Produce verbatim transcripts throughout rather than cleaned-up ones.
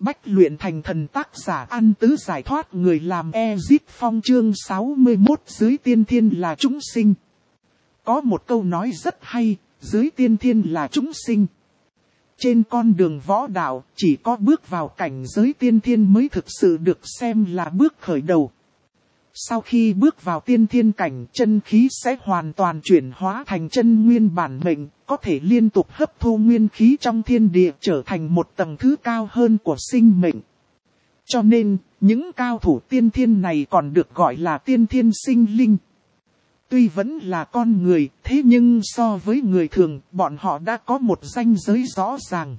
bách luyện thành thần, tác giả An Tứ giải thoát người làm Ezit Phong, chương sáu mươi mốt dưới tiên thiên là chúng sinh. Có một câu nói rất hay, dưới tiên thiên là chúng sinh. Trên con đường võ đạo, chỉ có bước vào cảnh giới tiên thiên mới thực sự được xem là bước khởi đầu. Sau khi bước vào tiên thiên cảnh, chân khí sẽ hoàn toàn chuyển hóa thành chân nguyên bản mệnh, có thể liên tục hấp thu nguyên khí trong thiên địa, trở thành một tầng thứ cao hơn của sinh mệnh. Cho nên, những cao thủ tiên thiên này còn được gọi là tiên thiên sinh linh. Tuy vẫn là con người, thế nhưng so với người thường, bọn họ đã có một ranh giới rõ ràng.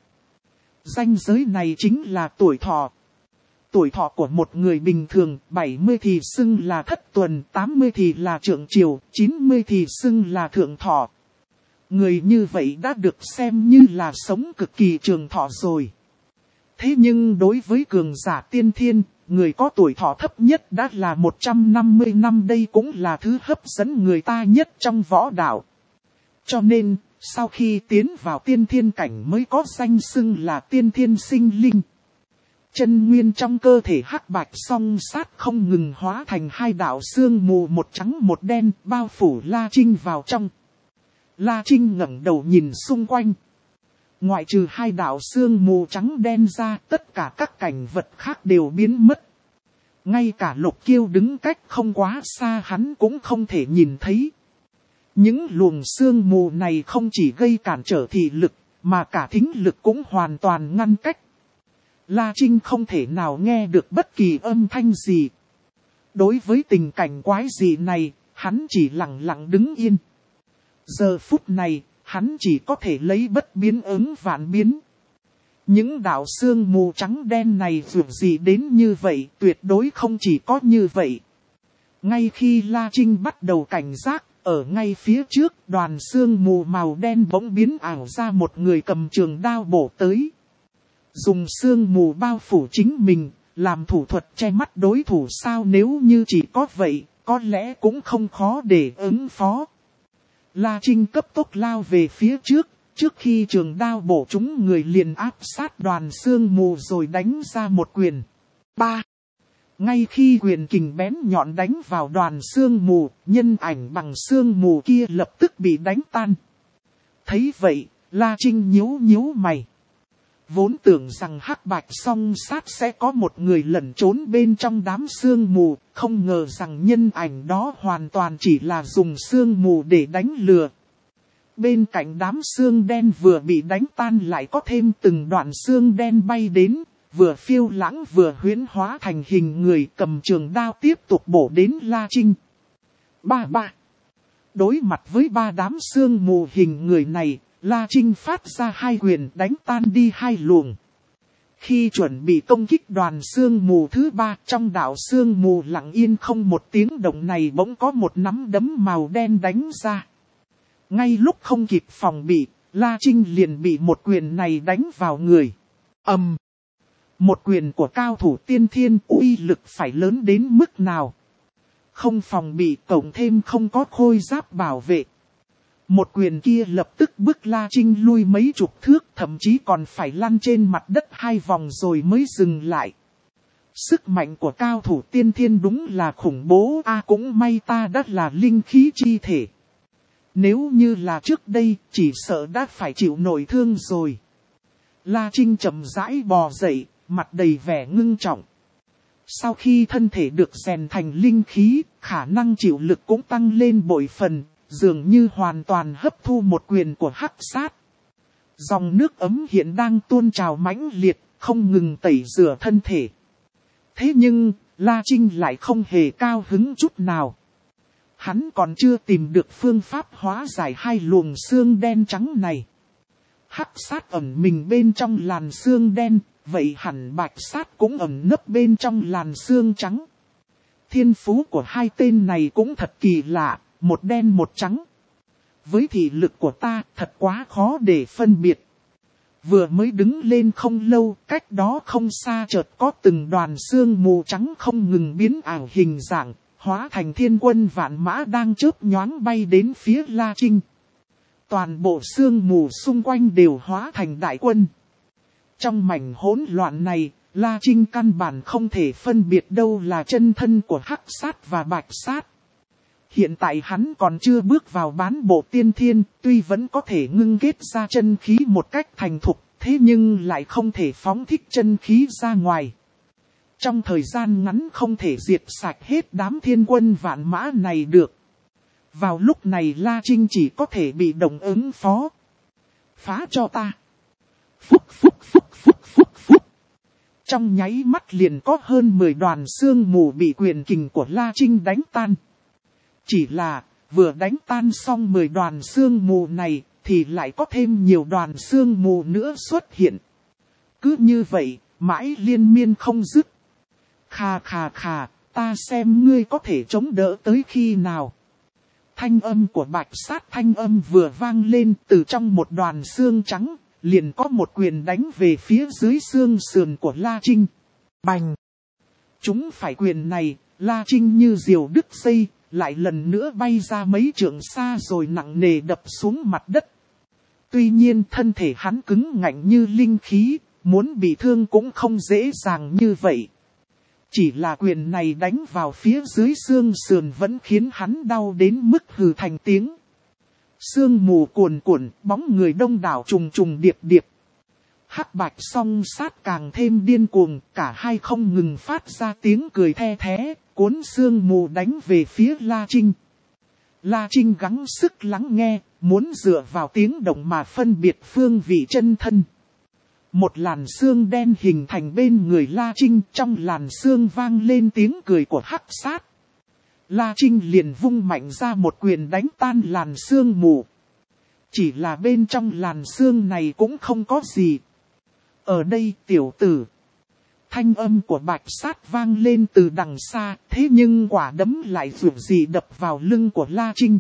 Ranh giới này chính là tuổi thọ. Tuổi thọ của một người bình thường, bảy mươi thì xưng là thất tuần, tám mươi thì là trượng triều, chín mươi thì xưng là thượng thọ. Người như vậy đã được xem như là sống cực kỳ trường thọ rồi. Thế nhưng đối với cường giả tiên thiên, người có tuổi thọ thấp nhất đã là một trăm năm mươi năm, đây cũng là thứ hấp dẫn người ta nhất trong võ đạo. Cho nên, sau khi tiến vào tiên thiên cảnh mới có danh xưng là tiên thiên sinh linh. Chân nguyên trong cơ thể hắc bạch song sát không ngừng hóa thành hai đạo sương mù, một trắng một đen, bao phủ La Trinh vào trong. La Trinh ngẩng đầu nhìn xung quanh. Ngoại trừ hai đạo sương mù trắng đen ra, tất cả các cảnh vật khác đều biến mất. Ngay cả Lục Kiêu đứng cách không quá xa hắn cũng không thể nhìn thấy. Những luồng sương mù này không chỉ gây cản trở thị lực, mà cả thính lực cũng hoàn toàn ngăn cách. La Trinh không thể nào nghe được bất kỳ âm thanh gì. Đối với tình cảnh quái dị này, hắn chỉ lặng lặng đứng yên. Giờ phút này, hắn chỉ có thể lấy bất biến ứng vạn biến. Những đạo sương mù trắng đen này dù gì đến như vậy, tuyệt đối không chỉ có như vậy. Ngay khi La Trinh bắt đầu cảnh giác, ở ngay phía trước, đoàn sương mù màu đen bỗng biến ảo ra một người cầm trường đao bổ tới. Dùng sương mù bao phủ chính mình, làm thủ thuật che mắt đối thủ sao? Nếu như chỉ có vậy, có lẽ cũng không khó để ứng phó. La Trinh cấp tốc lao về phía trước, trước khi trường đao bổ trúng người liền áp sát đoàn sương mù rồi đánh ra một quyền. Ba. Ngay khi quyền kình bén nhọn đánh vào đoàn sương mù, nhân ảnh bằng sương mù kia lập tức bị đánh tan. Thấy vậy, La Trinh nhíu nhíu mày. Vốn tưởng rằng hắc bạch song sát sẽ có một người lẩn trốn bên trong đám sương mù, không ngờ rằng nhân ảnh đó hoàn toàn chỉ là dùng sương mù để đánh lừa. Bên cạnh đám sương đen vừa bị đánh tan lại có thêm từng đoạn sương đen bay đến, vừa phiêu lãng vừa huyễn hóa thành hình người, cầm trường đao tiếp tục bổ đến La Trinh. Ba ba. Đối mặt với ba đám sương mù hình người này, La Trinh phát ra hai quyền đánh tan đi hai luồng. Khi chuẩn bị công kích đoàn sương mù thứ ba, trong đạo sương mù lặng yên không một tiếng động này bỗng có một nắm đấm màu đen đánh ra. Ngay lúc không kịp phòng bị, La Trinh liền bị một quyền này đánh vào người. Ầm! Um, một quyền của cao thủ tiên thiên uy lực phải lớn đến mức nào? Không phòng bị, cộng thêm không có khôi giáp bảo vệ. Một quyền kia lập tức bước La Trinh lui mấy chục thước, thậm chí còn phải lăn trên mặt đất hai vòng rồi mới dừng lại. Sức mạnh của cao thủ tiên thiên đúng là khủng bố, a à, cũng may ta đã là linh khí chi thể. Nếu như là trước đây, chỉ sợ đã phải chịu nổi thương rồi. La Trinh chậm rãi bò dậy, mặt đầy vẻ ngưng trọng. Sau khi thân thể được rèn thành linh khí, khả năng chịu lực cũng tăng lên bội phần. Dường như hoàn toàn hấp thu một quyền của hắc sát. Dòng nước ấm hiện đang tuôn trào mãnh liệt, không ngừng tẩy rửa thân thể. Thế nhưng, La Trinh lại không hề cao hứng chút nào. Hắn còn chưa tìm được phương pháp hóa giải hai luồng xương đen trắng này. Hắc sát ẩn mình bên trong làn xương đen, vậy hẳn bạch sát cũng ẩn nấp bên trong làn xương trắng. Thiên phú của hai tên này cũng thật kỳ lạ. Một đen một trắng. Với thị lực của ta thật quá khó để phân biệt. Vừa mới đứng lên không lâu, cách đó không xa chợt có từng đoàn sương mù trắng không ngừng biến ảo hình dạng, hóa thành thiên quân vạn mã đang chớp nhoáng bay đến phía La Trinh. Toàn bộ sương mù xung quanh đều hóa thành đại quân. Trong mảnh hỗn loạn này, La Trinh căn bản không thể phân biệt đâu là chân thân của Hắc Sát và Bạch Sát. Hiện tại hắn còn chưa bước vào bán bộ tiên thiên, tuy vẫn có thể ngưng kết ra chân khí một cách thành thục, thế nhưng lại không thể phóng thích chân khí ra ngoài. Trong thời gian ngắn không thể diệt sạch hết đám thiên quân vạn mã này được. Vào lúc này La Trinh chỉ có thể bị động ứng phó. Phá cho ta. Phúc phúc phúc phúc phúc phúc. Trong nháy mắt liền có hơn mười đoàn xương mù bị quyền kình của La Trinh đánh tan. Chỉ là vừa đánh tan xong mười đoàn xương mù này thì lại có thêm nhiều đoàn xương mù nữa xuất hiện. Cứ như vậy mãi liên miên không dứt. Khà khà khà, ta xem ngươi có thể chống đỡ tới khi nào. Thanh âm của Bạch Sát thanh âm vừa vang lên, từ trong một đoàn xương trắng, liền có một quyền đánh về phía dưới xương sườn của La Trinh. Bành! Chúng phải quyền này, La Trinh như diều đứt dây, lại lần nữa bay ra mấy trượng xa rồi nặng nề đập xuống mặt đất. Tuy nhiên thân thể hắn cứng ngạnh như linh khí, muốn bị thương cũng không dễ dàng như vậy. Chỉ là quyền này đánh vào phía dưới xương sườn vẫn khiến hắn đau đến mức hừ thành tiếng. Sương mù cuồn cuộn, bóng người đông đảo trùng trùng điệp điệp. Hắc Bạch song sát càng thêm điên cuồng, cả hai không ngừng phát ra tiếng cười the thé, cuốn sương mù đánh về phía La Trinh. La Trinh gắng sức lắng nghe, muốn dựa vào tiếng động mà phân biệt phương vị chân thân. Một làn sương đen hình thành bên người La Trinh, trong làn sương vang lên tiếng cười của Hắc Sát. La Trinh liền vung mạnh ra một quyền đánh tan làn sương mù. Chỉ là bên trong làn sương này cũng không có gì. Ở đây tiểu tử. Thanh âm của Bạch Sát vang lên từ đằng xa, thế nhưng quả đấm lại dù gì đập vào lưng của La Trinh.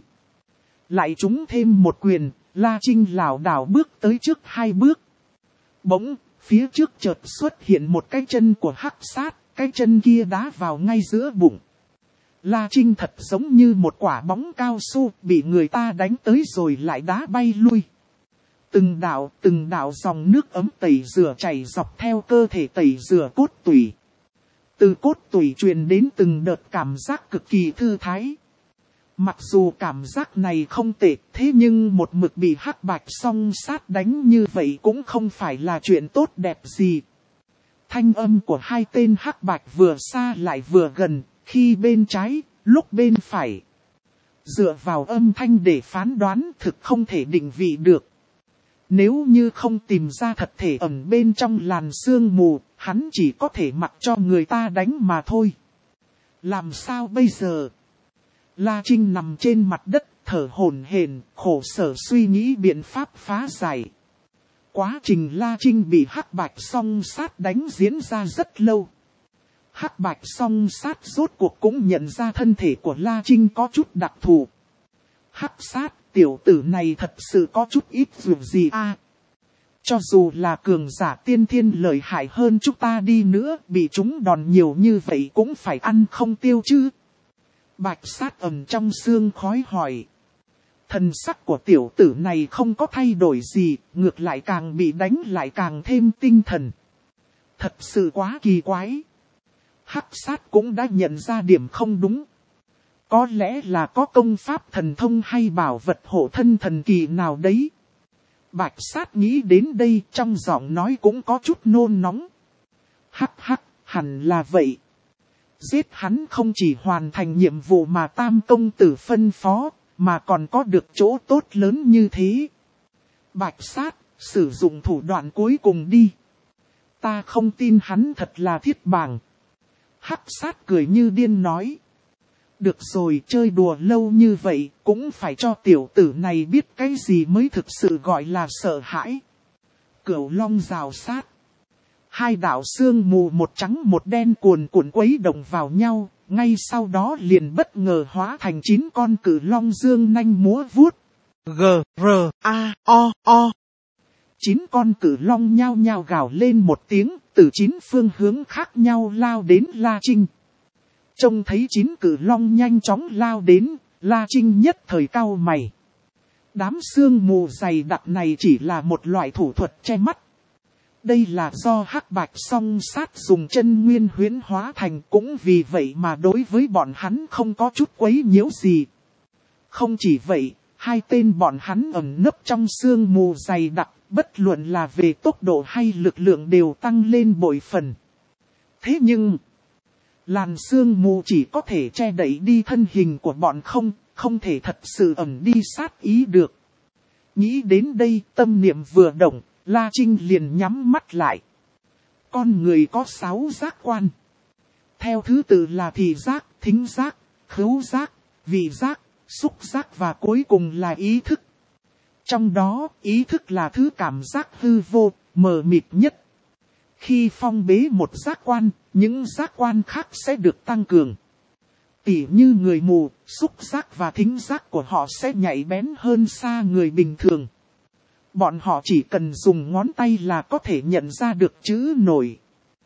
Lại trúng thêm một quyền, La Trinh lảo đảo bước tới trước hai bước. Bỗng, phía trước chợt xuất hiện một cái chân của Hắc Sát, cái chân kia đá vào ngay giữa bụng. La Trinh thật giống như một quả bóng cao su bị người ta đánh tới rồi lại đá bay lui. Từng đạo, từng đạo dòng nước ấm tẩy rửa chảy dọc theo cơ thể tẩy rửa cốt tủy. Từ cốt tủy truyền đến từng đợt cảm giác cực kỳ thư thái. Mặc dù cảm giác này không tệ, thế nhưng một mực bị Hắc Bạch song sát đánh như vậy cũng không phải là chuyện tốt đẹp gì. Thanh âm của hai tên Hắc Bạch vừa xa lại vừa gần, khi bên trái, lúc bên phải. Dựa vào âm thanh để phán đoán thực không thể định vị được. Nếu như không tìm ra thật thể ẩn bên trong làn sương mù, hắn chỉ có thể mặc cho người ta đánh mà thôi. Làm sao bây giờ? La Trinh nằm trên mặt đất, thở hổn hển, khổ sở suy nghĩ biện pháp phá giải. Quá trình La Trinh bị Hắc Bạch song sát đánh diễn ra rất lâu. Hắc Bạch song sát rốt cuộc cũng nhận ra thân thể của La Trinh có chút đặc thù. Hắc Sát, tiểu tử này thật sự có chút ít dù gì a. À, cho dù là cường giả tiên thiên lợi hại hơn chúng ta đi nữa, bị chúng đòn nhiều như vậy cũng phải ăn không tiêu chứ. Bạch Sát ẩn trong xương khói hỏi. Thần sắc của tiểu tử này không có thay đổi gì, ngược lại càng bị đánh lại càng thêm tinh thần. Thật sự quá kỳ quái. Hắc Sát cũng đã nhận ra điểm không đúng. Có lẽ là có công pháp thần thông hay bảo vật hộ thân thần kỳ nào đấy. Bạch Sát nghĩ đến đây, trong giọng nói cũng có chút nôn nóng. Hắc hắc, hẳn là vậy. Giết hắn không chỉ hoàn thành nhiệm vụ mà Tam công tử phân phó, mà còn có được chỗ tốt lớn như thế. Bạch Sát, sử dụng thủ đoạn cuối cùng đi. Ta không tin hắn thật là thiết bảng. Hắc Sát cười như điên nói. Được rồi, chơi đùa lâu như vậy, cũng phải cho tiểu tử này biết cái gì mới thực sự gọi là sợ hãi. Cửu Long rào sát. Hai đạo sương mù một trắng một đen cuồn cuộn quấy động vào nhau, ngay sau đó liền bất ngờ hóa thành chín con cửu long dương nanh múa vuốt. G, R, A, O, O. Chín con cửu long nhao nhao gào lên một tiếng, từ chín phương hướng khác nhau lao đến La Trinh. Trông thấy chín cửu long nhanh chóng lao đến, La Trinh nhất thời cau mày. Đám sương mù dày đặc này chỉ là một loại thủ thuật che mắt. Đây là do Hắc Bạch Song Sát dùng chân nguyên huyễn hóa thành, cũng vì vậy mà đối với bọn hắn không có chút quấy nhiễu gì. Không chỉ vậy, hai tên bọn hắn ẩn nấp trong sương mù dày đặc, bất luận là về tốc độ hay lực lượng đều tăng lên bội phần. Thế nhưng, làn sương mù chỉ có thể che đậy đi thân hình của bọn không, không thể thật sự ẩn đi sát ý được. Nghĩ đến đây, tâm niệm vừa động, La Trinh liền nhắm mắt lại. Con người có sáu giác quan. Theo thứ tự là thị giác, thính giác, khứu giác, vị giác, xúc giác và cuối cùng là ý thức. Trong đó, ý thức là thứ cảm giác hư vô, mờ mịt nhất. Khi phong bế một giác quan, những giác quan khác sẽ được tăng cường. Tỉ như người mù, xúc giác và thính giác của họ sẽ nhạy bén hơn xa người bình thường. Bọn họ chỉ cần dùng ngón tay là có thể nhận ra được chữ nổi.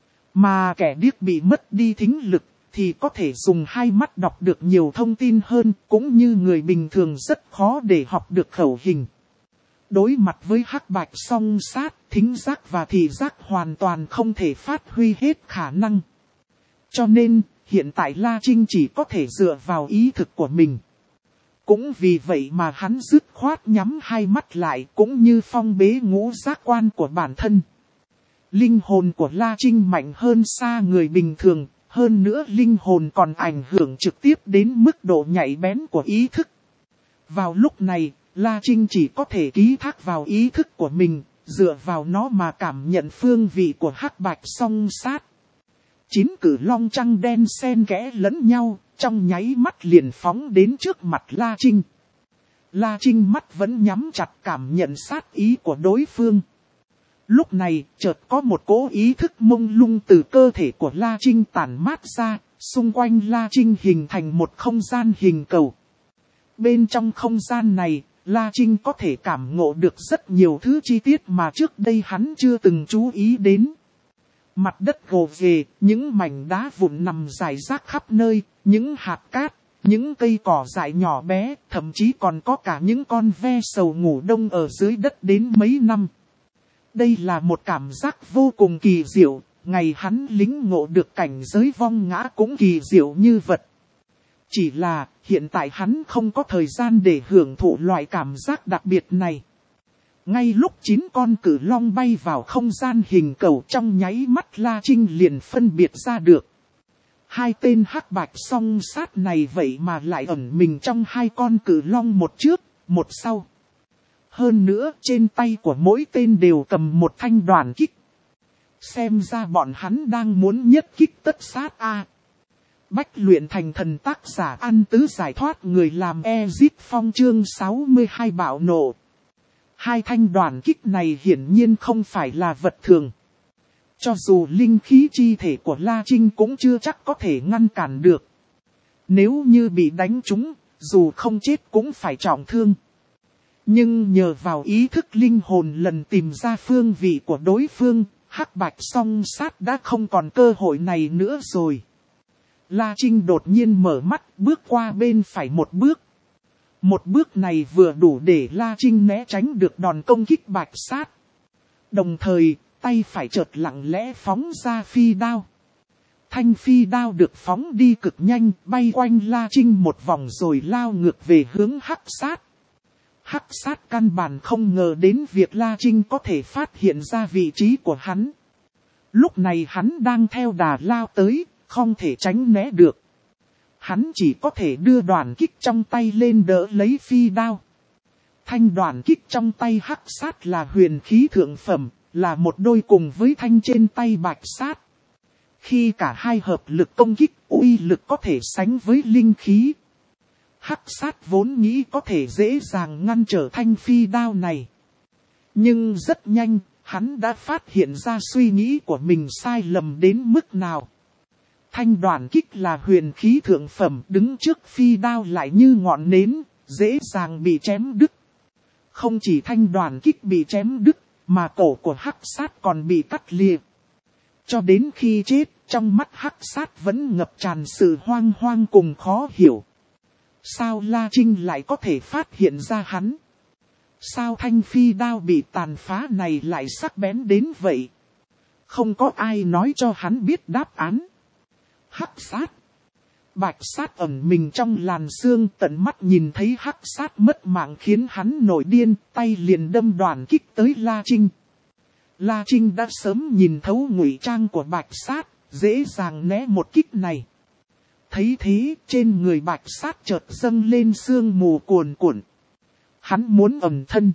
Mà kẻ điếc bị mất đi thính lực thì có thể dùng hai mắt đọc được nhiều thông tin hơn, cũng như người bình thường rất khó để học được khẩu hình. Đối mặt với Hắc Bạch Song Sát, thính giác và thị giác hoàn toàn không thể phát huy hết khả năng. Cho nên, hiện tại La Trinh chỉ có thể dựa vào ý thực của mình. Cũng vì vậy mà hắn dứt khoát nhắm hai mắt lại, cũng như phong bế ngũ giác quan của bản thân. Linh hồn của La Trinh mạnh hơn xa người bình thường, hơn nữa linh hồn còn ảnh hưởng trực tiếp đến mức độ nhạy bén của ý thức. Vào lúc này, La Trinh chỉ có thể ký thác vào ý thức của mình, dựa vào nó mà cảm nhận phương vị của Hắc Bạch Song Sát. Chín cử long trăng đen xen kẽ lẫn nhau, trong nháy mắt liền phóng đến trước mặt La Trinh. La Trinh mắt vẫn nhắm chặt cảm nhận sát ý của đối phương. Lúc này, chợt có một cỗ ý thức mông lung từ cơ thể của La Trinh tản mát ra, xung quanh La Trinh hình thành một không gian hình cầu. Bên trong không gian này, La Trinh có thể cảm ngộ được rất nhiều thứ chi tiết mà trước đây hắn chưa từng chú ý đến. Mặt đất gồ ghề, những mảnh đá vụn nằm rải rác khắp nơi, những hạt cát, những cây cỏ dại nhỏ bé, thậm chí còn có cả những con ve sầu ngủ đông ở dưới đất đến mấy năm. Đây là một cảm giác vô cùng kỳ diệu, ngày hắn lĩnh ngộ được cảnh giới vong ngã cũng kỳ diệu như vật. Chỉ là, hiện tại hắn không có thời gian để hưởng thụ loại cảm giác đặc biệt này. Ngay lúc chín con cử long bay vào không gian hình cầu, trong nháy mắt La Trinh liền phân biệt ra được. Hai tên Hắc Bạch Song Sát này vậy mà lại ẩn mình trong hai con cử long, một trước, một sau. Hơn nữa, trên tay của mỗi tên đều cầm một thanh đoàn kích. Xem ra bọn hắn đang muốn nhất kích tất sát a. Bách luyện thành thần, tác giả An Tứ giải thoát, người làm Ezip Phong, chương sáu mươi hai bạo nộ. Hai thanh đoàn kích này hiển nhiên không phải là vật thường. Cho dù linh khí chi thể của La Trinh cũng chưa chắc có thể ngăn cản được. Nếu như bị đánh trúng, dù không chết cũng phải trọng thương. Nhưng nhờ vào ý thức linh hồn lần tìm ra phương vị của đối phương, Hắc Bạch Song Sát đã không còn cơ hội này nữa rồi. La Trinh đột nhiên mở mắt, bước qua bên phải một bước. Một bước này vừa đủ để La Trinh né tránh được đòn công kích Bạch Sát. Đồng thời, tay phải chợt lặng lẽ phóng ra phi đao. Thanh phi đao được phóng đi cực nhanh, bay quanh La Trinh một vòng rồi lao ngược về hướng Hắc Sát. Hắc Sát căn bản không ngờ đến việc La Trinh có thể phát hiện ra vị trí của hắn. Lúc này hắn đang theo đà lao tới, không thể tránh né được. Hắn chỉ có thể đưa đoàn kích trong tay lên đỡ lấy phi đao. Thanh đoàn kích trong tay Hắc Sát là huyền khí thượng phẩm, là một đôi cùng với thanh trên tay Bạch Sát. Khi cả hai hợp lực công kích, uy lực có thể sánh với linh khí. Hắc Sát vốn nghĩ có thể dễ dàng ngăn trở thanh phi đao này. Nhưng rất nhanh, hắn đã phát hiện ra suy nghĩ của mình sai lầm đến mức nào. Thanh đoàn kích là huyền khí thượng phẩm, đứng trước phi đao lại như ngọn nến, dễ dàng bị chém đứt. Không chỉ thanh đoàn kích bị chém đứt, mà cổ của Hắc Sát còn bị cắt lìa. Cho đến khi chết, trong mắt Hắc Sát vẫn ngập tràn sự hoang hoang cùng khó hiểu. Sao La Trinh lại có thể phát hiện ra hắn? Sao thanh phi đao bị tàn phá này lại sắc bén đến vậy? Không có ai nói cho hắn biết đáp án. Hắc sát. Bạch sát ẩn mình trong làn sương, tận mắt nhìn thấy hắc sát mất mạng khiến hắn nổi điên, tay liền đâm đoàn kích tới La Trinh. La Trinh đã sớm nhìn thấu ngụy trang của bạch sát, dễ dàng né một kích này. Thấy thế, trên người bạch sát chợt dâng lên sương mù cuồn cuộn. Hắn muốn ẩn thân.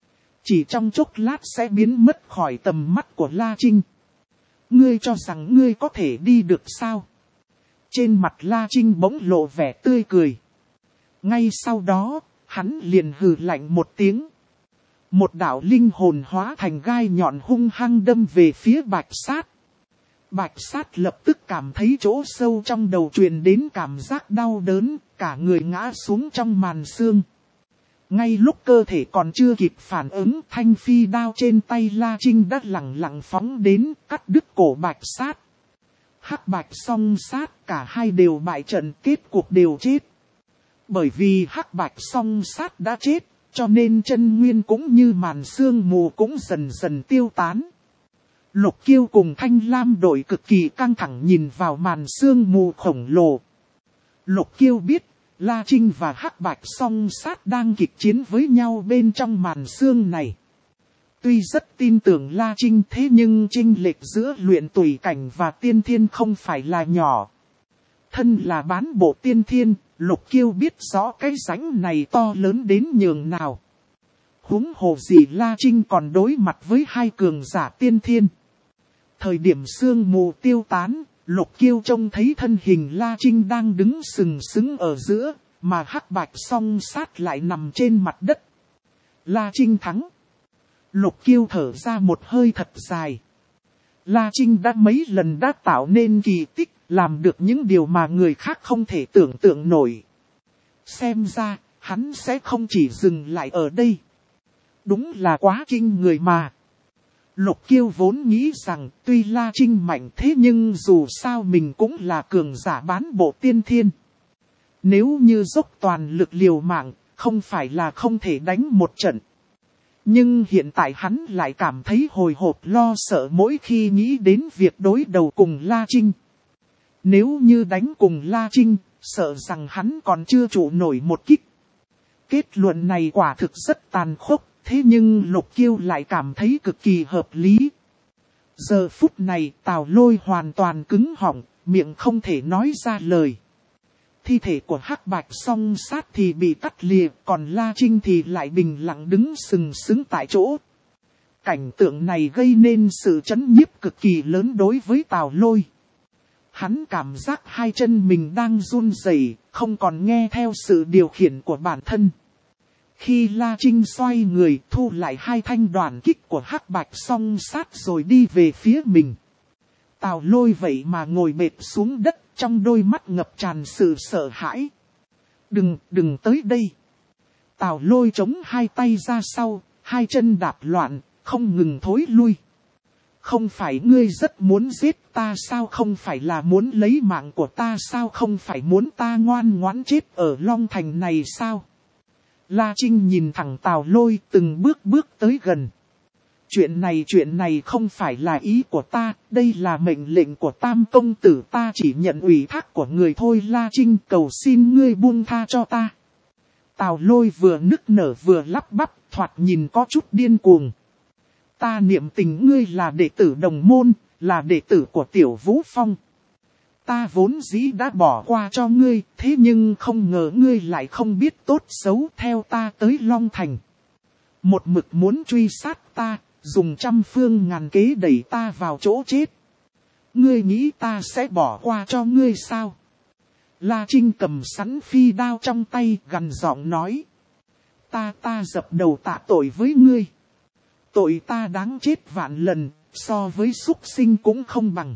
Chỉ trong chốc lát sẽ biến mất khỏi tầm mắt của La Trinh. Ngươi cho rằng ngươi có thể đi được sao? Trên mặt La Trinh bỗng lộ vẻ tươi cười. Ngay sau đó, hắn liền hừ lạnh một tiếng. Một đạo linh hồn hóa thành gai nhọn hung hăng đâm về phía bạch sát. Bạch sát lập tức cảm thấy chỗ sâu trong đầu truyền đến cảm giác đau đớn, cả người ngã xuống trong màn sương. Ngay lúc cơ thể còn chưa kịp phản ứng, thanh phi đao trên tay La Trinh đã lẳng lặng phóng đến, cắt đứt cổ bạch sát. Hắc bạch song sát, cả hai đều bại trận, kết cuộc đều chết. Bởi vì hắc bạch song sát đã chết, cho nên chân nguyên cũng như màn sương mù cũng dần dần tiêu tán. Lục Kiêu cùng Thanh Lam đội cực kỳ căng thẳng nhìn vào màn sương mù khổng lồ. Lục Kiêu biết, La Trinh và hắc bạch song sát đang kịch chiến với nhau bên trong màn sương này. Tuy rất tin tưởng La Trinh, thế nhưng chênh lệch giữa luyện tùy cảnh và tiên thiên không phải là nhỏ. Thân là bán bộ tiên thiên, Lục Kiêu biết rõ cái rãnh này to lớn đến nhường nào. Huống hồ gì La Trinh còn đối mặt với hai cường giả tiên thiên. Thời điểm sương mù tiêu tán, Lục Kiêu trông thấy thân hình La Trinh đang đứng sừng sững ở giữa, mà hắc bạch song sát lại nằm trên mặt đất. La Trinh thắng. Lục Kiêu thở ra một hơi thật dài. La Trinh đã mấy lần đã tạo nên kỳ tích, làm được những điều mà người khác không thể tưởng tượng nổi. Xem ra, hắn sẽ không chỉ dừng lại ở đây. Đúng là quá kinh người mà. Lục Kiêu vốn nghĩ rằng tuy La Trinh mạnh thế nhưng dù sao mình cũng là cường giả bán bộ tiên thiên. Nếu như dốc toàn lực liều mạng, không phải là không thể đánh một trận. Nhưng hiện tại hắn lại cảm thấy hồi hộp lo sợ mỗi khi nghĩ đến việc đối đầu cùng La Trinh. Nếu như đánh cùng La Trinh, sợ rằng hắn còn chưa trụ nổi một kích. Kết luận này quả thực rất tàn khốc, thế nhưng Lục Kiêu lại cảm thấy cực kỳ hợp lý. Giờ phút này Tào Lôi hoàn toàn cứng họng, miệng không thể nói ra lời. Thi thể của hắc bạch song sát thì bị cắt lìa, còn La Trinh thì lại bình lặng đứng sừng sững tại chỗ. Cảnh tượng này gây nên sự chấn nhiếp cực kỳ lớn đối với Tào Lôi. Hắn cảm giác hai chân mình đang run rẩy, không còn nghe theo sự điều khiển của bản thân. Khi La Trinh xoay người thu lại hai thanh đoàn kích của hắc bạch song sát rồi đi về phía mình. Tào Lôi vậy mà ngồi bệt xuống đất, trong đôi mắt ngập tràn sự sợ hãi. Đừng, đừng tới đây. Tào Lôi chống hai tay ra sau, hai chân đạp loạn, không ngừng thối lui. Không phải ngươi rất muốn giết ta sao, không phải là muốn lấy mạng của ta sao, không phải muốn ta ngoan ngoãn chết ở Long Thành này sao? La Trinh nhìn thẳng Tào Lôi từng bước bước tới gần. Chuyện này chuyện này không phải là ý của ta, đây là mệnh lệnh của Tam công tử, ta chỉ nhận ủy thác của người thôi. La Trinh cầu xin ngươi buông tha cho ta. Tào Lôi vừa nức nở vừa lắp bắp, thoạt nhìn có chút điên cuồng. Ta niệm tình ngươi là đệ tử đồng môn, là đệ tử của Tiểu Vũ Phong. Ta vốn dĩ đã bỏ qua cho ngươi, thế nhưng không ngờ ngươi lại không biết tốt xấu theo ta tới Long Thành. Một mực muốn truy sát ta, dùng trăm phương ngàn kế đẩy ta vào chỗ chết. Ngươi nghĩ ta sẽ bỏ qua cho ngươi sao? La Trinh cầm sẵn phi đao trong tay, gằn giọng nói. Ta ta dập đầu tạ tội với ngươi. Tội ta đáng chết vạn lần, so với súc sinh cũng không bằng.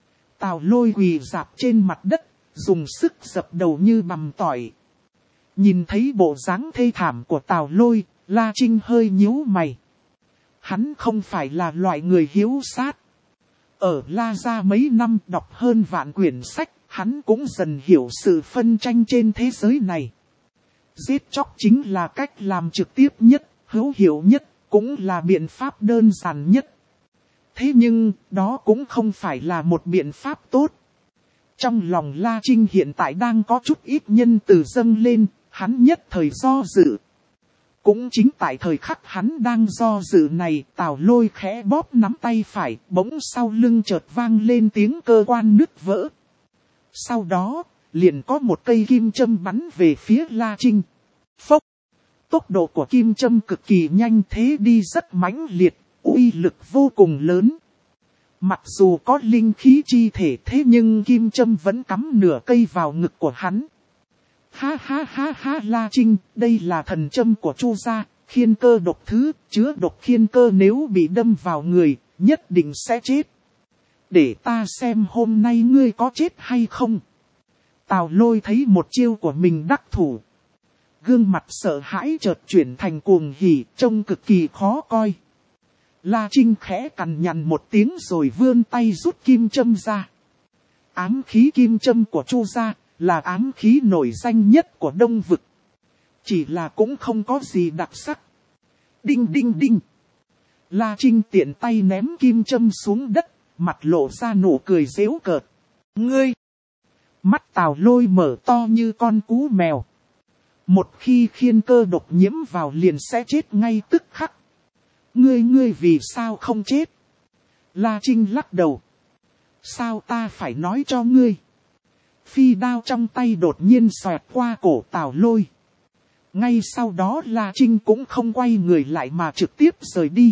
Tào Lôi quỳ rạp trên mặt đất, dùng sức dập đầu như bằm tỏi. Nhìn thấy bộ dáng thê thảm của Tào Lôi, La Trinh hơi nhíu mày. Hắn không phải là loại người hiếu sát. Ở La Gia mấy năm đọc hơn vạn quyển sách, hắn cũng dần hiểu sự phân tranh trên thế giới này. Giết chóc chính là cách làm trực tiếp nhất, hữu hiệu nhất, cũng là biện pháp đơn giản nhất. Thế nhưng, đó cũng không phải là một biện pháp tốt. Trong lòng La Trinh hiện tại đang có chút ít nhân từ dâng lên, hắn nhất thời do dự. Cũng chính tại thời khắc hắn đang do dự này, Tào Lôi khẽ bóp nắm tay phải, bỗng sau lưng chợt vang lên tiếng cơ quan nứt vỡ. Sau đó, liền có một cây kim châm bắn về phía La Trinh. Phốc! Tốc độ của kim châm cực kỳ nhanh, thế đi rất mãnh liệt, uy lực vô cùng lớn. Mặc dù có linh khí chi thể thế nhưng kim châm vẫn cắm nửa cây vào ngực của hắn. Ha ha ha ha La Trinh, đây là thần châm của Chu gia, khiên cơ độc thứ, chứa độc khiên cơ nếu bị đâm vào người, nhất định sẽ chết. Để ta xem hôm nay ngươi có chết hay không. Tào Lôi thấy một chiêu của mình đắc thủ. Gương mặt sợ hãi chợt chuyển thành cuồng hỉ, trông cực kỳ khó coi. La Trinh khẽ cằn nhằn một tiếng rồi vươn tay rút kim châm ra. Ám khí kim châm của Chu gia là ám khí nổi danh nhất của Đông Vực. Chỉ là cũng không có gì đặc sắc. Đinh đinh đinh. La Trinh tiện tay ném kim châm xuống đất, mặt lộ ra nụ cười giễu cợt. Ngươi! Mắt Tào Lôi mở to như con cú mèo. Một khi khiên cơ độc nhiễm vào liền sẽ chết ngay tức khắc. Ngươi ngươi vì sao không chết? La Trinh lắc đầu. Sao ta phải nói cho ngươi? Phi đao trong tay đột nhiên xoẹt qua cổ Tào Lôi. Ngay sau đó La Trinh cũng không quay người lại mà trực tiếp rời đi.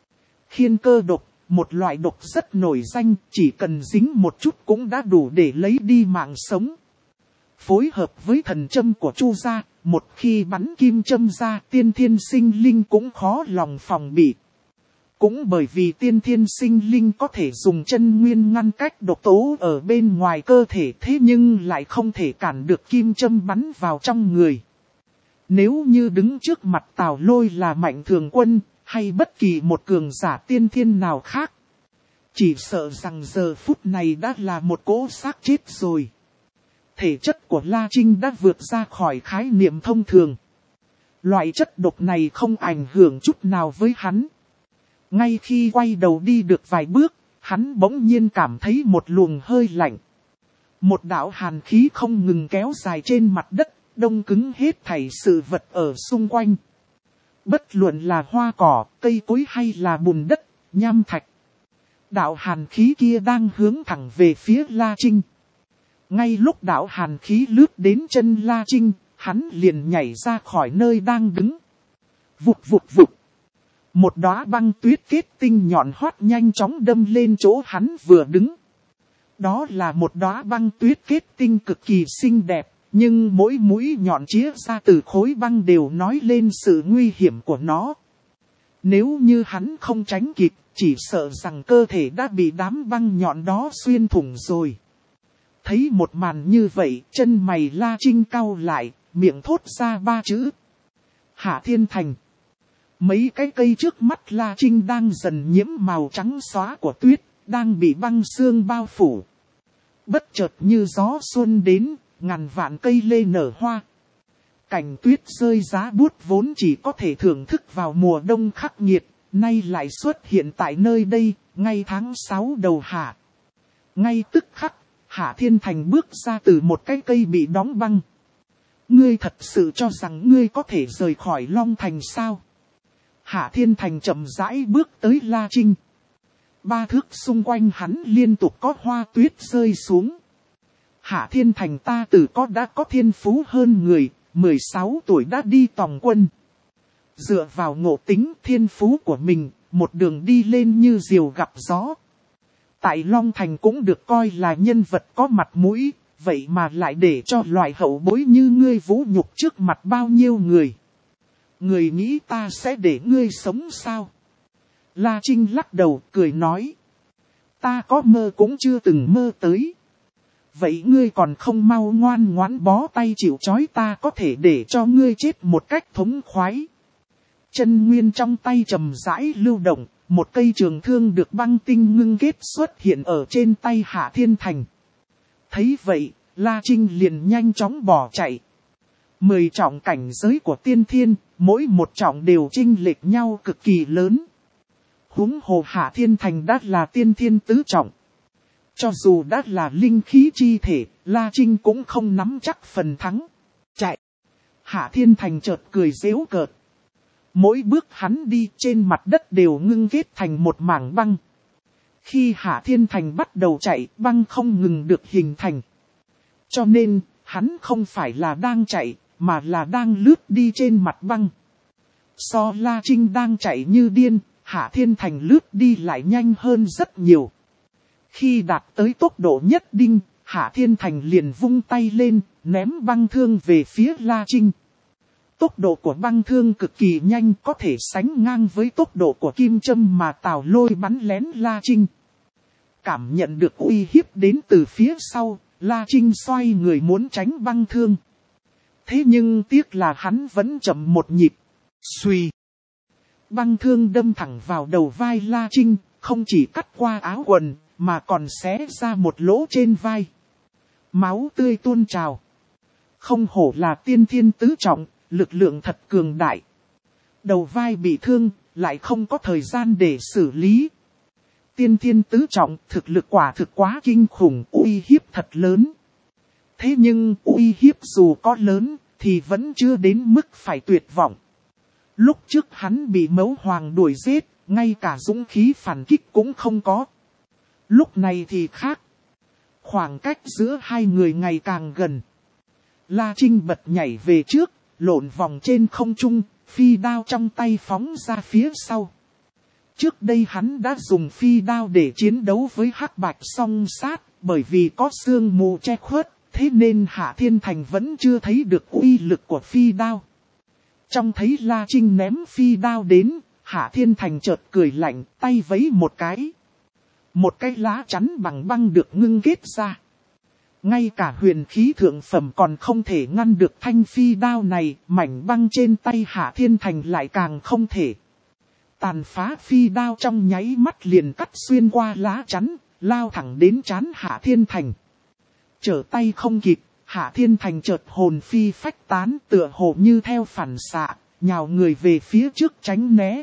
Khiên cơ độc, một loại độc rất nổi danh, chỉ cần dính một chút cũng đã đủ để lấy đi mạng sống. Phối hợp với thần châm của Chu gia, một khi bắn kim châm ra, tiên thiên sinh linh cũng khó lòng phòng bị. Cũng bởi vì tiên thiên sinh linh có thể dùng chân nguyên ngăn cách độc tố ở bên ngoài cơ thể, thế nhưng lại không thể cản được kim châm bắn vào trong người. Nếu như đứng trước mặt Tào Lôi là Mạnh Thường Quân, hay bất kỳ một cường giả tiên thiên nào khác, chỉ sợ rằng giờ phút này đã là một cỗ xác chết rồi. Thể chất của La Trinh đã vượt ra khỏi khái niệm thông thường. Loại chất độc này không ảnh hưởng chút nào với hắn. Ngay khi quay đầu đi được vài bước, hắn bỗng nhiên cảm thấy một luồng hơi lạnh. Một đạo hàn khí không ngừng kéo dài trên mặt đất, đông cứng hết thảy sự vật ở xung quanh. Bất luận là hoa cỏ, cây cối hay là bùn đất, nham thạch. Đạo hàn khí kia đang hướng thẳng về phía La Trinh. Ngay lúc đạo hàn khí lướt đến chân La Trinh, hắn liền nhảy ra khỏi nơi đang đứng. Vụt vụt vụt. Một đóa băng tuyết kết tinh nhọn hoắt nhanh chóng đâm lên chỗ hắn vừa đứng. Đó là một đóa băng tuyết kết tinh cực kỳ xinh đẹp, nhưng mỗi mũi nhọn chĩa ra từ khối băng đều nói lên sự nguy hiểm của nó. Nếu như hắn không tránh kịp, chỉ sợ rằng cơ thể đã bị đám băng nhọn đó xuyên thủng rồi. Thấy một màn như vậy, chân mày La Trinh cau lại, miệng thốt ra ba chữ. Hạ Thiên Thành. Mấy cái cây trước mắt La Trinh đang dần nhiễm màu trắng xóa của tuyết, đang bị băng sương bao phủ. Bất chợt như gió xuân đến, ngàn vạn cây lê nở hoa. Cảnh tuyết rơi giá buốt vốn chỉ có thể thưởng thức vào mùa đông khắc nghiệt, nay lại xuất hiện tại nơi đây, ngay tháng sáu đầu hạ. Ngay tức khắc, Hạ Thiên Thành bước ra từ một cái cây bị đóng băng. Ngươi thật sự cho rằng ngươi có thể rời khỏi Long Thành sao? Hạ Thiên Thành chậm rãi bước tới La Trinh. Ba thước xung quanh hắn liên tục có hoa tuyết rơi xuống. Hạ Thiên Thành ta từ có đã có thiên phú hơn người, mười sáu tuổi đã đi tòng quân. Dựa vào ngộ tính thiên phú của mình, một đường đi lên như diều gặp gió. Tại Long Thành cũng được coi là nhân vật có mặt mũi, vậy mà lại để cho loại hậu bối như ngươi vũ nhục trước mặt bao nhiêu người. Người nghĩ ta sẽ để ngươi sống sao? La Trinh lắc đầu cười nói. Ta có mơ cũng chưa từng mơ tới. Vậy ngươi còn không mau ngoan ngoãn bó tay chịu trói, ta có thể để cho ngươi chết một cách thống khoái. Chân nguyên trong tay trầm rãi lưu động, một cây trường thương được băng tinh ngưng kết xuất hiện ở trên tay Hạ Thiên Thành. Thấy vậy, La Trinh liền nhanh chóng bỏ chạy. Mười trọng cảnh giới của tiên thiên, mỗi một trọng đều chênh lệch nhau cực kỳ lớn. Huống hồ Hạ Thiên Thành đã là tiên thiên tứ trọng. Cho dù đã là linh khí chi thể, La Trinh cũng không nắm chắc phần thắng. Chạy! Hạ Thiên Thành chợt cười giễu cợt. Mỗi bước hắn đi trên mặt đất đều ngưng kết thành một mảng băng. Khi Hạ Thiên Thành bắt đầu chạy, băng không ngừng được hình thành. Cho nên, hắn không phải là đang chạy, mà là đang lướt đi trên mặt băng. So La Trinh đang chạy như điên, Hạ Thiên Thành lướt đi lại nhanh hơn rất nhiều. Khi đạt tới tốc độ nhất định, Hạ Thiên Thành liền vung tay lên, ném băng thương về phía La Trinh. Tốc độ của băng thương cực kỳ nhanh, có thể sánh ngang với tốc độ của kim châm mà Tào Lôi bắn lén La Trinh. Cảm nhận được uy hiếp đến từ phía sau, La Trinh xoay người muốn tránh băng thương. Thế nhưng tiếc là hắn vẫn chậm một nhịp. Xuy! Băng thương đâm thẳng vào đầu vai La Trinh, không chỉ cắt qua áo quần, mà còn xé ra một lỗ trên vai. Máu tươi tuôn trào. Không hổ là tiên thiên tứ trọng, lực lượng thật cường đại. Đầu vai bị thương, lại không có thời gian để xử lý. Tiên thiên tứ trọng, thực lực quả thực quá kinh khủng, uy hiếp thật lớn. Thế nhưng uy hiếp dù có lớn, thì vẫn chưa đến mức phải tuyệt vọng. Lúc trước hắn bị Mẫu Hoàng đuổi giết, ngay cả dũng khí phản kích cũng không có. Lúc này thì khác. Khoảng cách giữa hai người ngày càng gần. La Trinh bật nhảy về trước, lộn vòng trên không trung, phi đao trong tay phóng ra phía sau. Trước đây hắn đã dùng phi đao để chiến đấu với Hắc Bạch Song Sát, bởi vì có sương mù che khuất, thế nên Hạ Thiên Thành vẫn chưa thấy được uy lực của phi đao. Trong thấy La Trinh ném phi đao đến, Hạ Thiên Thành chợt cười lạnh, tay vẫy một cái. Một cái lá chắn bằng băng được ngưng kết ra. Ngay cả huyền khí thượng phẩm còn không thể ngăn được thanh phi đao này, mảnh băng trên tay Hạ Thiên Thành lại càng không thể. Tàn phá phi đao trong nháy mắt liền cắt xuyên qua lá chắn, lao thẳng đến trán Hạ Thiên Thành. Trở tay không kịp, Hạ Thiên Thành chợt hồn phi phách tán, tựa hồ như theo phản xạ, nhào người về phía trước tránh né.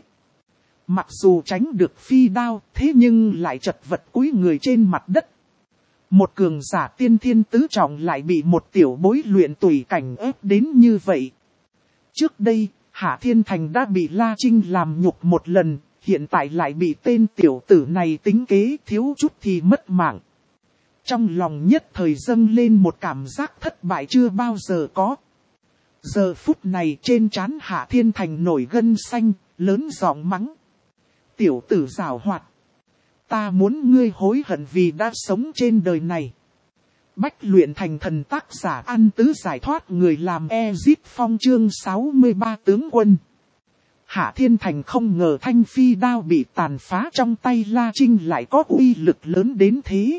Mặc dù tránh được phi đao, thế nhưng lại chật vật cúi người trên mặt đất. Một cường giả tiên thiên tứ trọng lại bị một tiểu bối luyện tùy cảnh ép đến như vậy. Trước đây, Hạ Thiên Thành đã bị La Trinh làm nhục một lần, hiện tại lại bị tên tiểu tử này tính kế, thiếu chút thì mất mạng. Trong lòng nhất thời dâng lên một cảm giác thất bại chưa bao giờ có. Giờ phút này trên trán Hạ Thiên Thành nổi gân xanh, lớn giọng mắng. Tiểu tử giảo hoạt. Ta muốn ngươi hối hận vì đã sống trên đời này. Bách luyện thành thần, tác giả An Tứ giải thoát, người làm Ezit Phong chương sáu mươi ba tướng quân. Hạ Thiên Thành không ngờ thanh phi đao bị tàn phá trong tay La Trinh lại có uy lực lớn đến thế.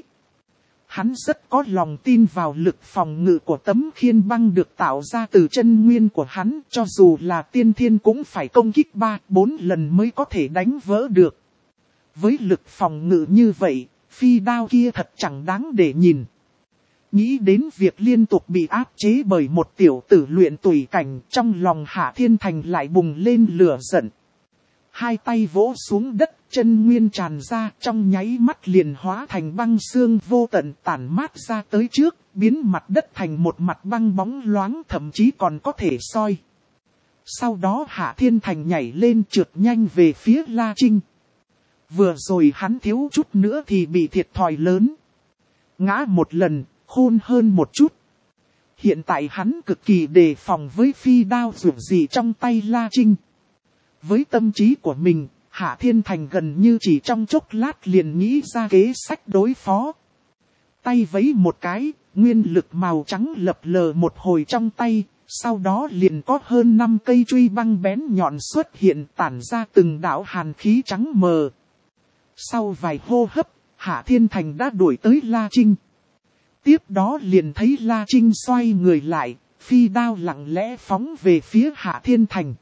Hắn rất có lòng tin vào lực phòng ngự của tấm khiên băng được tạo ra từ chân nguyên của hắn, cho dù là tiên thiên cũng phải công kích ba bốn lần mới có thể đánh vỡ được. Với lực phòng ngự như vậy, phi đao kia thật chẳng đáng để nhìn. Nghĩ đến việc liên tục bị áp chế bởi một tiểu tử luyện tùy cảnh, trong lòng Hạ Thiên Thành lại bùng lên lửa giận. Hai tay vỗ xuống đất, chân nguyên tràn ra, trong nháy mắt liền hóa thành băng xương vô tận tản mát ra tới trước, biến mặt đất thành một mặt băng bóng loáng, thậm chí còn có thể soi. Sau đó Hạ Thiên Thành nhảy lên trượt nhanh về phía La Trinh. Vừa rồi hắn thiếu chút nữa thì bị thiệt thòi lớn. Ngã một lần, khôn hơn một chút. Hiện tại hắn cực kỳ đề phòng với phi đao dù gì trong tay La Trinh. Với tâm trí của mình, Hạ Thiên Thành gần như chỉ trong chốc lát liền nghĩ ra kế sách đối phó. Tay vẫy một cái, nguyên lực màu trắng lập lờ một hồi trong tay, sau đó liền có hơn năm cây truy băng bén nhọn xuất hiện tản ra từng đạo hàn khí trắng mờ. Sau vài hô hấp, Hạ Thiên Thành đã đuổi tới La Trinh. Tiếp đó liền thấy La Trinh xoay người lại, phi đao lặng lẽ phóng về phía Hạ Thiên Thành.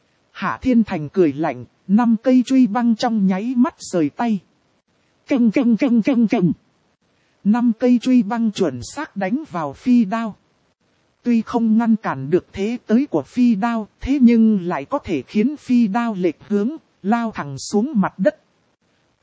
Hạ Thiên Thành cười lạnh, năm cây truy băng trong nháy mắt rời tay. Căng căng căng căng căng. Năm cây truy băng chuẩn xác đánh vào phi đao. Tuy không ngăn cản được thế tới của phi đao, thế nhưng lại có thể khiến phi đao lệch hướng, lao thẳng xuống mặt đất.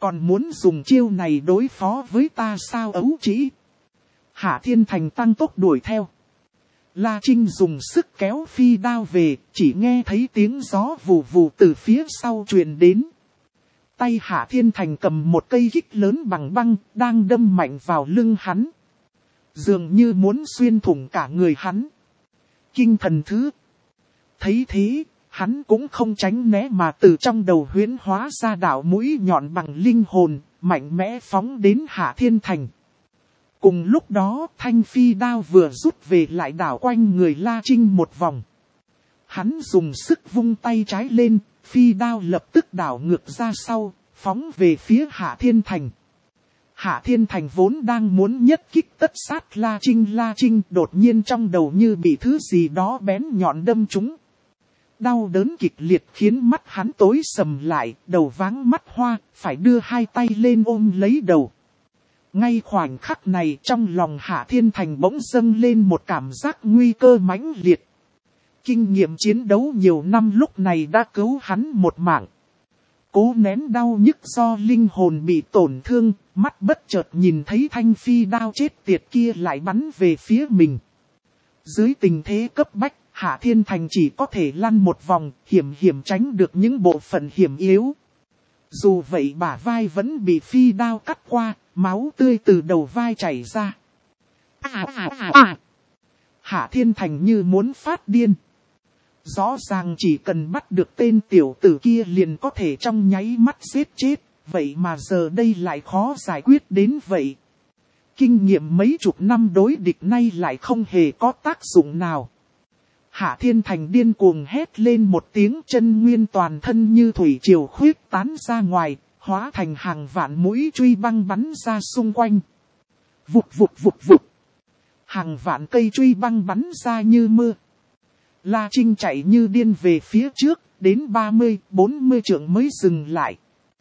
Còn muốn dùng chiêu này đối phó với ta sao ấu trĩ? Hạ Thiên Thành tăng tốc đuổi theo. La Trinh dùng sức kéo phi đao về, chỉ nghe thấy tiếng gió vù vù từ phía sau truyền đến. Tay Hạ Thiên Thành cầm một cây kích lớn bằng băng, đang đâm mạnh vào lưng hắn. Dường như muốn xuyên thủng cả người hắn. Kinh thần thứ. Thấy thế, hắn cũng không tránh né mà từ trong đầu huyễn hóa ra đạo mũi nhọn bằng linh hồn, mạnh mẽ phóng đến Hạ Thiên Thành. Cùng lúc đó, thanh phi đao vừa rút về lại đảo quanh người La Trinh một vòng. Hắn dùng sức vung tay trái lên, phi đao lập tức đảo ngược ra sau, phóng về phía Hạ Thiên Thành. Hạ Thiên Thành vốn đang muốn nhất kích tất sát La Trinh. La Trinh đột nhiên trong đầu như bị thứ gì đó bén nhọn đâm trúng. Đau đớn kịch liệt khiến mắt hắn tối sầm lại, đầu váng mắt hoa, phải đưa hai tay lên ôm lấy đầu. Ngay khoảnh khắc này trong lòng Hạ Thiên Thành bỗng dâng lên một cảm giác nguy cơ mãnh liệt. Kinh nghiệm chiến đấu nhiều năm lúc này đã cứu hắn một mạng. Cố nén đau nhức do linh hồn bị tổn thương, mắt bất chợt nhìn thấy thanh phi đao chết tiệt kia lại bắn về phía mình. Dưới tình thế cấp bách, Hạ Thiên Thành chỉ có thể lăn một vòng, hiểm hiểm tránh được những bộ phận hiểm yếu. Dù vậy bả vai vẫn bị phi đao cắt qua, máu tươi từ đầu vai chảy ra. À, à, à, à. Hạ Thiên Thành như muốn phát điên. Rõ ràng chỉ cần bắt được tên tiểu tử kia liền có thể trong nháy mắt giết chết, vậy mà giờ đây lại khó giải quyết đến vậy. Kinh nghiệm mấy chục năm đối địch nay lại không hề có tác dụng nào. Hạ Thiên Thành điên cuồng hét lên một tiếng, chân nguyên toàn thân như thủy triều khuyết tán ra ngoài, hóa thành hàng vạn mũi truy băng bắn ra xung quanh. Vụt vụt vụt vụt. Hàng vạn cây truy băng bắn ra như mưa. La Trinh chạy như điên về phía trước, đến ba mươi, bốn mươi trượng mới dừng lại.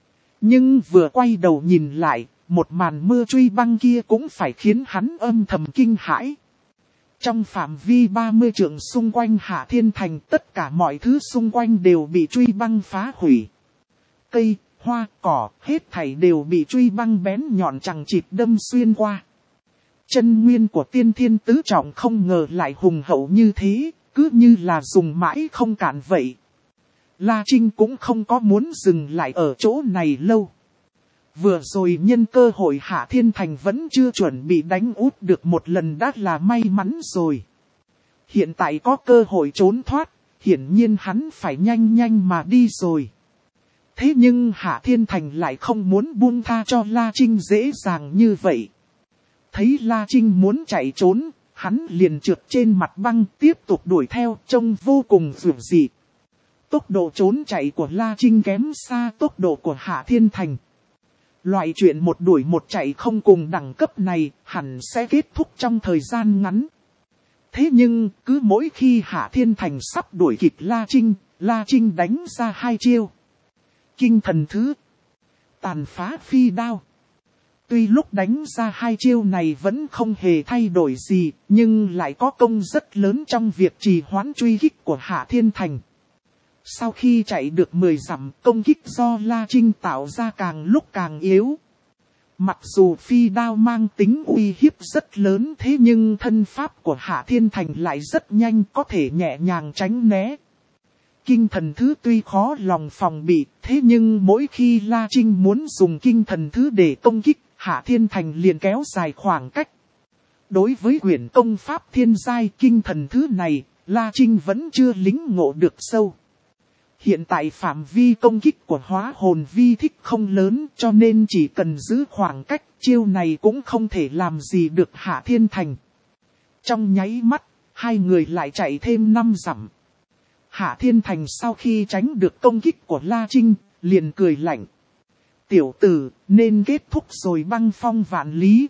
Nhưng vừa quay đầu nhìn lại, một màn mưa truy băng kia cũng phải khiến hắn âm thầm kinh hãi. Trong phạm vi ba mươi trượng xung quanh Hạ Thiên Thành, tất cả mọi thứ xung quanh đều bị truy băng phá hủy. Cây, hoa, cỏ, hết thảy đều bị truy băng bén nhọn chằng chịt đâm xuyên qua. Chân nguyên của tiên thiên tứ trọng không ngờ lại hùng hậu như thế, cứ như là dùng mãi không cạn vậy. La Trinh cũng không có muốn dừng lại ở chỗ này lâu. Vừa rồi nhân cơ hội Hạ Thiên Thành vẫn chưa chuẩn bị đánh úp được một lần đã là may mắn rồi. Hiện tại có cơ hội trốn thoát, hiển nhiên hắn phải nhanh nhanh mà đi rồi. Thế nhưng Hạ Thiên Thành lại không muốn buông tha cho La Trinh dễ dàng như vậy. Thấy La Trinh muốn chạy trốn, hắn liền trượt trên mặt băng tiếp tục đuổi theo, trông vô cùng dữ dị. Tốc độ trốn chạy của La Trinh kém xa tốc độ của Hạ Thiên Thành. Loại chuyện một đuổi một chạy không cùng đẳng cấp này hẳn sẽ kết thúc trong thời gian ngắn. Thế nhưng cứ mỗi khi Hạ Thiên Thành sắp đuổi kịp La Trinh, La Trinh đánh ra hai chiêu. Kinh thần thứ. Tàn phá phi đao. Tuy lúc đánh ra hai chiêu này vẫn không hề thay đổi gì, nhưng lại có công rất lớn trong việc trì hoãn truy kích của Hạ Thiên Thành. Sau khi chạy được mười dặm, công kích do La Trinh tạo ra càng lúc càng yếu. Mặc dù phi đao mang tính uy hiếp rất lớn thế nhưng thân pháp của Hạ Thiên Thành lại rất nhanh, có thể nhẹ nhàng tránh né. Kinh thần thứ tuy khó lòng phòng bị, thế nhưng mỗi khi La Trinh muốn dùng kinh thần thứ để công kích, Hạ Thiên Thành liền kéo dài khoảng cách. Đối với quyển công pháp thiên giai kinh thần thứ này, La Trinh vẫn chưa lĩnh ngộ được sâu. Hiện tại phạm vi công kích của hóa hồn vi thích không lớn cho nên chỉ cần giữ khoảng cách, chiêu này cũng không thể làm gì được Hạ Thiên Thành. Trong nháy mắt, hai người lại chạy thêm năm dặm. Hạ Thiên Thành sau khi tránh được công kích của La Trinh, liền cười lạnh. Tiểu tử, nên kết thúc rồi băng phong vạn lý.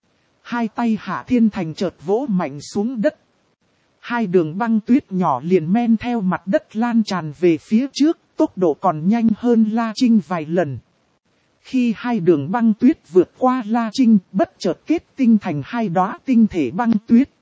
Hai tay Hạ Thiên Thành chợt vỗ mạnh xuống đất. Hai đường băng tuyết nhỏ liền men theo mặt đất lan tràn về phía trước, tốc độ còn nhanh hơn La Trinh vài lần. Khi hai đường băng tuyết vượt qua La Trinh, bất chợt kết tinh thành hai đóa tinh thể băng tuyết.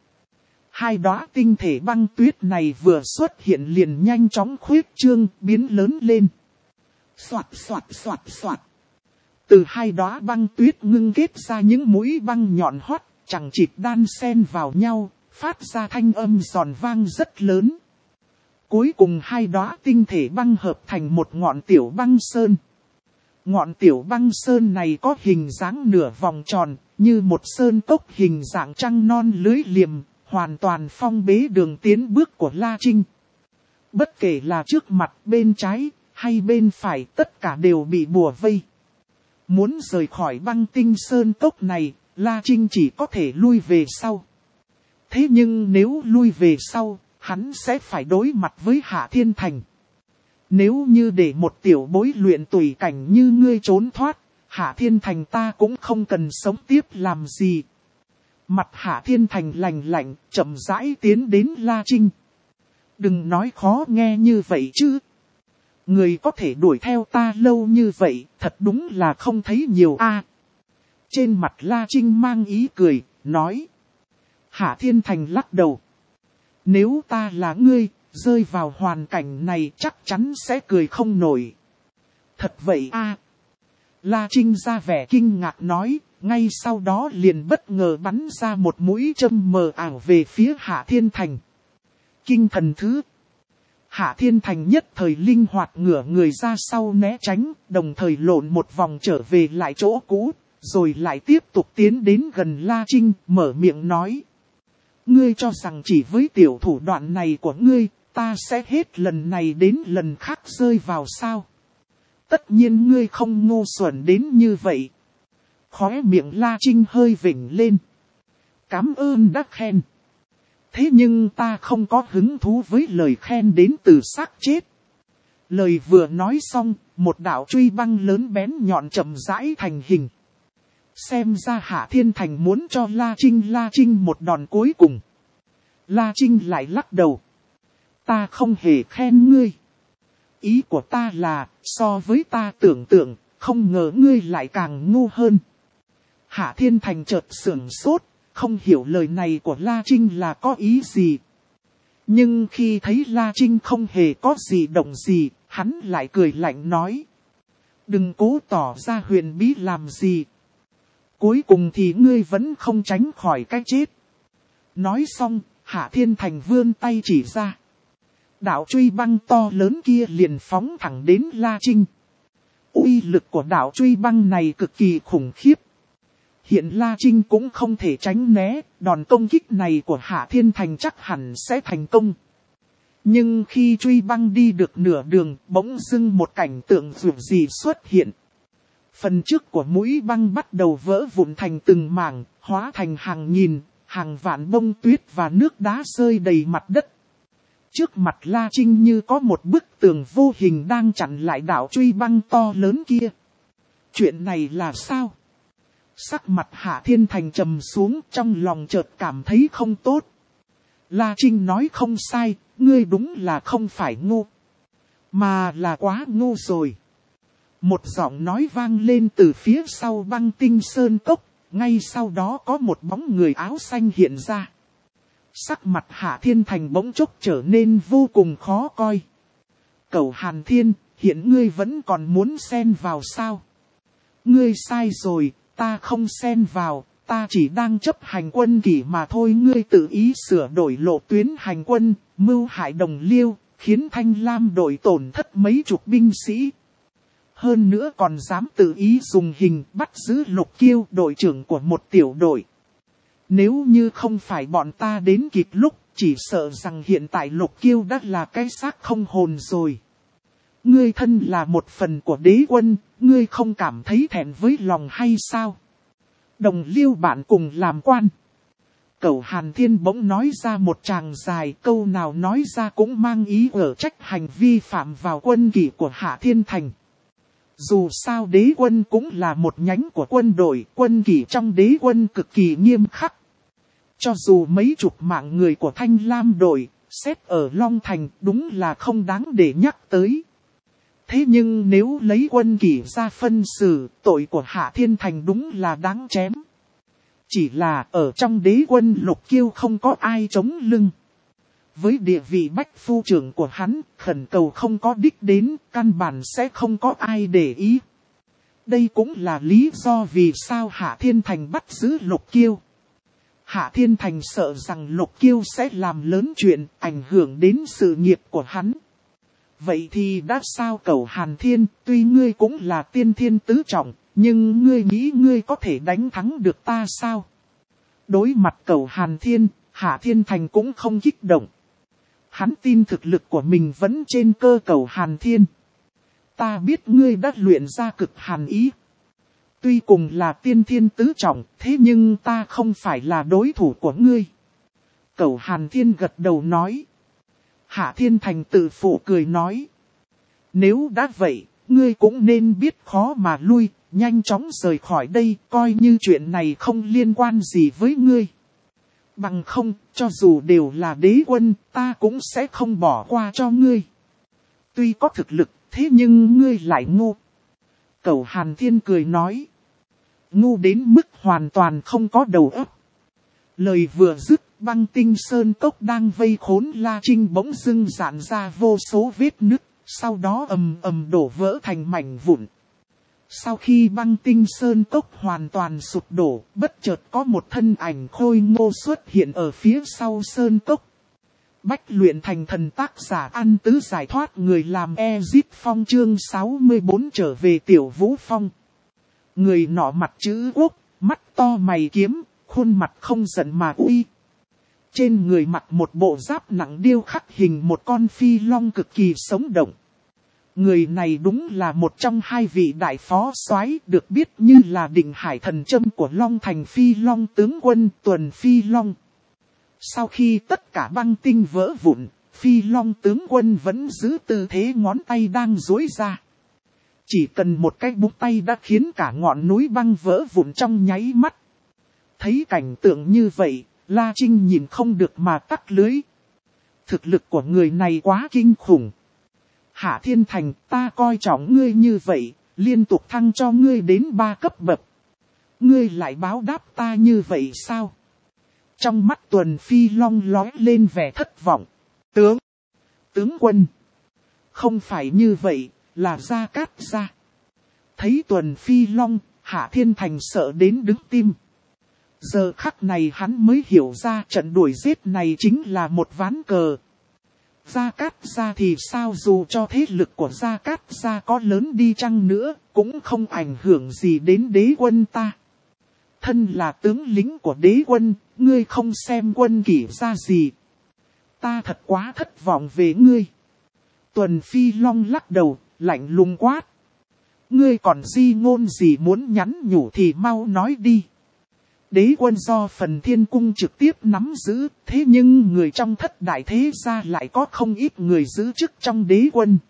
Hai đóa tinh thể băng tuyết này vừa xuất hiện liền nhanh chóng khuyết trương, biến lớn lên. Soạt soạt soạt soạt. Từ hai đóa băng tuyết ngưng kết ra những mũi băng nhọn hoắt, chẳng chịt đan xen vào nhau, phát ra thanh âm giòn vang rất lớn. Cuối cùng hai đóa tinh thể băng hợp thành một ngọn tiểu băng sơn. Ngọn tiểu băng sơn này có hình dáng nửa vòng tròn, như một sơn cốc hình dạng trăng non lưới liềm, hoàn toàn phong bế đường tiến bước của La Trinh. Bất kể là trước mặt, bên trái, hay bên phải, tất cả đều bị bùa vây. Muốn rời khỏi băng tinh sơn cốc này, La Trinh chỉ có thể lui về sau. Thế nhưng nếu lui về sau, hắn sẽ phải đối mặt với Hạ Thiên Thành. Nếu như để một tiểu bối luyện tùy cảnh như ngươi trốn thoát, Hạ Thiên Thành ta cũng không cần sống tiếp làm gì. Mặt Hạ Thiên Thành lạnh lạnh, chậm rãi tiến đến La Trinh. Đừng nói khó nghe như vậy chứ. Người có thể đuổi theo ta lâu như vậy, thật đúng là không thấy nhiều a. Trên mặt La Trinh mang ý cười, nói. Hạ Thiên Thành lắc đầu. Nếu ta là ngươi, rơi vào hoàn cảnh này chắc chắn sẽ cười không nổi. Thật vậy a. La Trinh ra vẻ kinh ngạc nói, ngay sau đó liền bất ngờ bắn ra một mũi châm mờ ảo về phía Hạ Thiên Thành. Kinh thần thứ. Hạ Thiên Thành nhất thời linh hoạt ngửa người ra sau né tránh, đồng thời lộn một vòng trở về lại chỗ cũ, rồi lại tiếp tục tiến đến gần La Trinh, mở miệng nói. Ngươi cho rằng chỉ với tiểu thủ đoạn này của ngươi, ta sẽ hết lần này đến lần khác rơi vào sao? Tất nhiên ngươi không ngu xuẩn đến như vậy. Khóe miệng La Trinh hơi vểnh lên. Cảm ơn đã khen. Thế nhưng ta không có hứng thú với lời khen đến từ xác chết. Lời vừa nói xong, một đạo truy băng lớn bén nhọn chậm rãi thành hình. Xem ra Hạ Thiên Thành muốn cho La Trinh La Trinh một đòn cuối cùng. La Trinh lại lắc đầu. Ta không hề khen ngươi. Ý của ta là, so với ta tưởng tượng, không ngờ ngươi lại càng ngu hơn. Hạ Thiên Thành chợt sửng sốt, không hiểu lời này của La Trinh là có ý gì. Nhưng khi thấy La Trinh không hề có gì động gì, hắn lại cười lạnh nói. Đừng cố tỏ ra huyền bí làm gì. Cuối cùng thì ngươi vẫn không tránh khỏi cái chết. Nói xong, Hạ Thiên Thành vươn tay chỉ ra. Đạo truy băng to lớn kia liền phóng thẳng đến La Trinh. Uy lực của đạo truy băng này cực kỳ khủng khiếp. Hiện La Trinh cũng không thể tránh né, đòn công kích này của Hạ Thiên Thành chắc hẳn sẽ thành công. Nhưng khi truy băng đi được nửa đường, bỗng dưng một cảnh tượng dường gì xuất hiện. Phần trước của mũi băng bắt đầu vỡ vụn thành từng mảng, hóa thành hàng nghìn, hàng vạn bông tuyết và nước đá rơi đầy mặt đất. Trước mặt La Trinh như có một bức tường vô hình đang chặn lại đạo truy băng to lớn kia. Chuyện này là sao? Sắc mặt Hạ Thiên Thành trầm xuống, trong lòng chợt cảm thấy không tốt. La Trinh nói không sai, ngươi đúng là không phải ngu, mà là quá ngu rồi. Một giọng nói vang lên từ phía sau băng tinh sơn cốc, ngay sau đó có một bóng người áo xanh hiện ra. Sắc mặt Hạ Thiên Thành bỗng chốc trở nên vô cùng khó coi. Cẩu Hàn Thiên, hiện ngươi vẫn còn muốn xen vào sao? Ngươi sai rồi, ta không xen vào, ta chỉ đang chấp hành quân kỷ mà thôi. Ngươi tự ý sửa đổi lộ tuyến hành quân, mưu hại đồng liêu, khiến Thanh Lam đội tổn thất mấy chục binh sĩ. Hơn nữa còn dám tự ý dùng hình bắt giữ Lục Kiêu, đội trưởng của một tiểu đội. Nếu như không phải bọn ta đến kịp lúc, chỉ sợ rằng hiện tại Lục Kiêu đã là cái xác không hồn rồi. Ngươi thân là một phần của đế quân, ngươi không cảm thấy thẹn với lòng hay sao? Đồng liêu bạn cùng làm quan. Cẩu Hàn Thiên bỗng nói ra một tràng dài, câu nào nói ra cũng mang ý ở trách hành vi phạm vào quân kỷ của Hạ Thiên Thành. Dù sao đế quân cũng là một nhánh của quân đội, quân kỷ trong đế quân cực kỳ nghiêm khắc. Cho dù mấy chục mạng người của Thanh Lam đội, xét ở Long Thành đúng là không đáng để nhắc tới. Thế nhưng nếu lấy quân kỷ ra phân xử, tội của Hạ Thiên Thành đúng là đáng chém. Chỉ là ở trong đế quân Lục Kiêu không có ai chống lưng. Với địa vị bách phu trưởng của hắn, khẩn cầu không có đích đến, căn bản sẽ không có ai để ý. Đây cũng là lý do vì sao Hạ Thiên Thành bắt giữ Lục Kiêu. Hạ Thiên Thành sợ rằng Lục Kiêu sẽ làm lớn chuyện, ảnh hưởng đến sự nghiệp của hắn. Vậy thì đã sao Cẩu Hàn Thiên, tuy ngươi cũng là tiên thiên tứ trọng, nhưng ngươi nghĩ ngươi có thể đánh thắng được ta sao? Đối mặt Cẩu Hàn Thiên, Hạ Thiên Thành cũng không kích động. Hắn tin thực lực của mình vẫn trên cơ Cẩu Hàn Thiên. Ta biết ngươi đã luyện ra cực hàn ý. Tuy cùng là tiên thiên tứ trọng, thế nhưng ta không phải là đối thủ của ngươi. Cẩu Hàn Thiên gật đầu nói. Hạ Thiên Thành tự phụ cười nói. Nếu đã vậy, ngươi cũng nên biết khó mà lui, nhanh chóng rời khỏi đây, coi như chuyện này không liên quan gì với ngươi. Bằng không, cho dù đều là đế quân, ta cũng sẽ không bỏ qua cho ngươi. Tuy có thực lực, thế nhưng ngươi lại ngu. Cẩu Hàn Thiên cười nói. Ngu đến mức hoàn toàn không có đầu óc. Lời vừa dứt, Băng Tinh Sơn Cốc đang vây khốn La Trinh bỗng dưng rạn ra vô số vết nứt, sau đó ầm ầm đổ vỡ thành mảnh vụn. Sau khi Băng Tinh Sơn Cốc hoàn toàn sụp đổ, bất chợt có một thân ảnh khôi ngô xuất hiện ở phía sau Sơn Cốc. Bách luyện thành thần tác giả An Tứ giải thoát người làm Ezit Phong chương sáu mươi bốn trở về Tiểu Vũ Phong. Người nọ mặt chữ quốc, mắt to mày kiếm, khuôn mặt không giận mà uy. Trên người mặc một bộ giáp nặng điêu khắc hình một con phi long cực kỳ sống động. Người này đúng là một trong hai vị đại phó soái được biết như là Định Hải thần châm của Long Thành Phi Long tướng quân Tuần Phi Long. Sau khi tất cả băng tinh vỡ vụn, Phi Long tướng quân vẫn giữ tư thế ngón tay đang duỗi ra. Chỉ cần một cái búng tay đã khiến cả ngọn núi băng vỡ vụn trong nháy mắt. Thấy cảnh tượng như vậy, La Trinh nhìn không được mà tắt lưới. Thực lực của người này quá kinh khủng. Hạ Thiên Thành, ta coi trọng ngươi như vậy, liên tục thăng cho ngươi đến ba cấp bậc. Ngươi lại báo đáp ta như vậy sao? Trong mắt Tuần Phi Long lóe lên vẻ thất vọng. Tướng, tướng quân, không phải như vậy, là Gia Cát Gia. Thấy Tuần Phi Long, Hạ Thiên Thành sợ đến đứng tim. Giờ khắc này hắn mới hiểu ra trận đuổi giết này chính là một ván cờ. Gia Cát Gia thì sao, dù cho thế lực của Gia Cát Gia có lớn đi chăng nữa, cũng không ảnh hưởng gì đến đế quân ta. Thân là tướng lính của đế quân, ngươi không xem quân kỷ ra gì. Ta thật quá thất vọng về ngươi. Tuần Phi Long lắc đầu, lạnh lùng quát. Ngươi còn di ngôn gì muốn nhắn nhủ thì mau nói đi. Đế quân do Phần Thiên Cung trực tiếp nắm giữ, thế nhưng người trong thất đại thế gia lại có không ít người giữ chức trong đế quân.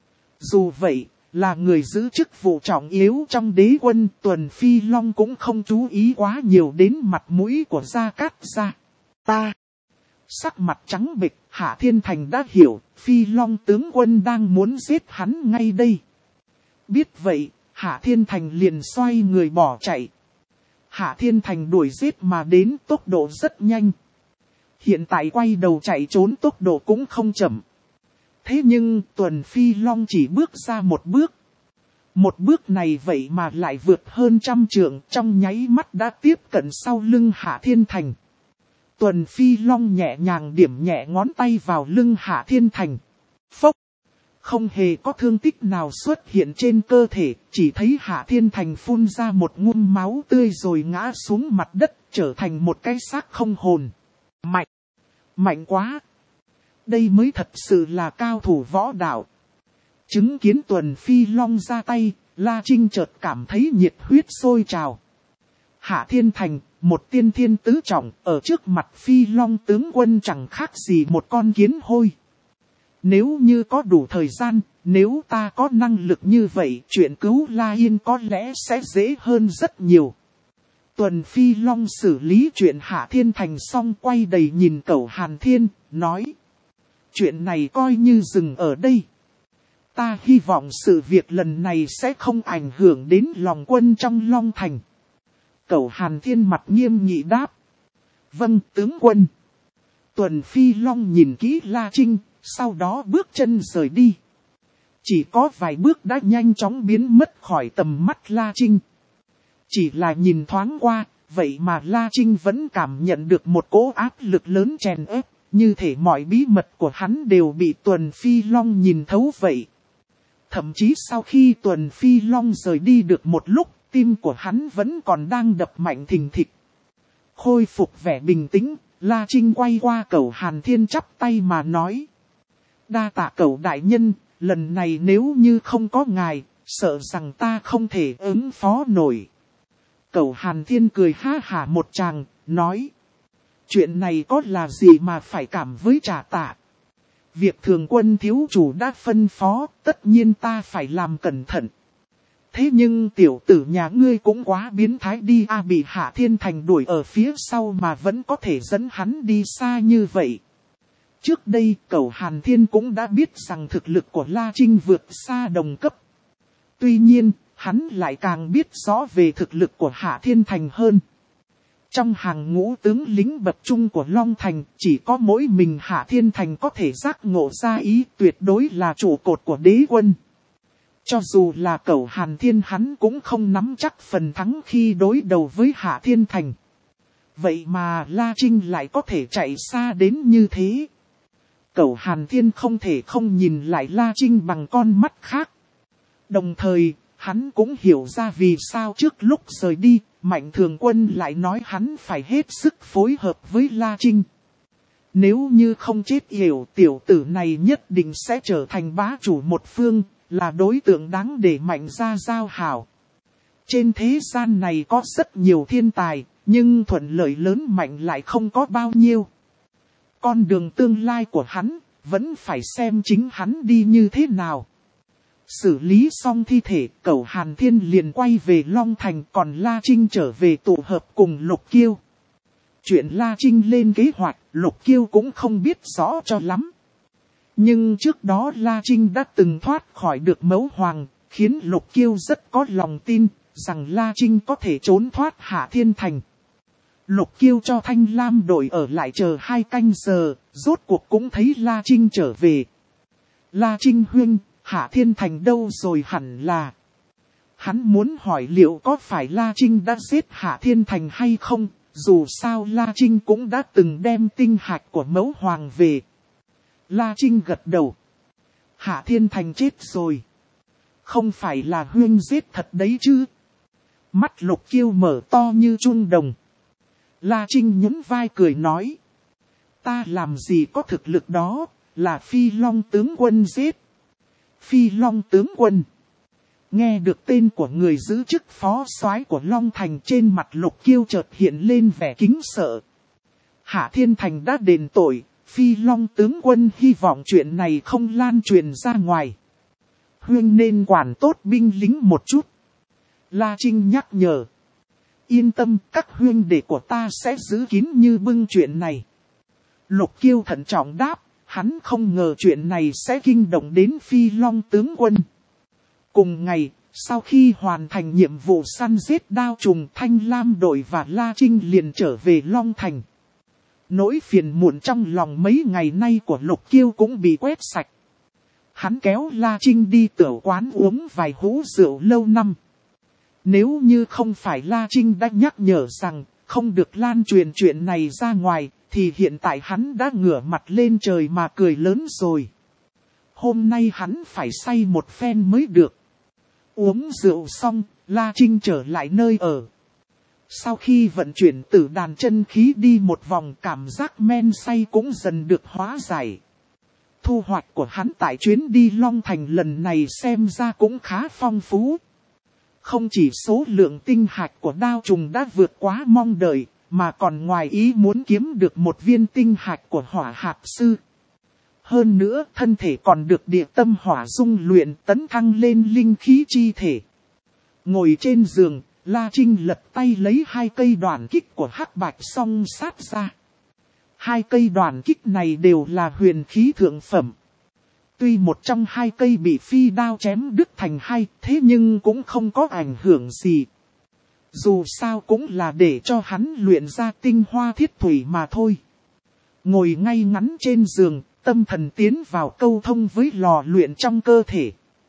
Dù vậy, là người giữ chức vụ trọng yếu trong đế quân, Tuần Phi Long cũng không chú ý quá nhiều đến mặt mũi của Gia Cát Gia. Ta, sắc mặt trắng bệch, Hạ Thiên Thành đã hiểu, Phi Long tướng quân đang muốn giết hắn ngay đây. Biết vậy, Hạ Thiên Thành liền xoay người bỏ chạy. Hạ Thiên Thành đuổi giết mà đến tốc độ rất nhanh. Hiện tại quay đầu chạy trốn tốc độ cũng không chậm. Thế nhưng Tuần Phi Long chỉ bước ra một bước. Một bước này vậy mà lại vượt hơn trăm trượng, trong nháy mắt đã tiếp cận sau lưng Hạ Thiên Thành. Tuần Phi Long nhẹ nhàng điểm nhẹ ngón tay vào lưng Hạ Thiên Thành. Phốc! Không hề có thương tích nào xuất hiện trên cơ thể, chỉ thấy Hạ Thiên Thành phun ra một ngụm máu tươi rồi ngã xuống mặt đất, trở thành một cái xác không hồn. Mạnh! Mạnh quá! Đây mới thật sự là cao thủ võ đạo. Chứng kiến Tuần Phi Long ra tay, La Trinh chợt cảm thấy nhiệt huyết sôi trào. Hạ Thiên Thành, một tiên thiên tứ trọng, ở trước mặt Phi Long tướng quân chẳng khác gì một con kiến hôi. Nếu như có đủ thời gian, nếu ta có năng lực như vậy, chuyện cứu La Yên có lẽ sẽ dễ hơn rất nhiều. Tuần Phi Long xử lý chuyện Hạ Thiên Thành xong quay đầy nhìn Cẩu Hàn Thiên, nói. Chuyện này coi như dừng ở đây. Ta hy vọng sự việc lần này sẽ không ảnh hưởng đến lòng quân trong Long Thành. Cẩu Hàn Thiên mặt nghiêm nghị đáp. Vâng tướng quân. Tuần Phi Long nhìn kỹ La Trinh, sau đó bước chân rời đi. Chỉ có vài bước đã nhanh chóng biến mất khỏi tầm mắt La Trinh. Chỉ là nhìn thoáng qua, vậy mà La Trinh vẫn cảm nhận được một cỗ áp lực lớn chèn ép, như thể mọi bí mật của hắn đều bị Tuần Phi Long nhìn thấu vậy. Thậm chí sau khi Tuần Phi Long rời đi được một lúc, tim của hắn vẫn còn đang đập mạnh thình thịch. Khôi phục vẻ bình tĩnh, La Trinh quay qua Cẩu Hàn Thiên chắp tay mà nói. Đa tạ Cẩu đại nhân, lần này nếu như không có ngài, sợ rằng ta không thể ứng phó nổi. Cẩu Hàn Thiên cười ha hả một tràng, nói. Chuyện này có là gì mà phải cảm với Trà Tạ. Việc Thường Quân thiếu chủ đã phân phó, tất nhiên ta phải làm cẩn thận. Thế nhưng tiểu tử nhà ngươi cũng quá biến thái đi a, bị Hạ Thiên Thành đuổi ở phía sau mà vẫn có thể dẫn hắn đi xa như vậy. Trước đây Cẩu Hàn Thiên cũng đã biết rằng thực lực của La Trinh vượt xa đồng cấp. Tuy nhiên, hắn lại càng biết rõ về thực lực của Hạ Thiên Thành hơn. Trong hàng ngũ tướng lính bậc trung của Long Thành, chỉ có mỗi mình Hạ Thiên Thành có thể giác ngộ ra ý, tuyệt đối là trụ cột của đế quân. Cho dù là Cẩu Hàn Thiên hắn cũng không nắm chắc phần thắng khi đối đầu với Hạ Thiên Thành. Vậy mà La Trinh lại có thể chạy xa đến như thế. Cẩu Hàn Thiên không thể không nhìn lại La Trinh bằng con mắt khác. Đồng thời, hắn cũng hiểu ra vì sao trước lúc rời đi, Mạnh Thường Quân lại nói hắn phải hết sức phối hợp với La Trinh. Nếu như không chết yểu, tiểu tử này nhất định sẽ trở thành bá chủ một phương, là đối tượng đáng để Mạnh gia giao hảo. Trên thế gian này có rất nhiều thiên tài, nhưng thuận lợi lớn Mạnh lại không có bao nhiêu. Con đường tương lai của hắn, vẫn phải xem chính hắn đi như thế nào. Xử lý xong thi thể, Cẩu Hàn Thiên liền quay về Long Thành, còn La Trinh trở về tụ hợp cùng Lục Kiêu. Chuyện La Trinh lên kế hoạch, Lục Kiêu cũng không biết rõ cho lắm. Nhưng trước đó La Trinh đã từng thoát khỏi được Mẫu Hoàng, khiến Lục Kiêu rất có lòng tin, rằng La Trinh có thể trốn thoát Hạ Thiên Thành. Lục Kiêu cho Thanh Lam đội ở lại chờ hai canh giờ, rốt cuộc cũng thấy La Trinh trở về. La Trinh huynh, Hạ Thiên Thành đâu rồi hẳn là. Hắn muốn hỏi liệu có phải La Trinh đã giết Hạ Thiên Thành hay không, dù sao La Trinh cũng đã từng đem tinh hạch của Mẫu Hoàng về. La Trinh gật đầu. Hạ Thiên Thành chết rồi. Không phải là huynh giết thật đấy chứ. Mắt Lục Kiêu mở to như chuông đồng. La Trinh nhún vai cười nói. Ta làm gì có thực lực đó, là Phi Long tướng quân giết. Phi Long tướng quân. Nghe được tên của người giữ chức phó soái của Long Thành, trên mặt Lục Kiêu chợt hiện lên vẻ kính sợ. Hạ Thiên Thành đã đền tội, Phi Long tướng quân hy vọng chuyện này không lan truyền ra ngoài. Huynh nên quản tốt binh lính một chút. La Trinh nhắc nhở. Yên tâm, các huynh đệ của ta sẽ giữ kín như bưng chuyện này. Lục Kiêu thận trọng đáp, hắn không ngờ chuyện này sẽ kinh động đến Phi Long tướng quân. Cùng ngày, sau khi hoàn thành nhiệm vụ săn giết đao trùng, Thanh Lam đội và La Trinh liền trở về Long Thành. Nỗi phiền muộn trong lòng mấy ngày nay của Lục Kiêu cũng bị quét sạch. Hắn kéo La Trinh đi tửu quán uống vài hũ rượu lâu năm. Nếu như không phải La Trinh đã nhắc nhở rằng không được lan truyền chuyện này ra ngoài, thì hiện tại hắn đã ngửa mặt lên trời mà cười lớn rồi. Hôm nay hắn phải say một phen mới được. Uống rượu xong, La Trinh trở lại nơi ở. Sau khi vận chuyển tử đàn chân khí đi một vòng, cảm giác men say cũng dần được hóa giải. Thu hoạch của hắn tại chuyến đi Long Thành lần này xem ra cũng khá phong phú. Không chỉ số lượng tinh hạch của đao trùng đã vượt quá mong đợi, mà còn ngoài ý muốn kiếm được một viên tinh hạch của hỏa hạt sư. Hơn nữa, thân thể còn được địa tâm hỏa dung luyện tấn thăng lên linh khí chi thể. Ngồi trên giường, La Trinh lật tay lấy hai cây đoản kích của Hắc Bạch Song Sát ra. Hai cây đoản kích này đều là huyền khí thượng phẩm. Tuy một trong hai cây bị phi đao chém đứt thành hai, thế nhưng cũng không có ảnh hưởng gì. Dù sao cũng là để cho hắn luyện ra tinh hoa thiết thủy mà thôi. Ngồi ngay ngắn trên giường, tâm thần tiến vào câu thông với lò luyện trong cơ thể.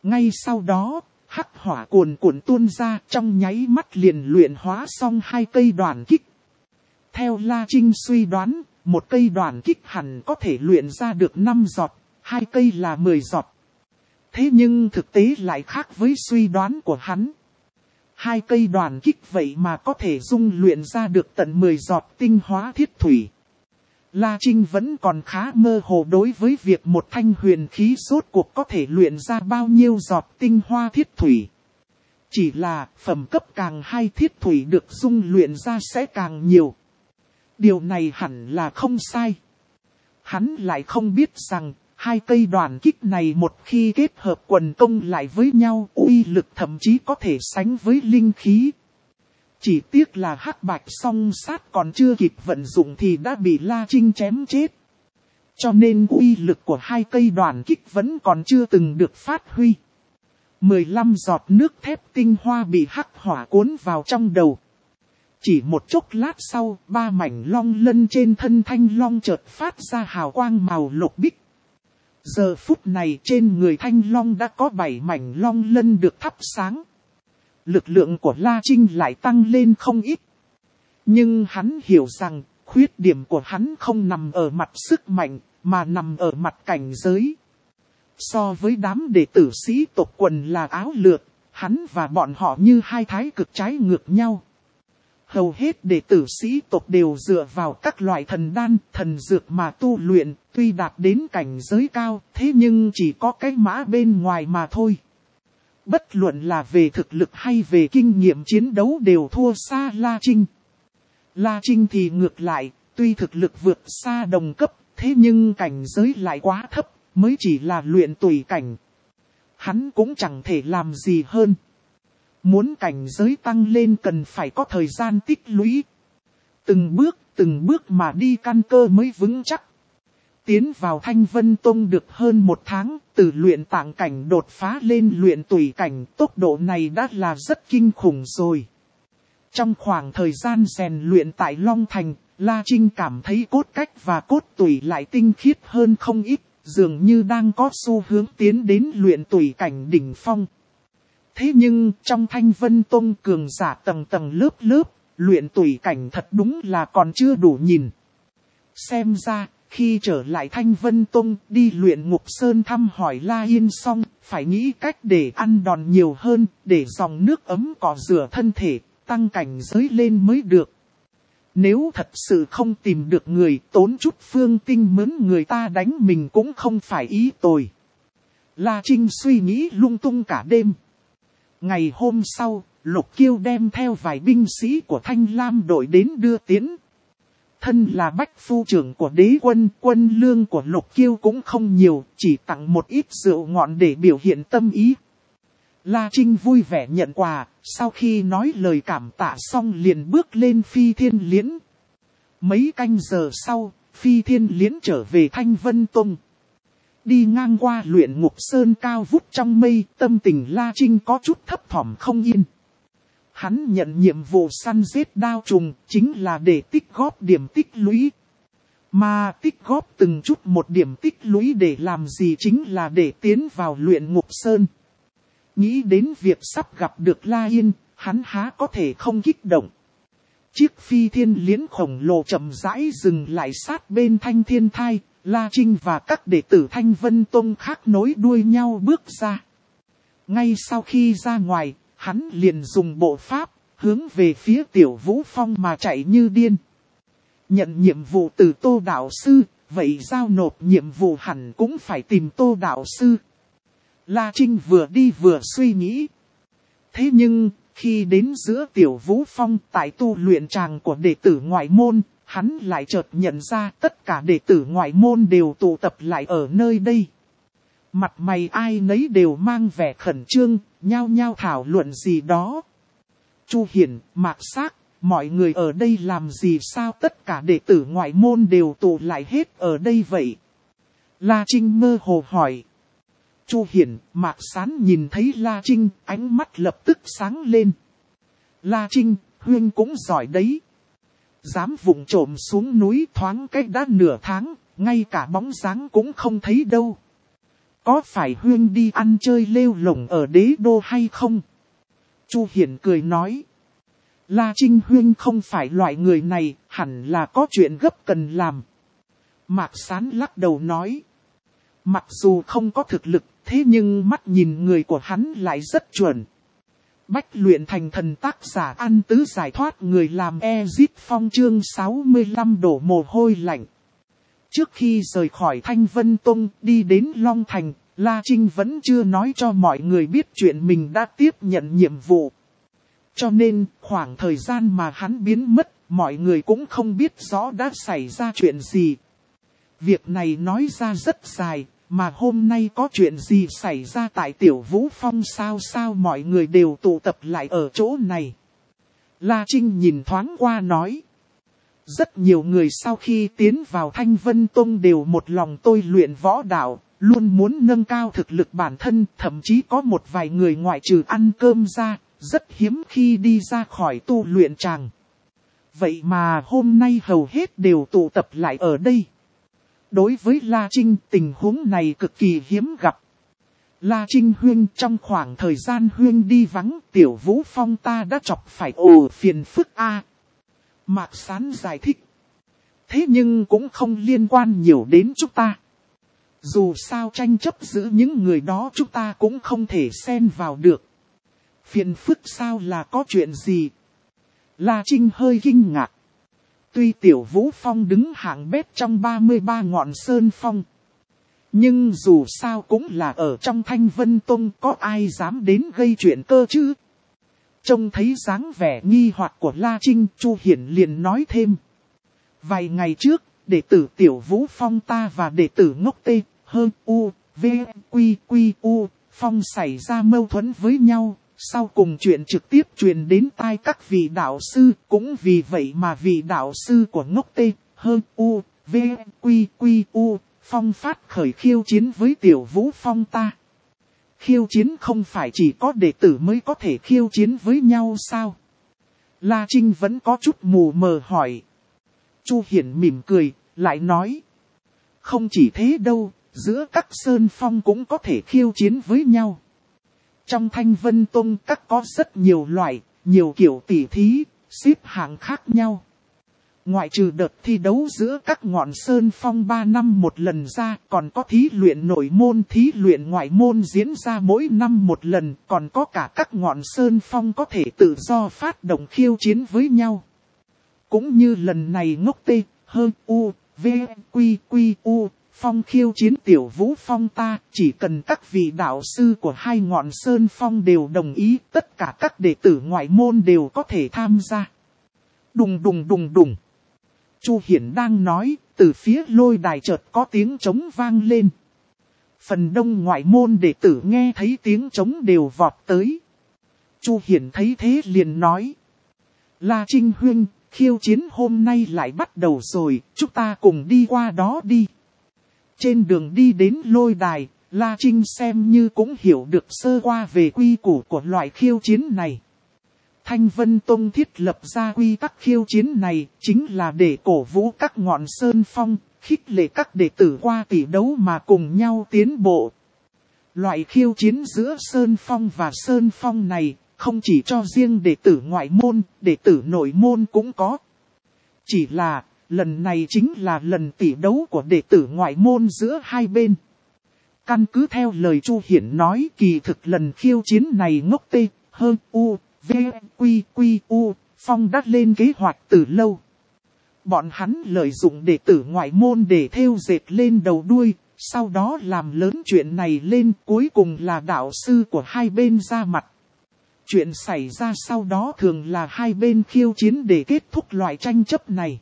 Ngay sau đó, hắc hỏa cuồn cuộn tuôn ra, trong nháy mắt liền luyện hóa xong hai cây đoàn kích. Theo La Trinh suy đoán, một cây đoàn kích hẳn có thể luyện ra được năm giọt, hai cây là mười giọt. Thế nhưng thực tế lại khác với suy đoán của hắn. Hai cây đoàn kích vậy mà có thể dung luyện ra được tận mười giọt tinh hóa thiết thủy. La Trinh vẫn còn khá mơ hồ đối với việc một thanh huyền khí rốt cuộc có thể luyện ra bao nhiêu giọt tinh hoa thiết thủy. Chỉ là phẩm cấp càng hay thiết thủy được dung luyện ra sẽ càng nhiều. Điều này hẳn là không sai. Hắn lại không biết rằng hai cây đoàn kích này một khi kết hợp quần công lại với nhau, uy lực thậm chí có thể sánh với linh khí. Chỉ tiếc là hắc bạch song sát còn chưa kịp vận dụng thì đã bị La Trinh chém chết. Cho nên uy lực của hai cây đoàn kích vẫn còn chưa từng được phát huy. mười lăm giọt nước thép tinh hoa bị hắc hỏa cuốn vào trong đầu. Chỉ một chốc lát sau, ba mảnh long lân trên thân thanh long chợt phát ra hào quang màu lục bích. Giờ phút này trên người thanh long đã có bảy mảnh long lân được thắp sáng. Lực lượng của La Trinh lại tăng lên không ít. Nhưng hắn hiểu rằng, khuyết điểm của hắn không nằm ở mặt sức mạnh, mà nằm ở mặt cảnh giới. So với đám đệ tử sĩ tộc quần là áo lược, hắn và bọn họ như hai thái cực trái ngược nhau. Hầu hết đệ tử sĩ tộc đều dựa vào các loại thần đan, thần dược mà tu luyện, tuy đạt đến cảnh giới cao, thế nhưng chỉ có cái mã bên ngoài mà thôi. Bất luận là về thực lực hay về kinh nghiệm chiến đấu đều thua xa La Trinh. La Trinh thì ngược lại, tuy thực lực vượt xa đồng cấp, thế nhưng cảnh giới lại quá thấp, mới chỉ là luyện tùy cảnh. Hắn cũng chẳng thể làm gì hơn. Muốn cảnh giới tăng lên cần phải có thời gian tích lũy. Từng bước, từng bước mà đi căn cơ mới vững chắc. Tiến vào Thanh Vân Tông được hơn một tháng, từ luyện tạng cảnh đột phá lên luyện tùy cảnh, tốc độ này đã là rất kinh khủng rồi. Trong khoảng thời gian rèn luyện tại Long Thành, La Trinh cảm thấy cốt cách và cốt tùy lại tinh khiết hơn không ít, dường như đang có xu hướng tiến đến luyện tùy cảnh đỉnh phong. Thế nhưng trong Thanh Vân Tông cường giả tầng tầng lớp lớp, luyện tùy cảnh thật đúng là còn chưa đủ nhìn. Xem ra, khi trở lại Thanh Vân Tông đi luyện Ngục Sơn thăm hỏi La Yên xong, phải nghĩ cách để ăn đòn nhiều hơn, để dòng nước ấm cọ rửa thân thể, tăng cảnh giới lên mới được. Nếu thật sự không tìm được người, tốn chút phương tinh mướn người ta đánh mình cũng không phải ý tồi. La Trinh suy nghĩ lung tung cả đêm. Ngày hôm sau, Lục Kiêu đem theo vài binh sĩ của Thanh Lam đội đến đưa tiễn. Thân là bách phu trưởng của đế quân, quân lương của Lục Kiêu cũng không nhiều, chỉ tặng một ít rượu ngọt để biểu hiện tâm ý. La Trinh vui vẻ nhận quà, sau khi nói lời cảm tạ xong liền bước lên Phi Thiên Liễn. Mấy canh giờ sau, Phi Thiên Liễn trở về Thanh Vân Tông. Đi ngang qua luyện Ngục Sơn cao vút trong mây, tâm tình La Trinh có chút thấp thỏm không yên. Hắn nhận nhiệm vụ săn giết đao trùng, chính là để tích góp điểm tích lũy. Mà tích góp từng chút một điểm tích lũy để làm gì chính là để tiến vào luyện Ngục Sơn. Nghĩ đến việc sắp gặp được La Yên, hắn há có thể không kích động. Chiếc Phi Thiên Liễn khổng lồ chậm rãi dừng lại sát bên Thanh Thiên Thai, La Trinh và các đệ tử Thanh Vân Tông khác nối đuôi nhau bước ra. Ngay sau khi ra ngoài, hắn liền dùng bộ pháp, hướng về phía Tiểu Vũ Phong mà chạy như điên. Nhận nhiệm vụ từ Tô Đạo Sư, vậy giao nộp nhiệm vụ hẳn cũng phải tìm Tô Đạo Sư. La Trinh vừa đi vừa suy nghĩ. Thế nhưng, khi đến giữa Tiểu Vũ Phong tại tu luyện tràng của đệ tử ngoại môn, hắn lại chợt nhận ra tất cả đệ tử ngoại môn đều tụ tập lại ở nơi đây. Mặt mày ai nấy đều mang vẻ khẩn trương, nhao nhao thảo luận gì đó. Chu Hiển, Mạc Sắc, mọi người ở đây làm gì sao tất cả đệ tử ngoại môn đều tụ lại hết ở đây vậy? La Trinh mơ hồ hỏi. Chu Hiển, Mạc Sán nhìn thấy La Trinh, ánh mắt lập tức sáng lên. La Trinh, huynh cũng giỏi đấy. Dám vụng trộm xuống núi thoáng cách đã nửa tháng, ngay cả bóng dáng cũng không thấy đâu. có phải Huyên đi ăn chơi lêu lổng ở đế đô hay không? Chu Hiển cười nói. La Trinh Huyên không phải loại người này, hẳn là có chuyện gấp cần làm. Mạc Sán lắc đầu nói. Mặc dù không có thực lực, thế nhưng mắt nhìn người của hắn lại rất chuẩn. Bách luyện thành thần tác giả ăn tứ giải thoát người làm Ezit Phong chương sáu mươi lăm đổ mồ hôi lạnh. Trước khi rời khỏi Thanh Vân Tông đi đến Long Thành, La Trinh vẫn chưa nói cho mọi người biết chuyện mình đã tiếp nhận nhiệm vụ. Cho nên, khoảng thời gian mà hắn biến mất, mọi người cũng không biết rõ đã xảy ra chuyện gì. Việc này nói ra rất dài, mà hôm nay có chuyện gì xảy ra tại Tiểu Vũ Phong sao sao mọi người đều tụ tập lại ở chỗ này. La Trinh nhìn thoáng qua nói. Rất nhiều người sau khi tiến vào Thanh Vân Tông đều một lòng tôi luyện võ đạo, luôn muốn nâng cao thực lực bản thân, thậm chí có một vài người ngoại trừ ăn cơm ra, rất hiếm khi đi ra khỏi tu luyện tràng. Vậy mà hôm nay hầu hết đều tụ tập lại ở đây. Đối với La Trinh tình huống này cực kỳ hiếm gặp. La Trinh Huyên trong khoảng thời gian Huyên đi vắng Tiểu Vũ Phong ta đã chọc phải ồ phiền phức a. Mạc Sán giải thích. Thế nhưng cũng không liên quan nhiều đến chúng ta. Dù sao tranh chấp giữa những người đó chúng ta cũng không thể xen vào được. Phiền phức sao là có chuyện gì? La Trinh hơi kinh ngạc. Tuy Tiểu Vũ Phong đứng hạng bét trong ba mươi ba ngọn sơn phong. Nhưng dù sao cũng là ở trong Thanh Vân Tông, có ai dám đến gây chuyện cơ chứ? Trông thấy dáng vẻ nghi hoặc của La Trinh, Chu Hiển liền nói thêm. Vài ngày trước, đệ tử Tiểu Vũ Phong ta và đệ tử Ngốc Tê, Hơ U, V, Quy, Quy, U, Phong xảy ra mâu thuẫn với nhau. Sau cùng chuyện trực tiếp truyền đến tai các vị đạo sư, cũng vì vậy mà vị đạo sư của Ngốc Tê, Hơ U, V, Quy, Quy, U, Phong phát khởi khiêu chiến với Tiểu Vũ Phong ta. Khiêu chiến không phải chỉ có đệ tử mới có thể khiêu chiến với nhau sao? La Trinh vẫn có chút mù mờ hỏi. Chu Hiển mỉm cười, lại nói. Không chỉ thế đâu, giữa các sơn phong cũng có thể khiêu chiến với nhau. Trong Thanh Vân Tông các có rất nhiều loại, nhiều kiểu tỉ thí, xếp hạng khác nhau. Ngoại trừ đợt thi đấu giữa các ngọn sơn phong ba năm một lần ra, còn có thí luyện nội môn, thí luyện ngoại môn diễn ra mỗi năm một lần, còn có cả các ngọn sơn phong có thể tự do phát động khiêu chiến với nhau. Cũng như lần này Ngốc Tê, Hơ U, V, Quy, Quy, U, Phong khiêu chiến Tiểu Vũ Phong ta, chỉ cần các vị đạo sư của hai ngọn sơn phong đều đồng ý, tất cả các đệ tử ngoại môn đều có thể tham gia. Đùng đùng đùng đùng. Chu Hiển đang nói, từ phía lôi đài chợt có tiếng trống vang lên. Phần đông ngoại môn đệ tử nghe thấy tiếng trống đều vọt tới. Chu Hiển thấy thế liền nói. La Trinh Huyên, khiêu chiến hôm nay lại bắt đầu rồi, chúng ta cùng đi qua đó đi. Trên đường đi đến lôi đài, La Trinh xem như cũng hiểu được sơ qua về quy củ của loại khiêu chiến này. Thanh Vân Tông thiết lập ra quy tắc khiêu chiến này chính là để cổ vũ các ngọn sơn phong, khích lệ các đệ tử qua tỷ đấu mà cùng nhau tiến bộ. Loại khiêu chiến giữa sơn phong và sơn phong này không chỉ cho riêng đệ tử ngoại môn, đệ tử nội môn cũng có. Chỉ là lần này chính là lần tỷ đấu của đệ tử ngoại môn giữa hai bên. Căn cứ theo lời Chu Hiển nói, kỳ thực lần khiêu chiến này Ngốc Tê, Hơ U, V, Quy, Quy, U, Phong đã lên kế hoạch từ lâu. Bọn hắn lợi dụng đệ tử ngoại môn để thêu dệt lên đầu đuôi, sau đó làm lớn chuyện này lên, cuối cùng là đạo sư của hai bên ra mặt. Chuyện xảy ra sau đó thường là hai bên khiêu chiến để kết thúc loại tranh chấp này.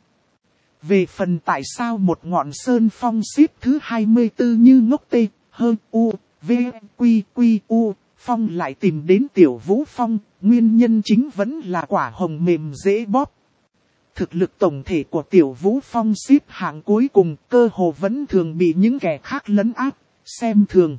Về phần tại sao một ngọn sơn phong xếp thứ hai mươi tư như Ngốc Tê, Hơ U, V, Quy, Quy, U, Phong lại tìm đến Tiểu Vũ Phong, nguyên nhân chính vẫn là quả hồng mềm dễ bóp. Thực lực tổng thể của Tiểu Vũ Phong xếp hạng cuối cùng cơ hồ vẫn thường bị những kẻ khác lấn áp, xem thường.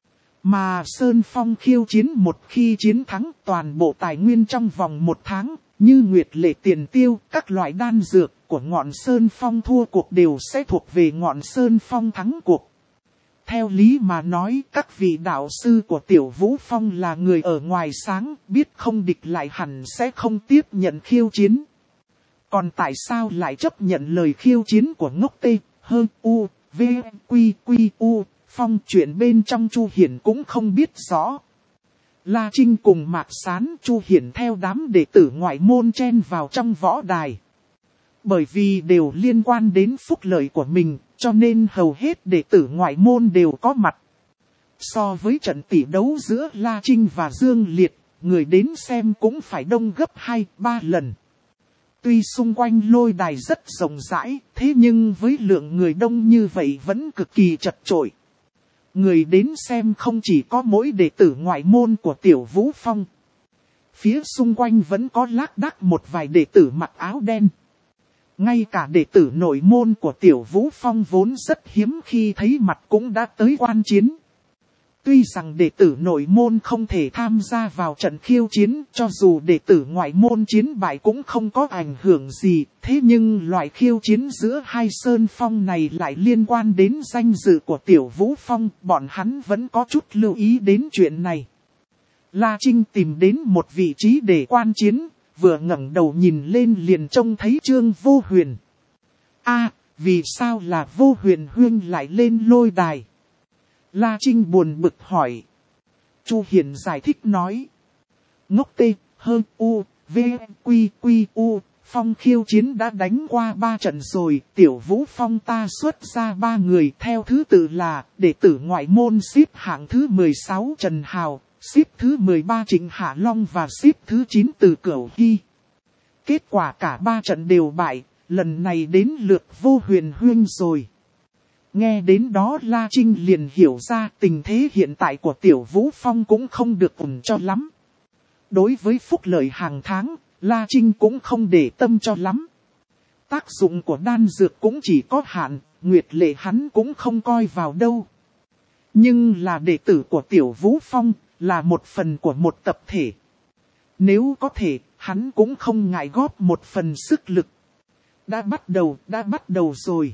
Mà Sơn Phong khiêu chiến một khi chiến thắng toàn bộ tài nguyên trong vòng một tháng, như nguyệt lệ tiền tiêu, các loại đan dược của ngọn Sơn Phong thua cuộc đều sẽ thuộc về ngọn Sơn Phong thắng cuộc. Theo lý mà nói, các vị đạo sư của Tiểu Vũ Phong là người ở ngoài sáng, biết không địch lại hẳn sẽ không tiếp nhận khiêu chiến. Còn tại sao lại chấp nhận lời khiêu chiến của ngốc tê, hơ, u, v, quy, quy, u, Phong? Chuyện bên trong Chu Hiển cũng không biết rõ. La Trinh cùng Mạc Sán, Chu Hiển theo đám đệ tử ngoại môn chen vào trong võ đài. Bởi vì đều liên quan đến phúc lợi của mình, cho nên hầu hết đệ tử ngoại môn đều có mặt. So với trận tỷ đấu giữa La Trinh và Dương Liệt, người đến xem cũng phải đông gấp hai ba lần. Tuy xung quanh lôi đài rất rộng rãi, thế nhưng với lượng người đông như vậy vẫn cực kỳ chật chội. Người đến xem không chỉ có mỗi đệ tử ngoại môn của Tiểu Vũ Phong. Phía xung quanh vẫn có lác đác một vài đệ tử mặc áo đen. Ngay cả đệ tử nội môn của Tiểu Vũ Phong vốn rất hiếm khi thấy mặt cũng đã tới quan chiến. Tuy rằng đệ tử nội môn không thể tham gia vào trận khiêu chiến, cho dù đệ tử ngoại môn chiến bại cũng không có ảnh hưởng gì, thế nhưng loại khiêu chiến giữa hai sơn phong này lại liên quan đến danh dự của Tiểu Vũ Phong, bọn hắn vẫn có chút lưu ý đến chuyện này. La Trinh tìm đến một vị trí để quan chiến, vừa ngẩng đầu nhìn lên liền trông thấy Trương Vô Huyền. A, vì sao là Vô Huyền huynh lại lên lôi đài? La Trinh buồn bực hỏi. Chu Hiển giải thích nói. Ngốc tê, hơ, u, v, quy, quy, u, Phong khiêu chiến đã đánh qua ba trận rồi. Tiểu Vũ Phong ta xuất ra ba người theo thứ tự là đệ tử ngoại môn xếp hạng thứ mười sáu Trần Hào, xếp thứ mười ba Trịnh Hạ Long và xếp thứ chín Từ Cửu Hy. Kết quả cả ba trận đều bại, lần này đến lượt Vô Huyền huynh rồi. Nghe đến đó La Trinh liền hiểu ra tình thế hiện tại của Tiểu Vũ Phong cũng không được ổn cho lắm. Đối với phúc lợi hàng tháng, La Trinh cũng không để tâm cho lắm. Tác dụng của đan dược cũng chỉ có hạn, Nguyệt Lệ hắn cũng không coi vào đâu. Nhưng là đệ tử của Tiểu Vũ Phong, là một phần của một tập thể. Nếu có thể, hắn cũng không ngại góp một phần sức lực. Đã bắt đầu, đã bắt đầu rồi.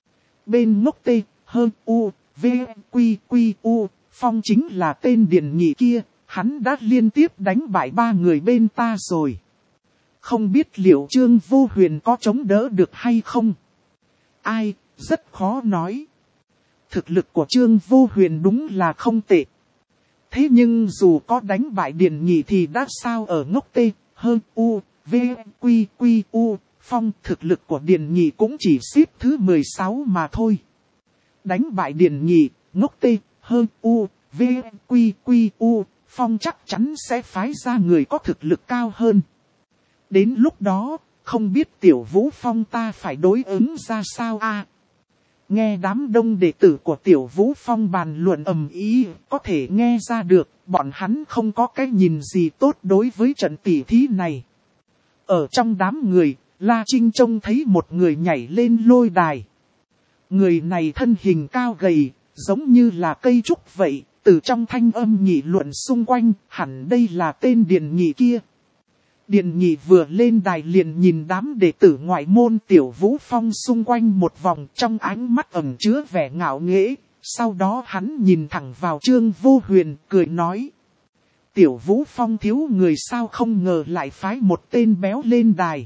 Bên ngốc tê, hơ, u, v, quy, quy, u, Phong chính là tên Điền Nhị kia, hắn đã liên tiếp đánh bại ba người bên ta rồi. Không biết liệu Trương Vô Huyền có chống đỡ được hay không? Ai, rất khó nói. Thực lực của Trương Vô Huyền đúng là không tệ. Thế nhưng dù có đánh bại Điền Nhị thì đã sao ở ngốc tê, hơ, u, v, quy, quy, u. Phong thực lực của Điền Nhị cũng chỉ xếp thứ mười sáu mà thôi. Đánh bại Điền Nhị, ngốc tê, hơ, u, v, quy, quy, u, Phong chắc chắn sẽ phái ra người có thực lực cao hơn. Đến lúc đó, không biết Tiểu Vũ Phong ta phải đối ứng ra sao a? À, nghe đám đông đệ tử của Tiểu Vũ Phong bàn luận ầm ĩ, có thể nghe ra được, bọn hắn không có cái nhìn gì tốt đối với trận tỷ thí này. Ở trong đám người, La Trinh trông thấy một người nhảy lên lôi đài. Người này thân hình cao gầy, giống như là cây trúc vậy, từ trong thanh âm nghị luận xung quanh, hẳn đây là tên Điền Nhị kia. Điền Nhị vừa lên đài liền nhìn đám đệ tử ngoại môn Tiểu Vũ Phong xung quanh một vòng, trong ánh mắt ẩn chứa vẻ ngạo nghễ, sau đó hắn nhìn thẳng vào Trương Vô Huyền, cười nói. Tiểu Vũ Phong thiếu người sao không ngờ lại phái một tên béo lên đài.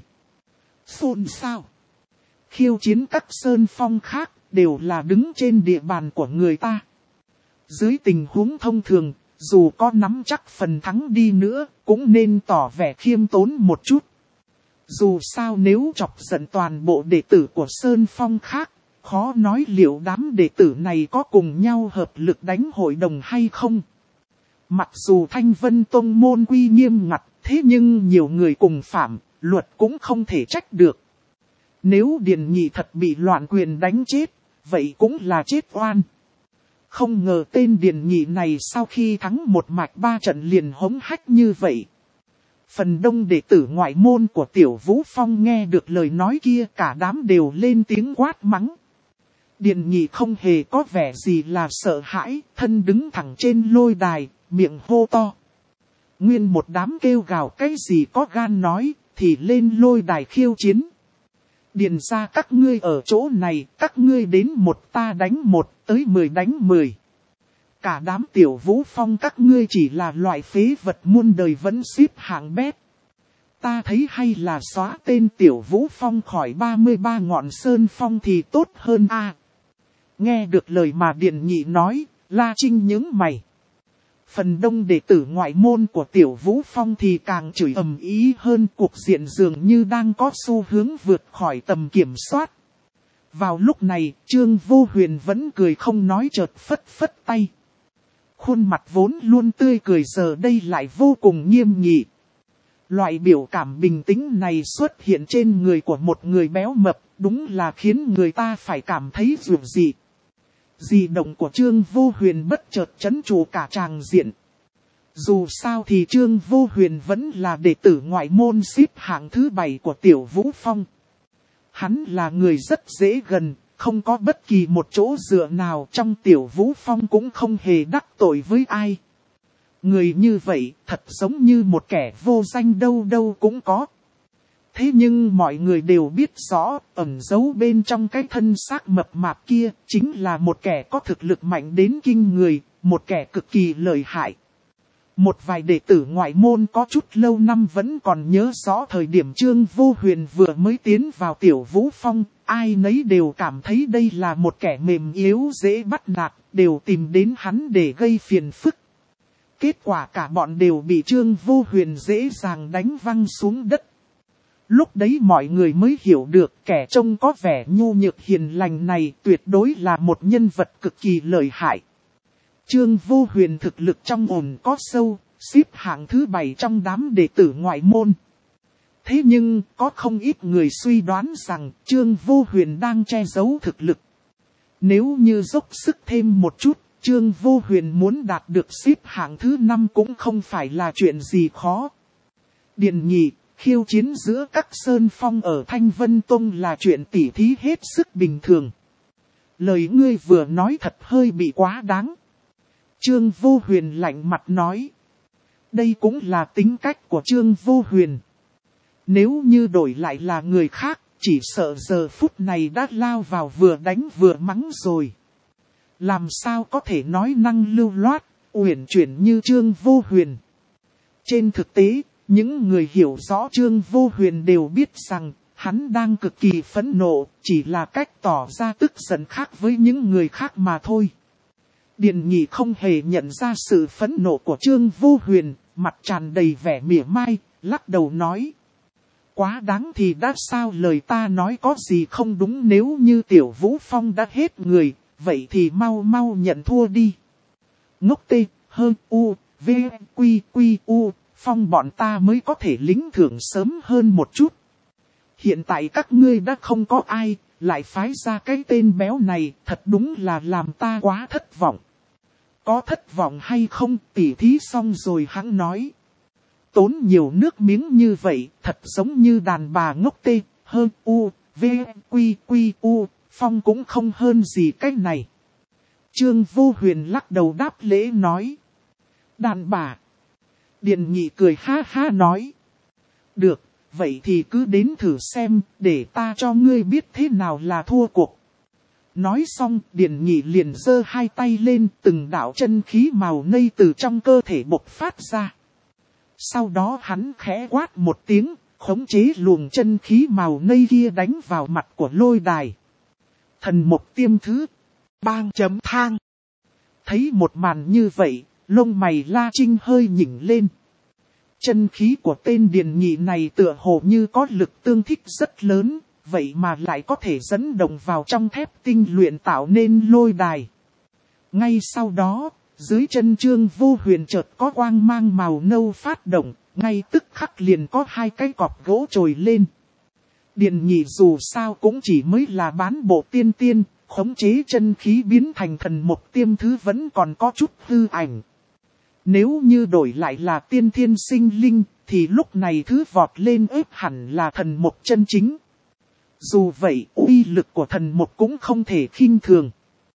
Xôn xao. Khiêu chiến các sơn phong khác đều là đứng trên địa bàn của người ta. Dưới tình huống thông thường, dù có nắm chắc phần thắng đi nữa, cũng nên tỏ vẻ khiêm tốn một chút. Dù sao nếu chọc giận toàn bộ đệ tử của sơn phong khác, khó nói liệu đám đệ tử này có cùng nhau hợp lực đánh hội đồng hay không. Mặc dù Thanh Vân Tông môn quy nghiêm ngặt, thế nhưng nhiều người cùng phạm, luật cũng không thể trách được. Nếu Điền Nhị thật bị loạn quyền đánh chết, vậy cũng là chết oan. Không ngờ tên Điền Nhị này sau khi thắng một mạch ba trận liền hống hách như vậy. Phần đông đệ tử ngoại môn của Tiểu Vũ Phong nghe được lời nói kia cả đám đều lên tiếng quát mắng. Điền Nhị không hề có vẻ gì là sợ hãi, thân đứng thẳng trên lôi đài, miệng hô to. Nguyên một đám kêu gào cái gì có gan nói, thì lên lôi đài khiêu chiến. Điền ra các ngươi ở chỗ này, các ngươi đến một ta đánh một, tới mười đánh mười. Cả đám Tiểu Vũ Phong các ngươi chỉ là loại phế vật muôn đời vẫn xếp hạng bét. Ta thấy hay là xóa tên Tiểu Vũ Phong khỏi ba mươi ba ngọn sơn phong thì tốt hơn a. À, nghe được lời mà Điền Nhị nói, La Trinh nhướng mày. Phần đông đệ tử ngoại môn của Tiểu Vũ Phong thì càng chửi ầm ý hơn, cuộc diện dường như đang có xu hướng vượt khỏi tầm kiểm soát. Vào lúc này, Trương Vô Huyền vẫn cười không nói, chợt phất phất tay. Khuôn mặt vốn luôn tươi cười giờ đây lại vô cùng nghiêm nghị. Loại biểu cảm bình tĩnh này xuất hiện trên người của một người béo mập, đúng là khiến người ta phải cảm thấy dịu dị. Dị động của Trương Vô Huyền bất chợt trấn trụ cả tràng diện. Dù sao thì Trương Vô Huyền vẫn là đệ tử ngoại môn xếp hạng thứ bảy của Tiểu Vũ Phong. Hắn là người rất dễ gần, không có bất kỳ một chỗ dựa nào trong Tiểu Vũ Phong cũng không hề đắc tội với ai. Người như vậy thật giống như một kẻ vô danh đâu đâu cũng có. Thế nhưng mọi người đều biết rõ, ẩn giấu bên trong cái thân xác mập mạp kia, chính là một kẻ có thực lực mạnh đến kinh người, một kẻ cực kỳ lợi hại. Một vài đệ tử ngoại môn có chút lâu năm vẫn còn nhớ rõ thời điểm Trương Vô Huyền vừa mới tiến vào Tiểu Vũ Phong, ai nấy đều cảm thấy đây là một kẻ mềm yếu dễ bắt nạt, đều tìm đến hắn để gây phiền phức. Kết quả cả bọn đều bị Trương Vô Huyền dễ dàng đánh văng xuống đất. Lúc đấy mọi người mới hiểu được kẻ trông có vẻ nhu nhược hiền lành này tuyệt đối là một nhân vật cực kỳ lợi hại. Trương Vô Huyền thực lực trong ổn có sâu, xếp hạng thứ bảy trong đám đệ tử ngoại môn. Thế nhưng có không ít người suy đoán rằng Trương Vô Huyền đang che giấu thực lực. Nếu như dốc sức thêm một chút, Trương Vô Huyền muốn đạt được xếp hạng thứ năm cũng không phải là chuyện gì khó. Điền Nhị, khiêu chiến giữa các sơn phong ở Thanh Vân Tông là chuyện tỉ thí hết sức bình thường. Lời ngươi vừa nói thật hơi bị quá đáng. Trương Vô Huyền lạnh mặt nói. Đây cũng là tính cách của Trương Vô Huyền. Nếu như đổi lại là người khác, chỉ sợ giờ phút này đã lao vào vừa đánh vừa mắng rồi. Làm sao có thể nói năng lưu loát, uyển chuyển như Trương Vô Huyền. Trên thực tế, những người hiểu rõ Trương Vô Huyền đều biết rằng, hắn đang cực kỳ phẫn nộ, chỉ là cách tỏ ra tức giận khác với những người khác mà thôi. Điền Nhị không hề nhận ra sự phẫn nộ của Trương Vô Huyền, mặt tràn đầy vẻ mỉa mai, lắc đầu nói. Quá đáng thì đã sao, lời ta nói có gì không đúng, nếu như Tiểu Vũ Phong đã hết người, vậy thì mau mau nhận thua đi. Ngốc tê, hơn u, v, quy, quy, u, Phong bọn ta mới có thể lĩnh thưởng sớm hơn một chút. Hiện tại các ngươi đã không có ai, lại phái ra cái tên béo này, thật đúng là làm ta quá thất vọng. Có thất vọng hay không, tỉ thí xong rồi hắn nói. Tốn nhiều nước miếng như vậy, thật giống như đàn bà ngốc tê, hơn u, v, quy, quy, u, Phong cũng không hơn gì cái này. Trương Vô Huyền lắc đầu đáp lễ nói. Đàn bà. Điền Nhị cười ha ha nói. Được, vậy thì cứ đến thử xem, để ta cho ngươi biết thế nào là thua cuộc. Nói xong, Điền Nhị liền giơ hai tay lên, từng đạo chân khí màu nây từ trong cơ thể bộc phát ra. Sau đó hắn khẽ quát một tiếng, khống chế luồng chân khí màu nây kia đánh vào mặt của lôi đài. Thần một tiêm thứ. Bang chấm thang. Thấy một màn như vậy, lông mày La Trinh hơi nhỉnh lên. Chân khí của tên Điền Nhị này tựa hồ như có lực tương thích rất lớn, vậy mà lại có thể dẫn động vào trong thép tinh luyện tạo nên lôi đài. Ngay sau đó, dưới chân Trương Vô Huyền chợt có quang mang màu nâu phát động, ngay tức khắc liền có hai cái cọp gỗ trồi lên. Điền Nhị dù sao cũng chỉ mới là bán bộ tiên tiên, khống chế chân khí biến thành thần một tiêm thứ vẫn còn có chút hư ảnh. Nếu như đổi lại là tiên thiên sinh linh, thì lúc này thứ vọt lên ếp hẳn là thần một chân chính. Dù vậy, uy lực của thần một cũng không thể khinh thường.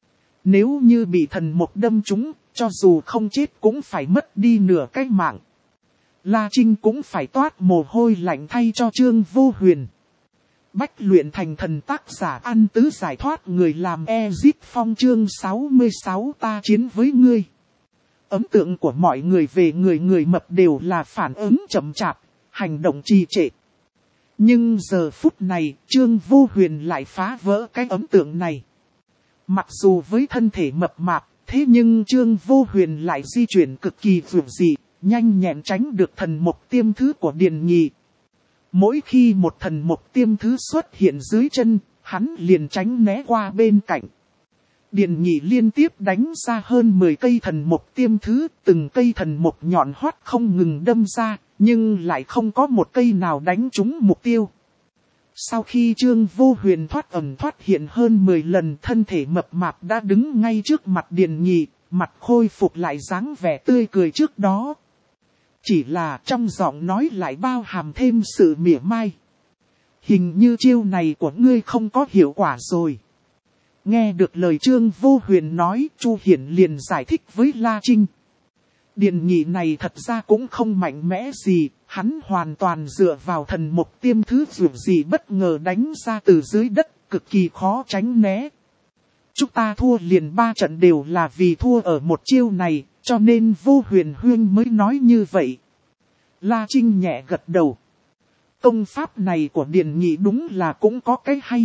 Nếu như bị thần một đâm trúng, cho dù không chết cũng phải mất đi nửa cái mạng. La Trinh cũng phải toát mồ hôi lạnh thay cho Trương Vô Huyền. Bách luyện thành thần tác giả An Tứ giải thoát người làm Ezit Phong chương sáu mươi sáu ta chiến với ngươi. Ấn tượng của mọi người về người người mập đều là phản ứng chậm chạp, hành động trì trệ. Nhưng giờ phút này, Trương Vô Huyền lại phá vỡ cái ấn tượng này. Mặc dù với thân thể mập mạp, thế nhưng Trương Vô Huyền lại di chuyển cực kỳ vượt dị, nhanh nhẹn tránh được thần mộc tiêm thứ của Điền Nhị. Mỗi khi một thần mộc tiêm thứ xuất hiện dưới chân, hắn liền tránh né qua bên cạnh. Điền Nhị liên tiếp đánh ra hơn mười cây thần mộc tiêm thứ, từng cây thần mộc nhọn hoắt không ngừng đâm ra, nhưng lại không có một cây nào đánh trúng mục tiêu. Sau khi Trương Vô Huyền thoát ẩn thoát hiện hơn mười lần, thân thể mập mạp đã đứng ngay trước mặt Điền Nhị, mặt khôi phục lại dáng vẻ tươi cười trước đó. Chỉ là trong giọng nói lại bao hàm thêm sự mỉa mai. Hình như chiêu này của ngươi không có hiệu quả rồi. Nghe được lời Trương Vô Huyền nói, Chu Hiển liền giải thích với La Trinh. Điền Nhị này thật ra cũng không mạnh mẽ gì, hắn hoàn toàn dựa vào thần mộc tiêm thứ dù gì bất ngờ đánh ra từ dưới đất, cực kỳ khó tránh né. Chúng ta thua liền ba trận đều là vì thua ở một chiêu này, cho nên Vô Huyền huynh mới nói như vậy. La Trinh nhẹ gật đầu. Công pháp này của Điền Nhị đúng là cũng có cái hay.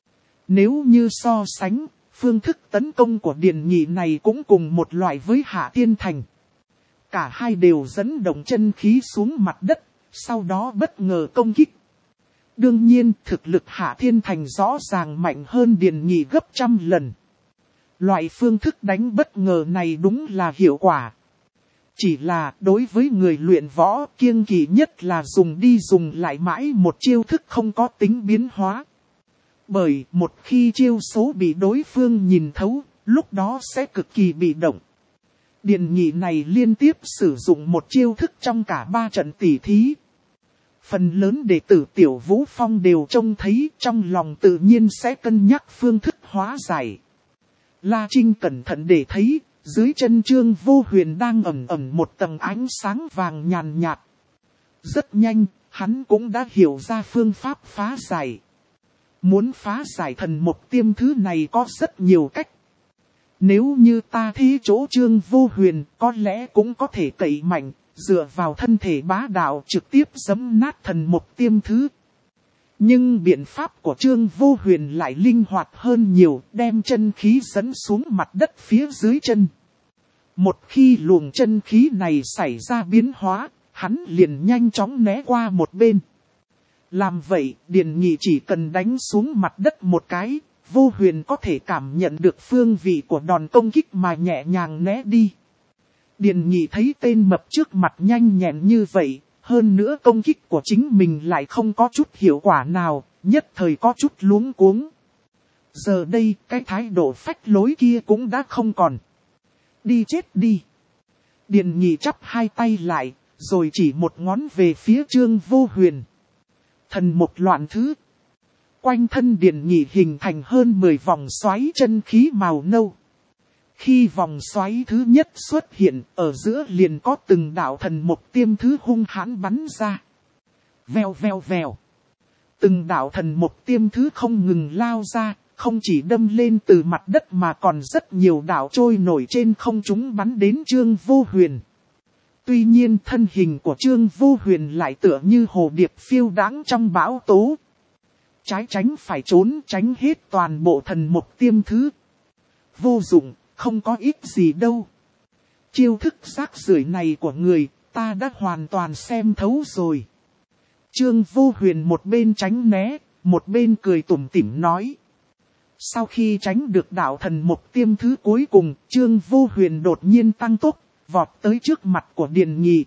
Nếu như so sánh, phương thức tấn công của Điền Nhị này cũng cùng một loại với Hạ Thiên Thành. Cả hai đều dẫn động chân khí xuống mặt đất, sau đó bất ngờ công kích. Đương nhiên, thực lực Hạ Thiên Thành rõ ràng mạnh hơn Điền Nhị gấp trăm lần. Loại phương thức đánh bất ngờ này đúng là hiệu quả. Chỉ là đối với người luyện võ kiêng kỵ nhất là dùng đi dùng lại mãi một chiêu thức không có tính biến hóa. Bởi một khi chiêu số bị đối phương nhìn thấu, lúc đó sẽ cực kỳ bị động. Điền Nhị này liên tiếp sử dụng một chiêu thức trong cả ba trận tỉ thí. Phần lớn đệ tử Tiểu Vũ Phong đều trông thấy, trong lòng tự nhiên sẽ cân nhắc phương thức hóa giải. La Trinh cẩn thận để thấy, dưới chân Trương Vô Huyền đang ẩn ẩn một tầng ánh sáng vàng nhàn nhạt. Rất nhanh, hắn cũng đã hiểu ra phương pháp phá giải. Muốn phá giải thần mộc tiêm thứ này có rất nhiều cách. Nếu như ta thế chỗ Trương Vô Huyền, có lẽ cũng có thể cậy mạnh, dựa vào thân thể bá đạo trực tiếp giẫm nát thần mộc tiêm thứ. Nhưng biện pháp của Trương Vô Huyền lại linh hoạt hơn nhiều, đem chân khí dẫn xuống mặt đất phía dưới chân. Một khi luồng chân khí này xảy ra biến hóa, hắn liền nhanh chóng né qua một bên. Làm vậy, Điền Nhị chỉ cần đánh xuống mặt đất một cái, Vô Huyền có thể cảm nhận được phương vị của đòn công kích mà nhẹ nhàng né đi. Điền Nhị thấy tên mập trước mặt nhanh nhẹn như vậy, hơn nữa công kích của chính mình lại không có chút hiệu quả nào, nhất thời có chút luống cuống. Giờ đây, cái thái độ phách lối kia cũng đã không còn. Đi chết đi. Điền Nhị chắp hai tay lại, rồi chỉ một ngón về phía Trương Vô Huyền. Thần mộc loạn thứ. Quanh thân Điền Nhị hình thành hơn mười vòng xoáy chân khí màu nâu. Khi vòng xoáy thứ nhất xuất hiện, ở giữa liền có từng đạo thần mộc tiêm thứ hung hãn bắn ra. Vèo vèo vèo. Từng đạo thần mộc tiêm thứ không ngừng lao ra, không chỉ đâm lên từ mặt đất mà còn rất nhiều đạo trôi nổi trên không trung bắn đến Trương Vô Huyền. Tuy nhiên thân hình của Trương Vô Huyền lại tựa như hồ điệp phiêu đãng trong bão tố. Trái tránh phải trốn tránh hết toàn bộ thần mộc tiêm thứ. Vô dụng, không có ích gì đâu. Chiêu thức rác rưởi này của người, ta đã hoàn toàn xem thấu rồi. Trương Vô Huyền một bên tránh né, một bên cười tủm tỉm nói. Sau khi tránh được đạo thần mộc tiêm thứ cuối cùng, Trương Vô Huyền đột nhiên tăng tốc, vọt tới trước mặt của Điền Nhị.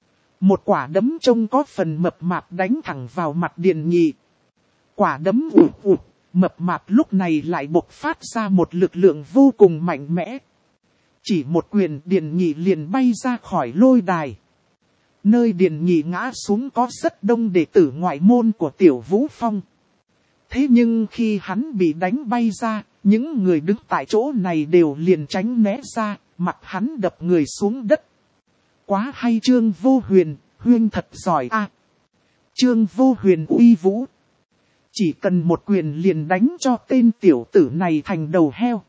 Một quả đấm trông có phần mập mạp đánh thẳng vào mặt Điền Nhị. Quả đấm ụt ụt, mập mạp lúc này lại bộc phát ra một lực lượng vô cùng mạnh mẽ. Chỉ một quyền Điền Nhị liền bay ra khỏi lôi đài. Nơi Điền Nhị ngã xuống có rất đông đệ tử ngoại môn của Tiểu Vũ Phong. Thế nhưng khi hắn bị đánh bay ra, những người đứng tại chỗ này đều liền tránh né ra, mặt hắn đập người xuống đất. Quá hay Trương Vô Huyền, huynh thật giỏi a. Trương Vô Huyền uy vũ. Chỉ cần một quyền liền đánh cho tên tiểu tử này thành đầu heo.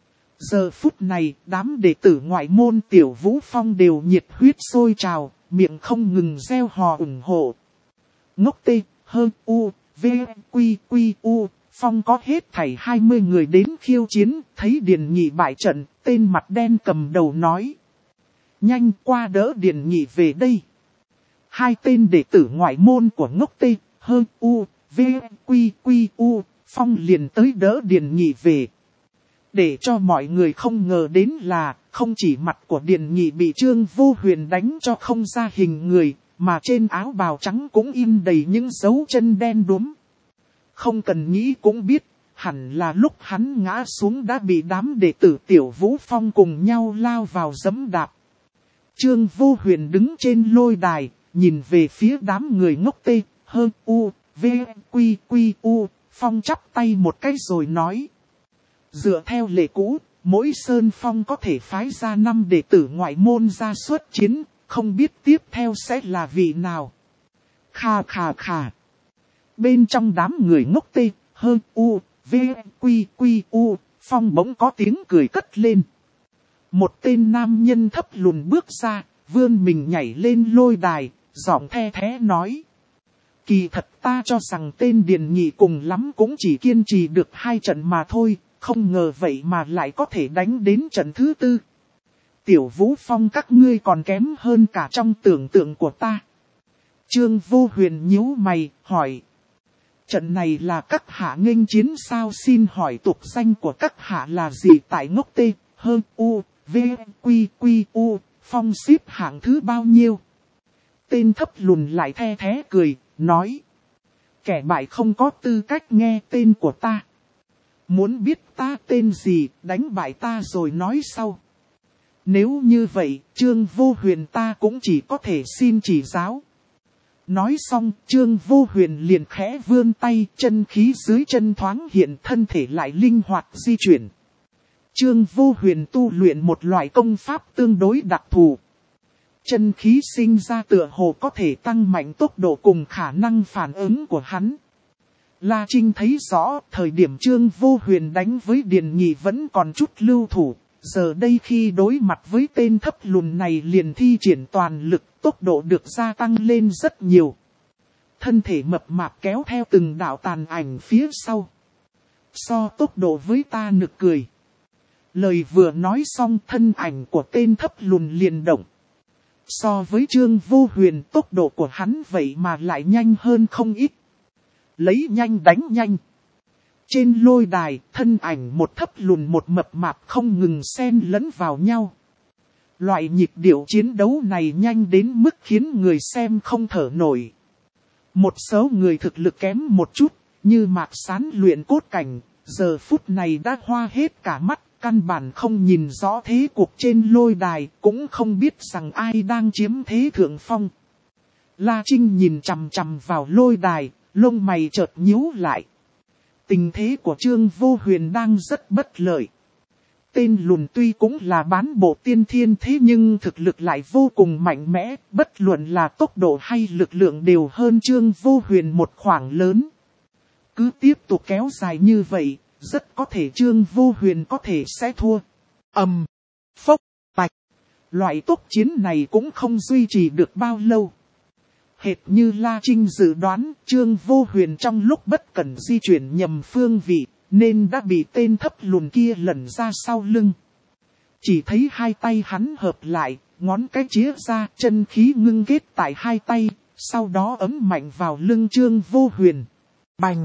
Giờ phút này, đám đệ tử ngoại môn Tiểu Vũ Phong đều nhiệt huyết sôi trào, miệng không ngừng reo hò ủng hộ. Ngốc tê, hơ, u, v, quy, quy, u, Phong có hết thảy hai mươi người đến khiêu chiến, thấy Điền Nhị bại trận, tên mặt đen cầm đầu nói. Nhanh qua đỡ Điền Nhị về đây. Hai tên đệ tử ngoại môn của ngốc tê, hơ, u, v, quy, quy, u, Phong liền tới đỡ Điền Nhị về. Để cho mọi người không ngờ đến là, không chỉ mặt của Điền Nhị bị Trương Vô Huyền đánh cho không ra hình người, mà trên áo bào trắng cũng in đầy những dấu chân đen đúm. Không cần nghĩ cũng biết, hẳn là lúc hắn ngã xuống đã bị đám đệ tử Tiểu Vũ Phong cùng nhau lao vào giẫm đạp. Trương Vô Huyền đứng trên lôi đài, nhìn về phía đám người ngốc tê, hơ, u, v, quy, quy, u, Phong chắp tay một cái rồi nói. Dựa theo lệ cũ, mỗi sơn phong có thể phái ra năm đệ tử ngoại môn ra xuất chiến, không biết tiếp theo sẽ là vị nào. Khà khà khà. Bên trong đám người ngốc tê, hơ, u, v, quy, quy, u, Phong bỗng có tiếng cười cất lên. Một tên nam nhân thấp lùn bước ra, vươn mình nhảy lên lôi đài, giọng the thế nói. Kỳ thật ta cho rằng tên Điền Nhị cùng lắm cũng chỉ kiên trì được hai trận mà thôi, không ngờ vậy mà lại có thể đánh đến trận thứ tư. Tiểu Vũ Phong các ngươi còn kém hơn cả trong tưởng tượng của ta. Trương Vô Huyền nhíu mày, hỏi. Trận này là các hạ nghênh chiến sao, xin hỏi tục danh của các hạ là gì tại ngốc tê, hơ, u, v, quy, quy, u, Phong xếp hạng thứ bao nhiêu? Tên thấp lùn lại the thế cười, nói. Kẻ bại không có tư cách nghe tên của ta. Muốn biết ta tên gì, đánh bại ta rồi nói sau. Nếu như vậy, Trương Vô Huyền ta cũng chỉ có thể xin chỉ giáo. Nói xong, Trương Vô Huyền liền khẽ vươn tay, chân khí dưới chân thoáng hiện, thân thể lại linh hoạt di chuyển. Trương Vô Huyền tu luyện một loại công pháp tương đối đặc thù. Chân khí sinh ra tựa hồ có thể tăng mạnh tốc độ cùng khả năng phản ứng của hắn. La Trinh thấy rõ, thời điểm Trương Vô Huyền đánh với Điền Nhị vẫn còn chút lưu thủ, giờ đây khi đối mặt với tên thấp lùn này liền thi triển toàn lực, tốc độ được gia tăng lên rất nhiều. Thân thể mập mạp kéo theo từng đạo tàn ảnh phía sau. So tốc độ với ta nực cười. Lời vừa nói xong, thân ảnh của tên thấp lùn liền động. So với Trương Vô Huyền, tốc độ của hắn vậy mà lại nhanh hơn không ít. Lấy nhanh đánh nhanh. Trên lôi đài, thân ảnh một thấp lùn một mập mạp không ngừng xen lẫn vào nhau. Loại nhịp điệu chiến đấu này nhanh đến mức khiến người xem không thở nổi. Một số người thực lực kém một chút, như Mạc Sán luyện cốt cảnh, giờ phút này đã hoa hết cả mắt, căn bản không nhìn rõ thế cuộc trên lôi đài, cũng không biết rằng ai đang chiếm thế thượng phong. La Trinh nhìn chằm chằm vào lôi đài, lông mày chợt nhíu lại. Tình thế của Trương Vô Huyền đang rất bất lợi. Tên lùn tuy cũng là bán bộ tiên thiên thế nhưng thực lực lại vô cùng mạnh mẽ, bất luận là tốc độ hay lực lượng đều hơn Trương Vô Huyền một khoảng lớn. Cứ tiếp tục kéo dài như vậy, rất có thể Trương Vô Huyền có thể sẽ thua. Ầm, phốc, bạch. Loại tốc chiến này cũng không duy trì được bao lâu. Hệt như La Trinh dự đoán, Trương Vô Huyền trong lúc bất cẩn di chuyển nhầm phương vị, nên đã bị tên thấp lùn kia lẩn ra sau lưng. Chỉ thấy hai tay hắn hợp lại, ngón cái chĩa ra, chân khí ngưng kết tại hai tay, sau đó ấm mạnh vào lưng Trương Vô Huyền. Bành!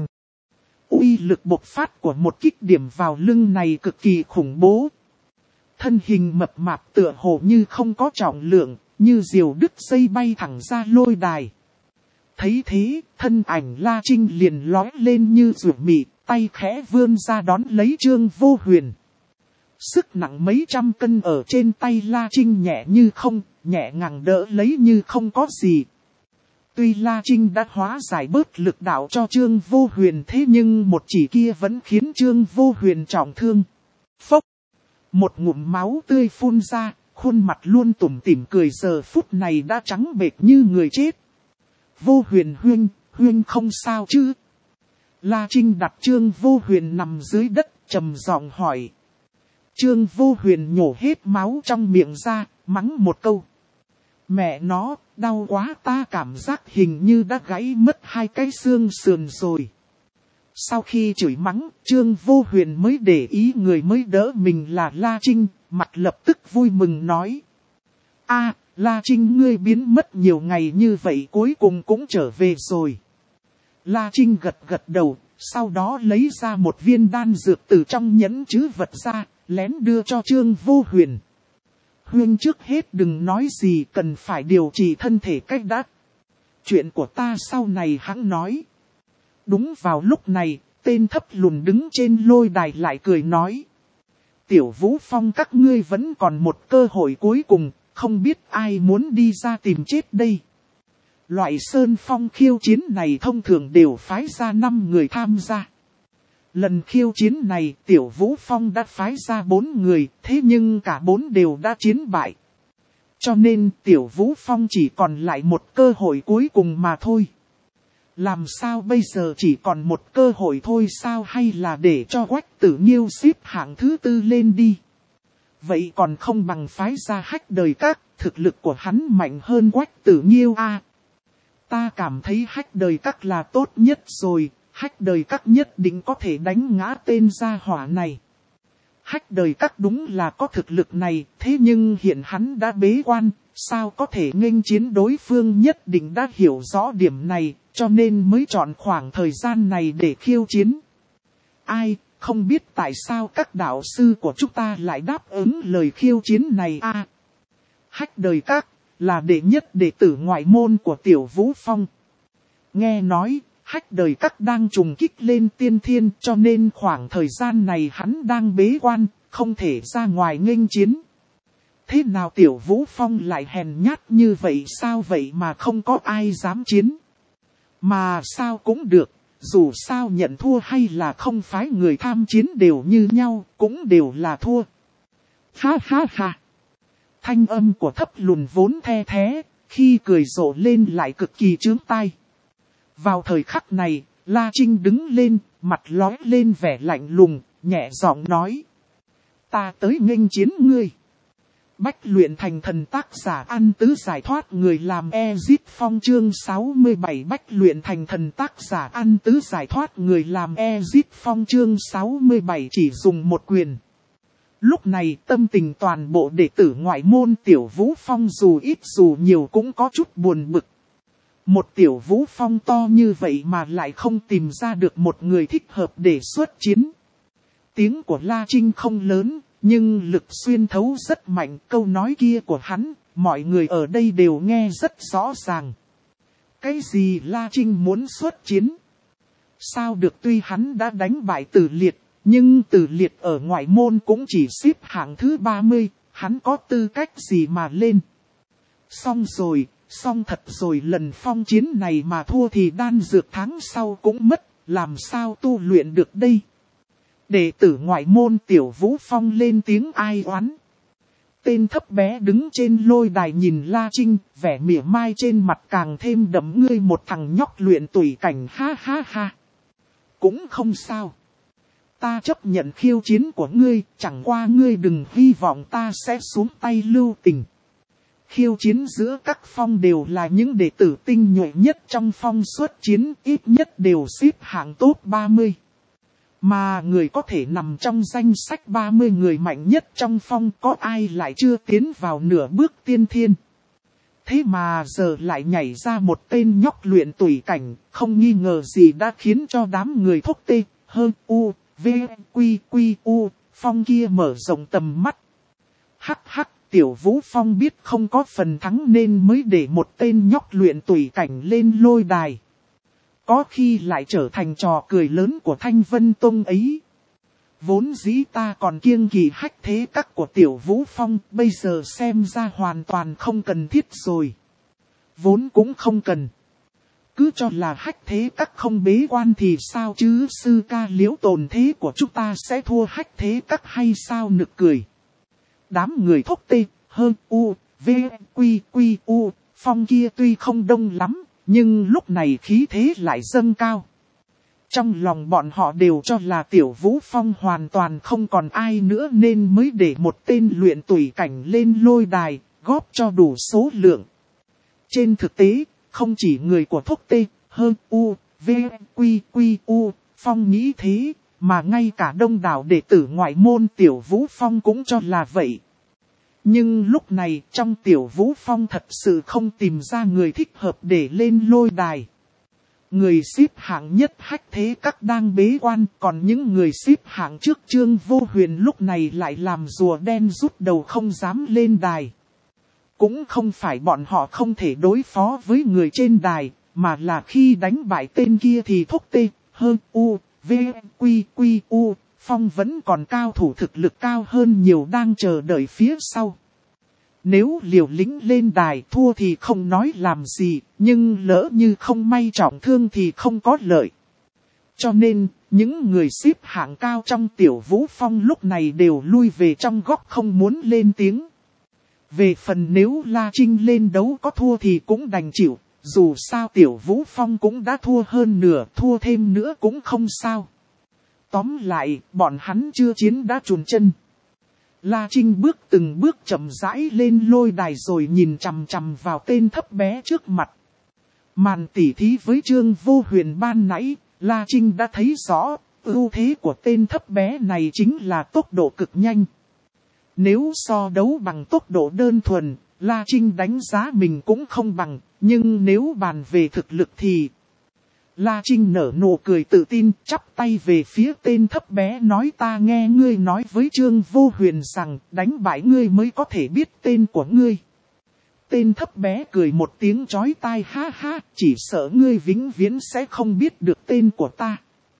Uy lực bộc phát của một kích điểm vào lưng này cực kỳ khủng bố. Thân hình mập mạp tựa hồ như không có trọng lượng, như diều đứt dây bay thẳng ra lôi đài. Thấy thế, thân ảnh La Trinh liền lói lên như rủi mị, tay khẽ vươn ra đón lấy Trương Vô Huyền. Sức nặng mấy trăm cân ở trên tay La Trinh nhẹ như không, nhẹ nhàng đỡ lấy như không có gì. Tuy La Trinh đã hóa giải bớt lực đạo cho Trương Vô Huyền thế nhưng một chỉ kia vẫn khiến Trương Vô Huyền trọng thương. Phốc! Một ngụm máu tươi phun ra, khuôn mặt luôn tủm tỉm cười giờ phút này đã trắng bệch như người chết. Vô Huyền huynh, huynh không sao chứ? La Trinh đặt Trương Vô Huyền nằm dưới đất, trầm giọng hỏi. Trương Vô Huyền nhổ hết máu trong miệng ra, mắng một câu. Mẹ nó, đau quá, ta cảm giác hình như đã gãy mất hai cái xương sườn rồi. Sau khi chửi mắng, Trương Vô Huyền mới để ý người mới đỡ mình là La Trinh, mặt lập tức vui mừng nói. A, La Trinh ngươi biến mất nhiều ngày như vậy cuối cùng cũng trở về rồi. La Trinh gật gật đầu, sau đó lấy ra một viên đan dược từ trong nhẫn trữ vật ra, lén đưa cho Trương Vô Huyền. Huynh trước hết đừng nói gì, cần phải điều trị thân thể cách đã. Chuyện của ta sau này hãng nói. Đúng vào lúc này, tên thấp lùn đứng trên lôi đài lại cười nói. Tiểu Vũ Phong các ngươi vẫn còn một cơ hội cuối cùng, không biết ai muốn đi ra tìm chết đây. Loại sơn phong khiêu chiến này thông thường đều phái ra năm người tham gia. Lần khiêu chiến này Tiểu Vũ Phong đã phái ra bốn người, thế nhưng cả bốn đều đã chiến bại. Cho nên Tiểu Vũ Phong chỉ còn lại một cơ hội cuối cùng mà thôi. Làm sao bây giờ chỉ còn một cơ hội thôi sao, hay là để cho Quách Tử Nghiêu xếp hạng thứ tư lên đi. Vậy còn không bằng phái ra Hách Đời Các, thực lực của hắn mạnh hơn Quách Tử Nghiêu a. À, ta cảm thấy Hách Đời Các là tốt nhất rồi, Hách Đời Các nhất định có thể đánh ngã tên gia hỏa này. Hách Đời Các đúng là có thực lực này, thế nhưng hiện hắn đã bế quan, sao có thể nghênh chiến đối phương, nhất định đã hiểu rõ điểm này, cho nên mới chọn khoảng thời gian này để khiêu chiến. Ai, không biết tại sao các đạo sư của chúng ta lại đáp ứng lời khiêu chiến này a? À, Hách Đời Các là đệ nhất đệ tử ngoại môn của Tiểu Vũ Phong. Nghe nói, Hách Đời Các đang trùng kích lên tiên thiên, cho nên khoảng thời gian này hắn đang bế quan, không thể ra ngoài nghênh chiến. Thế nào Tiểu Vũ Phong lại hèn nhát như vậy sao vậy mà không có ai dám chiến? Mà sao cũng được, dù sao nhận thua hay là không phái người tham chiến đều như nhau, cũng đều là thua. Ha ha ha! Thanh âm của thấp lùn vốn the thế, khi cười rộ lên lại cực kỳ chướng tai. Vào thời khắc này, La Trinh đứng lên, mặt lóe lên vẻ lạnh lùng, nhẹ giọng nói. Ta tới nghênh chiến ngươi. Bách luyện thành thần tác giả An Tứ giải thoát người làm Ezit Phong chương sáu mươi bảy. Bách luyện thành thần tác giả An Tứ giải thoát người làm Ezit Phong chương sáu mươi bảy chỉ dùng một quyền. Lúc này tâm tình toàn bộ đệ tử ngoại môn Tiểu Vũ Phong dù ít dù nhiều cũng có chút buồn bực. Một Tiểu Vũ Phong to như vậy mà lại không tìm ra được một người thích hợp để xuất chiến. Tiếng của La Trinh không lớn, nhưng lực xuyên thấu rất mạnh, câu nói kia của hắn, mọi người ở đây đều nghe rất rõ ràng. Cái gì La Trinh muốn xuất chiến? Sao được, tuy hắn đã đánh bại Tử Liệt, nhưng Tử Liệt ở ngoại môn cũng chỉ xếp hạng thứ ba mươi, hắn có tư cách gì mà lên? Xong rồi, xong thật rồi, lần phong chiến này mà thua thì đan dược tháng sau cũng mất, làm sao tu luyện được đây? Đệ tử ngoại môn Tiểu Vũ Phong lên tiếng ai oán. Tên thấp bé đứng trên lôi đài nhìn La Trinh, vẻ mỉa mai trên mặt càng thêm đậm, ngươi một thằng nhóc luyện tùy cảnh, ha ha ha. Cũng không sao. Ta chấp nhận khiêu chiến của ngươi, chẳng qua ngươi đừng hy vọng ta sẽ xuống tay lưu tình. Khiêu chiến giữa các phong đều là những đệ tử tinh nhuệ nhất trong phong xuất chiến, ít nhất đều xếp hạng top ba mươi. Mà người có thể nằm trong danh sách ba mươi người mạnh nhất trong phong có ai lại chưa tiến vào nửa bước tiên thiên. Thế mà giờ lại nhảy ra một tên nhóc luyện tùy cảnh, không nghi ngờ gì đã khiến cho đám người thúc tê, hơn u, v, quy, quy, u, phong kia mở rộng tầm mắt. Hắc hắc, Tiểu Vũ Phong biết không có phần thắng nên mới để một tên nhóc luyện tùy cảnh lên lôi đài. Có khi lại trở thành trò cười lớn của Thanh Vân Tông ấy. Vốn dĩ ta còn kiêng kỵ Hách Thế Các của Tiểu Vũ Phong, bây giờ xem ra hoàn toàn không cần thiết rồi. Vốn cũng không cần. Cứ cho là Hách Thế Các không bế quan thì sao chứ, sư ca Liễu tồn thế của chúng ta sẽ thua Hách Thế Các hay sao, nực cười. Đám người thúc tê, hơn u, v, quy, quy, u, phong kia tuy không đông lắm, nhưng lúc này khí thế lại dâng cao. Trong lòng bọn họ đều cho là Tiểu Vũ Phong hoàn toàn không còn ai nữa nên mới để một tên luyện tùy cảnh lên lôi đài, góp cho đủ số lượng. Trên thực tế, không chỉ người của Thúc Tê, Hơn U, V, Quy, Quy, U, Phong nghĩ thế, mà ngay cả đông đảo đệ tử ngoại môn Tiểu Vũ Phong cũng cho là vậy. Nhưng lúc này trong Tiểu Vũ Phong thật sự không tìm ra người thích hợp để lên lôi đài. Người xếp hạng nhất Hách Thế Các đang bế quan, còn những người xếp hạng trước Trương Vô Huyền lúc này lại làm rùa đen rút đầu không dám lên đài. Cũng không phải bọn họ không thể đối phó với người trên đài, mà là khi đánh bại tên kia thì Thúc Tê, Hơn U, V, Quy, Quy, U, Phong vẫn còn cao thủ thực lực cao hơn nhiều đang chờ đợi phía sau. Nếu liều lĩnh lên đài thua thì không nói làm gì, nhưng lỡ như không may trọng thương thì không có lợi. Cho nên, những người xếp hạng cao trong Tiểu Vũ Phong lúc này đều lui về trong góc không muốn lên tiếng. Về phần nếu La Trinh lên đấu có thua thì cũng đành chịu, dù sao Tiểu Vũ Phong cũng đã thua hơn nửa, thua thêm nữa cũng không sao. Tóm lại, bọn hắn chưa chiến đã chùn chân. La Trinh bước từng bước chậm rãi lên lôi đài rồi nhìn chằm chằm vào tên thấp bé trước mặt. Màn tỉ thí với Trương Vô Huyền ban nãy, La Trinh đã thấy rõ, ưu thế của tên thấp bé này chính là tốc độ cực nhanh. Nếu so đấu bằng tốc độ đơn thuần, La Trinh đánh giá mình cũng không bằng, nhưng nếu bàn về thực lực thì... La Trinh nở nụ cười tự tin, chắp tay về phía tên thấp bé nói ta nghe ngươi nói với Trương Vô Huyền rằng đánh bại ngươi mới có thể biết tên của ngươi. Tên thấp bé cười một tiếng chói tai ha ha, chỉ sợ ngươi vĩnh viễn sẽ không biết được tên của ta.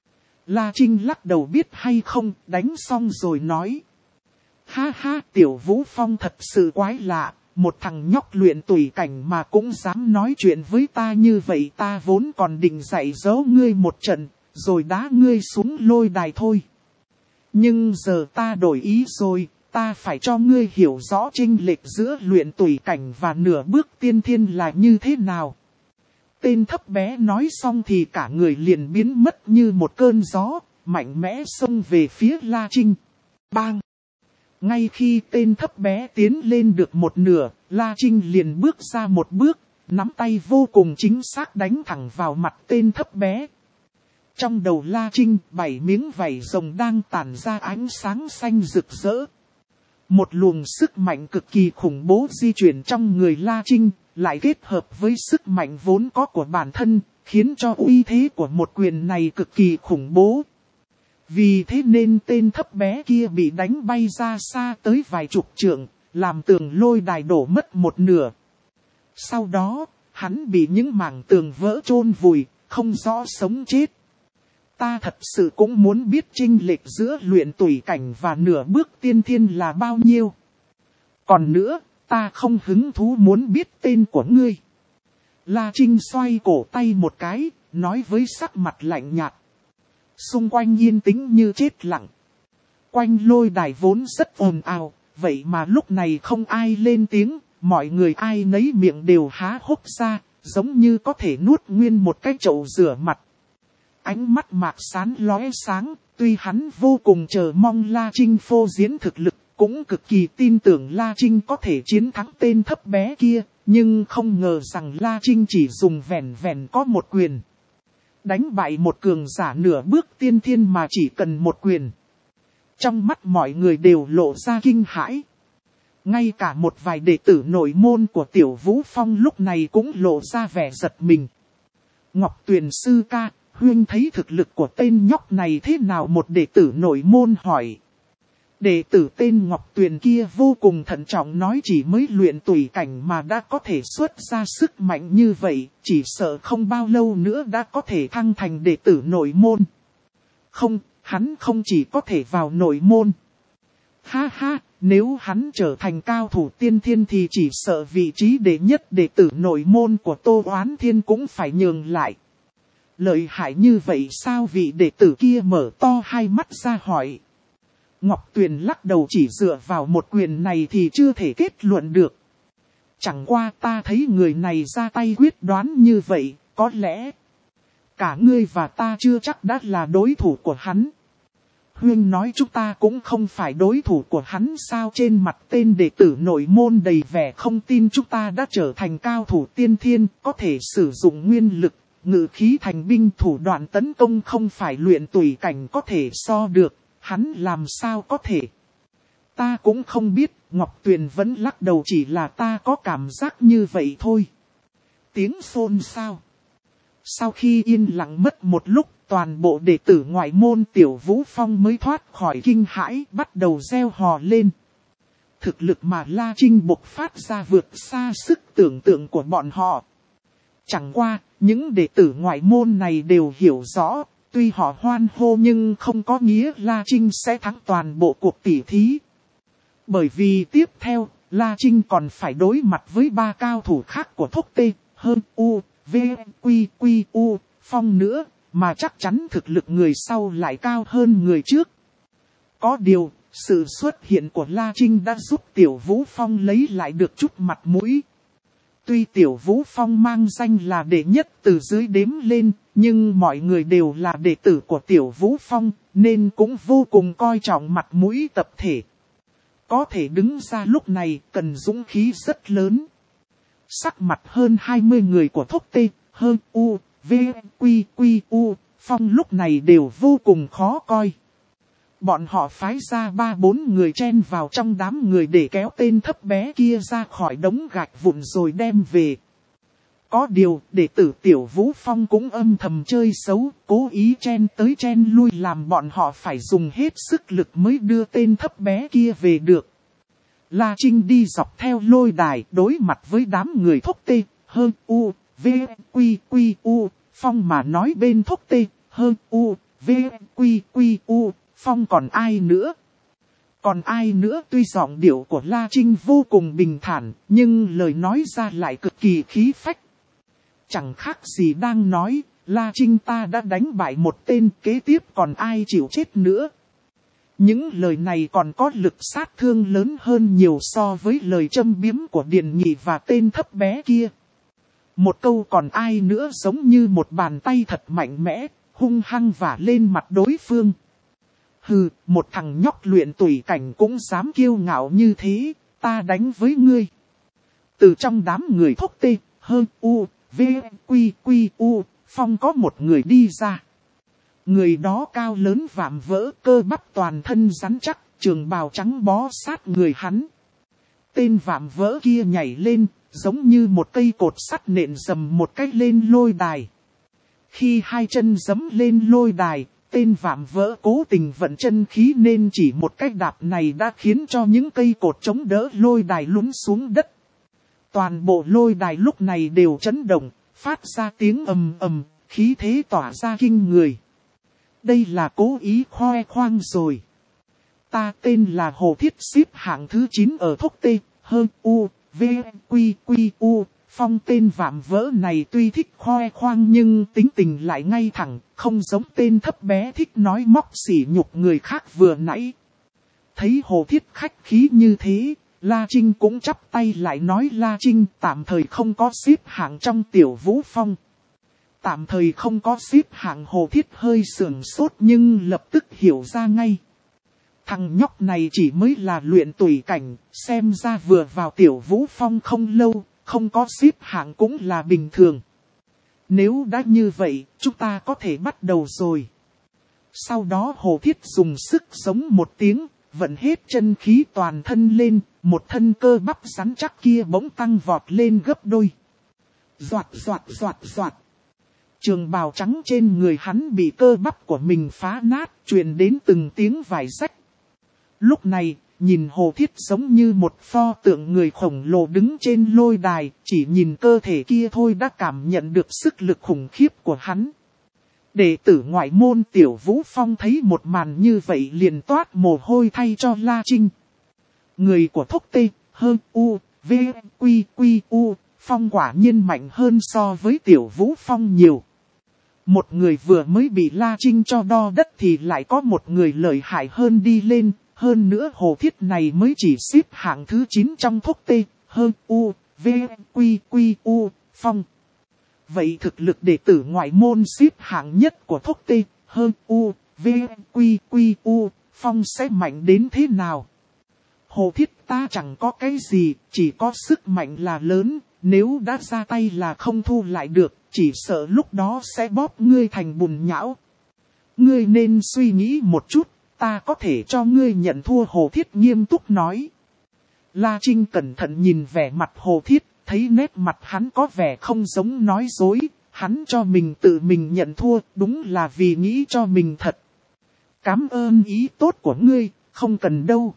La Trinh lắc đầu biết hay không, đánh xong rồi nói. Ha ha, Tiểu Vũ Phong thật sự quái lạ. Một thằng nhóc luyện tùy cảnh mà cũng dám nói chuyện với ta như vậy, ta vốn còn định dạy dỗ ngươi một trận, rồi đá ngươi xuống lôi đài thôi. Nhưng giờ ta đổi ý rồi, ta phải cho ngươi hiểu rõ chênh lệch giữa luyện tùy cảnh và nửa bước tiên thiên là như thế nào. Tên thấp bé nói xong thì cả người liền biến mất như một cơn gió, mạnh mẽ xông về phía La Trinh. Bang! Ngay khi tên thấp bé tiến lên được một nửa, La Trinh liền bước ra một bước, nắm tay vô cùng chính xác đánh thẳng vào mặt tên thấp bé. Trong đầu La Trinh, bảy miếng vảy rồng đang tản ra ánh sáng xanh rực rỡ. Một luồng sức mạnh cực kỳ khủng bố di chuyển trong người La Trinh, lại kết hợp với sức mạnh vốn có của bản thân, khiến cho uy thế của một quyền này cực kỳ khủng bố. Vì thế nên tên thấp bé kia bị đánh bay ra xa tới vài chục trượng, làm tường lôi đài đổ mất một nửa. Sau đó, hắn bị những mảng tường vỡ chôn vùi, không rõ sống chết. Ta thật sự cũng muốn biết chênh lệch giữa luyện tùy cảnh và nửa bước tiên thiên là bao nhiêu. Còn nữa, ta không hứng thú muốn biết tên của ngươi. La Trinh xoay cổ tay một cái, nói với sắc mặt lạnh nhạt. Xung quanh yên tĩnh như chết lặng. Quanh lôi đài vốn rất ồn ào, vậy mà lúc này không ai lên tiếng, mọi người ai nấy miệng đều há hốc ra, giống như có thể nuốt nguyên một cái chậu rửa mặt. Ánh mắt Mạc Sán lóe sáng, tuy hắn vô cùng chờ mong La Trinh phô diễn thực lực, cũng cực kỳ tin tưởng La Trinh có thể chiến thắng tên thấp bé kia, nhưng không ngờ rằng La Trinh chỉ dùng vẻn vẻn có một quyền. Đánh bại một cường giả nửa bước tiên thiên mà chỉ cần một quyền. Trong mắt mọi người đều lộ ra kinh hãi. Ngay cả một vài đệ tử nội môn của Tiểu Vũ Phong lúc này cũng lộ ra vẻ giật mình. Ngọc Tuyền sư ca, huynh thấy thực lực của tên nhóc này thế nào? Một đệ tử nội môn hỏi. Đệ tử tên Ngọc Tuyền kia vô cùng thận trọng nói chỉ mới luyện tùy cảnh mà đã có thể xuất ra sức mạnh như vậy, chỉ sợ không bao lâu nữa đã có thể thăng thành đệ tử nội môn. Không, hắn không chỉ có thể vào nội môn. Ha ha, nếu hắn trở thành cao thủ tiên thiên thì chỉ sợ vị trí đệ nhất đệ tử nội môn của Tô Oán Thiên cũng phải nhường lại. Lợi hại như vậy sao? Vị đệ tử kia mở to hai mắt ra hỏi. Ngọc Tuyền lắc đầu, chỉ dựa vào một quyền này thì chưa thể kết luận được. Chẳng qua ta thấy người này ra tay quyết đoán như vậy, có lẽ cả ngươi và ta chưa chắc đã là đối thủ của hắn. Huynh nói chúng ta cũng không phải đối thủ của hắn sao? Trên mặt tên đệ tử nội môn đầy vẻ không tin. Chúng ta đã trở thành cao thủ tiên thiên, có thể sử dụng nguyên lực, ngự khí thành binh, thủ đoạn tấn công không phải luyện tùy cảnh có thể so được, hắn làm sao có thể? Ta cũng không biết, Ngọc Tuyền vẫn lắc đầu, chỉ là ta có cảm giác như vậy thôi. Tiếng xôn xao. Sau khi yên lặng mất một lúc, toàn bộ đệ tử ngoại môn Tiểu Vũ Phong mới thoát khỏi kinh hãi, bắt đầu reo hò lên. Thực lực mà La Trinh bộc phát ra vượt xa sức tưởng tượng của bọn họ. Chẳng qua, những đệ tử ngoại môn này đều hiểu rõ, tuy họ hoan hô nhưng không có nghĩa La Trinh sẽ thắng toàn bộ cuộc tỉ thí. Bởi vì tiếp theo, La Trinh còn phải đối mặt với ba cao thủ khác của Thốc Tê, hơn U, V, Quy, Quy, U, Phong nữa, mà chắc chắn thực lực người sau lại cao hơn người trước. Có điều, sự xuất hiện của La Trinh đã giúp Tiểu Vũ Phong lấy lại được chút mặt mũi. Tuy Tiểu Vũ Phong mang danh là đệ nhất từ dưới đếm lên, nhưng mọi người đều là đệ tử của Tiểu Vũ Phong, nên cũng vô cùng coi trọng mặt mũi tập thể. Có thể đứng ra lúc này cần dũng khí rất lớn. Sắc mặt hơn hai mươi người của Thốc Tê, hơn U, V, Quy, Quy, U, Phong lúc này đều vô cùng khó coi. Bọn họ phái ra ba bốn người chen vào trong đám người để kéo tên thấp bé kia ra khỏi đống gạch vụn rồi đem về. Có điều, đệ tử Tiểu Vũ Phong cũng âm thầm chơi xấu, cố ý chen tới chen lui làm bọn họ phải dùng hết sức lực mới đưa tên thấp bé kia về được. La Trinh đi dọc theo lôi đài đối mặt với đám người Thốc Tê, hơn U, V, Quy, Quy, U, Phong mà nói bên Thốc Tê, hơn U, V, Quy, Quy, U, Phong còn ai nữa? Còn ai nữa? Tuy giọng điệu của La Trinh vô cùng bình thản, nhưng lời nói ra lại cực kỳ khí phách. Chẳng khác gì đang nói, La Trinh ta đã đánh bại một tên, kế tiếp còn ai chịu chết nữa. Những lời này còn có lực sát thương lớn hơn nhiều so với lời châm biếm của Điền Nhị và tên thấp bé kia. Một câu còn ai nữa giống như một bàn tay thật mạnh mẽ, hung hăng vả lên mặt đối phương. Hừ, một thằng nhóc luyện tùy cảnh cũng dám kiêu ngạo như thế, ta đánh với ngươi. Từ trong đám người Thốc Tê, hơn U, V, Quy, Quy, U, Phong có một người đi ra. Người đó cao lớn vạm vỡ, cơ bắp toàn thân rắn chắc, trường bào trắng bó sát người hắn. Tên vạm vỡ kia nhảy lên, giống như một cây cột sắt nện dầm một cách lên lôi đài. Khi hai chân giẫm lên lôi đài, tên vạm vỡ cố tình vận chân khí nên chỉ một cách đạp này đã khiến cho những cây cột chống đỡ lôi đài lún xuống đất. Toàn bộ lôi đài lúc này đều chấn động, phát ra tiếng ầm ầm, khí thế tỏa ra kinh người. Đây là cố ý khoe khoang rồi. Ta tên là Hồ Thiết, xếp hạng thứ chín ở Thốc Tê, hơn U, V, Quy, Quy, U. Phong tên vạm vỡ này tuy thích khoe khoang nhưng tính tình lại ngay thẳng, không giống tên thấp bé thích nói móc sỉ nhục người khác vừa nãy. Thấy Hồ Thiết khách khí như thế, La Trinh cũng chắp tay lại nói La Trinh tạm thời không có xếp hạng trong Tiểu Vũ Phong. Tạm thời không có xếp hạng. Hồ Thiết hơi sườn sốt nhưng lập tức hiểu ra ngay. Thằng nhóc này chỉ mới là luyện tùy cảnh, xem ra vừa vào Tiểu Vũ Phong không lâu, không có xếp hạng cũng là bình thường. Nếu đã như vậy, chúng ta có thể bắt đầu rồi. Sau đó Hồ Thiết dùng sức giống một tiếng, vận hết chân khí toàn thân lên, một thân cơ bắp rắn chắc kia bỗng tăng vọt lên gấp đôi. Doạt doạt doạt doạt. Trường bào trắng trên người hắn bị cơ bắp của mình phá nát, truyền đến từng tiếng vải rách. Lúc này, nhìn Hồ Thiết giống như một pho tượng người khổng lồ đứng trên lôi đài, chỉ nhìn cơ thể kia thôi đã cảm nhận được sức lực khủng khiếp của hắn. Đệ tử ngoại môn Tiểu Vũ Phong thấy một màn như vậy liền toát mồ hôi thay cho La Trinh. Người của Thốc Tê, hơn U, V, Quy, Quy, U, Phong quả nhiên mạnh hơn so với Tiểu Vũ Phong nhiều. Một người vừa mới bị La Trinh cho đo đất thì lại có một người lợi hại hơn đi lên. Hơn nữa Hồ Thiết này mới chỉ xếp hạng thứ chín trong Thốc Tê, hơn U, V, Quy, Quy, U, Phong. Vậy thực lực đệ tử ngoại môn xếp hạng nhất của Thốc Tê, hơn U, V, Quy, Quy, U, Phong sẽ mạnh đến thế nào? Hồ Thiết ta chẳng có cái gì, chỉ có sức mạnh là lớn, nếu đã ra tay là không thu lại được, chỉ sợ lúc đó sẽ bóp ngươi thành bùn nhão. Ngươi nên suy nghĩ một chút, ta có thể cho ngươi nhận thua. Hồ Thiết nghiêm túc nói. La Trinh cẩn thận nhìn vẻ mặt Hồ Thiết, thấy nét mặt hắn có vẻ không giống nói dối, hắn cho mình tự mình nhận thua, đúng là vì nghĩ cho mình thật. Cảm ơn ý tốt của ngươi, không cần đâu.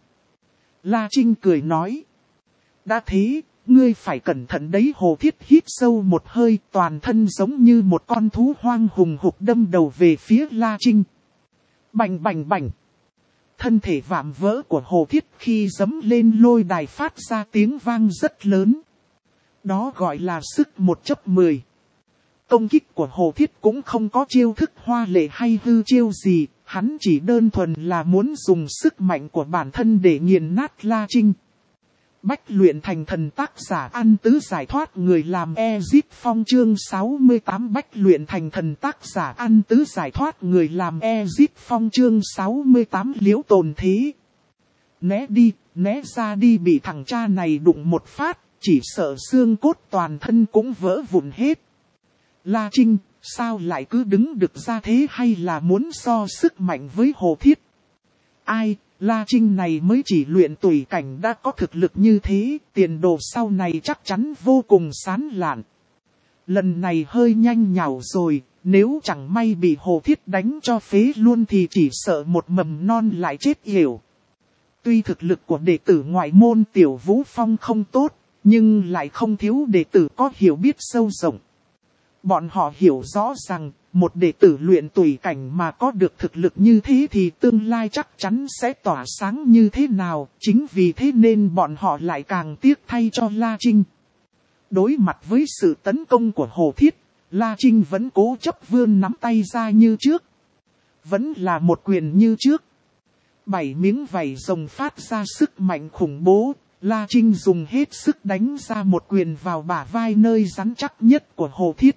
La Trinh cười nói. Đã thế, ngươi phải cẩn thận đấy. Hồ Thiết hít sâu một hơi, toàn thân giống như một con thú hoang hùng hục đâm đầu về phía La Trinh. Bành bành bành. Thân thể vạm vỡ của Hồ Thiết khi giẫm lên lôi đài phát ra tiếng vang rất lớn. Đó gọi là sức một chấp mười. Công kích của Hồ Thiết cũng không có chiêu thức hoa lệ hay hư chiêu gì, hắn chỉ đơn thuần là muốn dùng sức mạnh của bản thân để nghiền nát La Trinh. Bách luyện thành thần tác giả An Tứ giải thoát người làm Ezip Phong chương sáu mươi tám. Bách luyện thành thần tác giả An Tứ giải thoát người làm Ezip Phong chương sáu mươi tám. Liễu Tồn Thế. Né đi, né ra đi, bị thằng cha này đụng một phát, chỉ sợ xương cốt toàn thân cũng vỡ vụn hết. La Trinh, sao lại cứ đứng được ra thế, hay là muốn so sức mạnh với Hồ Thiết? Ai, La Trinh này mới chỉ luyện tùy cảnh đã có thực lực như thế, tiền đồ sau này chắc chắn vô cùng sán lạn. Lần này hơi nhanh nhảu rồi, nếu chẳng may bị Hồ Thiết đánh cho phế luôn thì chỉ sợ một mầm non lại chết yểu. Tuy thực lực của đệ tử ngoại môn Tiểu Vũ Phong không tốt, nhưng lại không thiếu đệ tử có hiểu biết sâu rộng. Bọn họ hiểu rõ rằng, một đệ tử luyện tùy cảnh mà có được thực lực như thế thì tương lai chắc chắn sẽ tỏa sáng như thế nào. Chính vì thế nên bọn họ lại càng tiếc thay cho La Trinh. Đối mặt với sự tấn công của Hồ Thiết, La Trinh vẫn cố chấp vươn nắm tay ra như trước. Vẫn là một quyền như trước. Bảy miếng vảy rồng phát ra sức mạnh khủng bố. La Trinh dùng hết sức đánh ra một quyền vào bả vai nơi rắn chắc nhất của Hồ Thiết.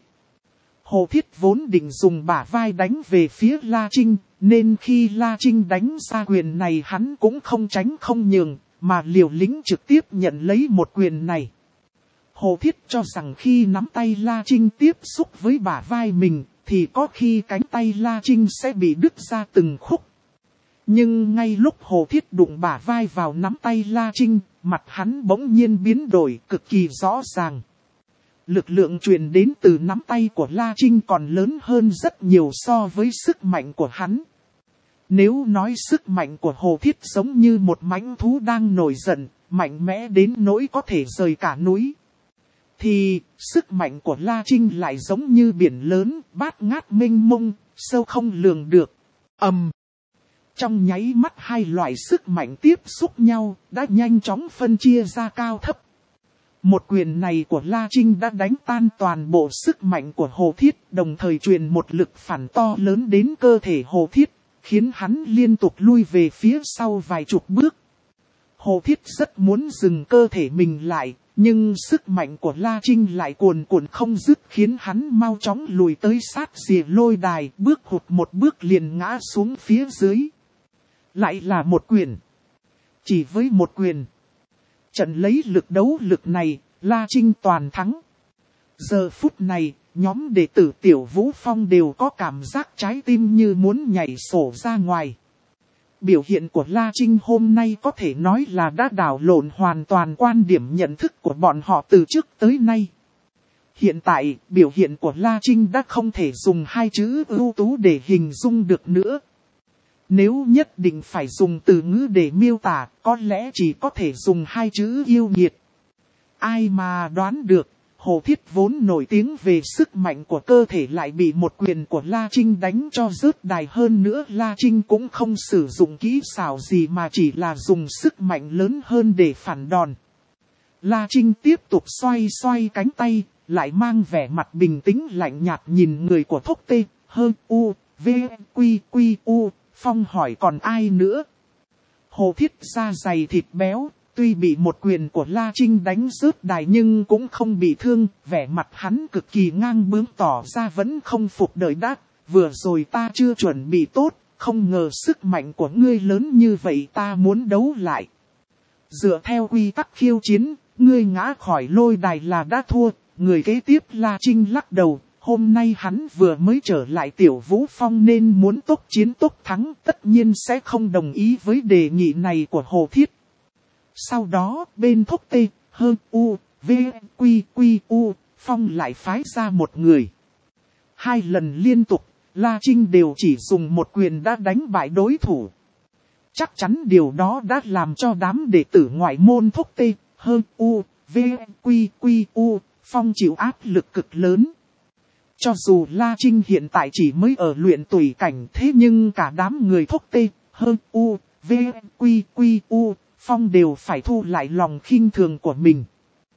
Hồ Thiết vốn định dùng bả vai đánh về phía La Trinh, nên khi La Trinh đánh ra quyền này hắn cũng không tránh không nhường, mà liều lĩnh trực tiếp nhận lấy một quyền này. Hồ Thiết cho rằng khi nắm tay La Trinh tiếp xúc với bả vai mình, thì có khi cánh tay La Trinh sẽ bị đứt ra từng khúc. Nhưng ngay lúc Hồ Thiết đụng bả vai vào nắm tay La Trinh, mặt hắn bỗng nhiên biến đổi cực kỳ rõ ràng. Lực lượng truyền đến từ nắm tay của La Trinh còn lớn hơn rất nhiều so với sức mạnh của hắn. Nếu nói sức mạnh của Hồ Thiết giống như một mãnh thú đang nổi giận, mạnh mẽ đến nỗi có thể rời cả núi, thì sức mạnh của La Trinh lại giống như biển lớn, bát ngát mênh mông, sâu không lường được. Ầm. Trong nháy mắt hai loại sức mạnh tiếp xúc nhau, đã nhanh chóng phân chia ra cao thấp. Một quyền này của La Trinh đã đánh tan toàn bộ sức mạnh của Hồ Thiết, đồng thời truyền một lực phản to lớn đến cơ thể Hồ Thiết, khiến hắn liên tục lui về phía sau vài chục bước. Hồ Thiết rất muốn dừng cơ thể mình lại, nhưng sức mạnh của La Trinh lại cuồn cuộn không dứt, khiến hắn mau chóng lùi tới sát rìa lôi đài, bước hụt một bước liền ngã xuống phía dưới. Lại là một quyền. Chỉ với một quyền, trận lấy lực đấu lực này, La Trinh toàn thắng. Giờ phút này, nhóm đệ tử Tiểu Vũ Phong đều có cảm giác trái tim như muốn nhảy sổ ra ngoài. Biểu hiện của La Trinh hôm nay có thể nói là đã đảo lộn hoàn toàn quan điểm nhận thức của bọn họ từ trước tới nay. Hiện tại, biểu hiện của La Trinh đã không thể dùng hai chữ ưu tú để hình dung được nữa. Nếu nhất định phải dùng từ ngữ để miêu tả, có lẽ chỉ có thể dùng hai chữ yêu nghiệt. Ai mà đoán được, Hồ Thiết vốn nổi tiếng về sức mạnh của cơ thể lại bị một quyền của La Trinh đánh cho rớt đài, hơn nữa La Trinh cũng không sử dụng kỹ xảo gì mà chỉ là dùng sức mạnh lớn hơn để phản đòn. La Trinh tiếp tục xoay xoay cánh tay, lại mang vẻ mặt bình tĩnh lạnh nhạt nhìn người của Thốc Tê, Hơ, U, V, Quy, Quy, U, Phong hỏi còn ai nữa. Hồ Thiết da dày thịt béo, Tuy bị một quyền của La Trinh đánh rớt đài nhưng cũng không bị thương, vẻ mặt hắn cực kỳ ngang bướng tỏ ra vẫn không phục đợi đáp. Vừa rồi ta chưa chuẩn bị tốt, không ngờ sức mạnh của ngươi lớn như vậy, ta muốn đấu lại. Dựa theo quy tắc khiêu chiến, ngươi ngã khỏi lôi đài là đã thua. Người kế tiếp La Trinh lắc đầu, hôm nay hắn vừa mới trở lại Tiểu Vũ Phong nên muốn tốc chiến tốc thắng, tất nhiên sẽ không đồng ý với đề nghị này của Hồ Thiết. Sau đó, bên Thốc Tê, Hơ, U, V, Quy, Quy, U, Phong lại phái ra một người. Hai lần liên tục, La Trinh đều chỉ dùng một quyền đã đánh bại đối thủ. Chắc chắn điều đó đã làm cho đám đệ tử ngoại môn Thốc Tê, Hơ, U, V, Quy, Quy, U, Phong chịu áp lực cực lớn. Cho dù La Trinh hiện tại chỉ mới ở luyện tùy cảnh thế nhưng cả đám người Thốc Tê, Hơ, U, V, Quy, Quy, U, Phong đều phải thu lại lòng khinh thường của mình.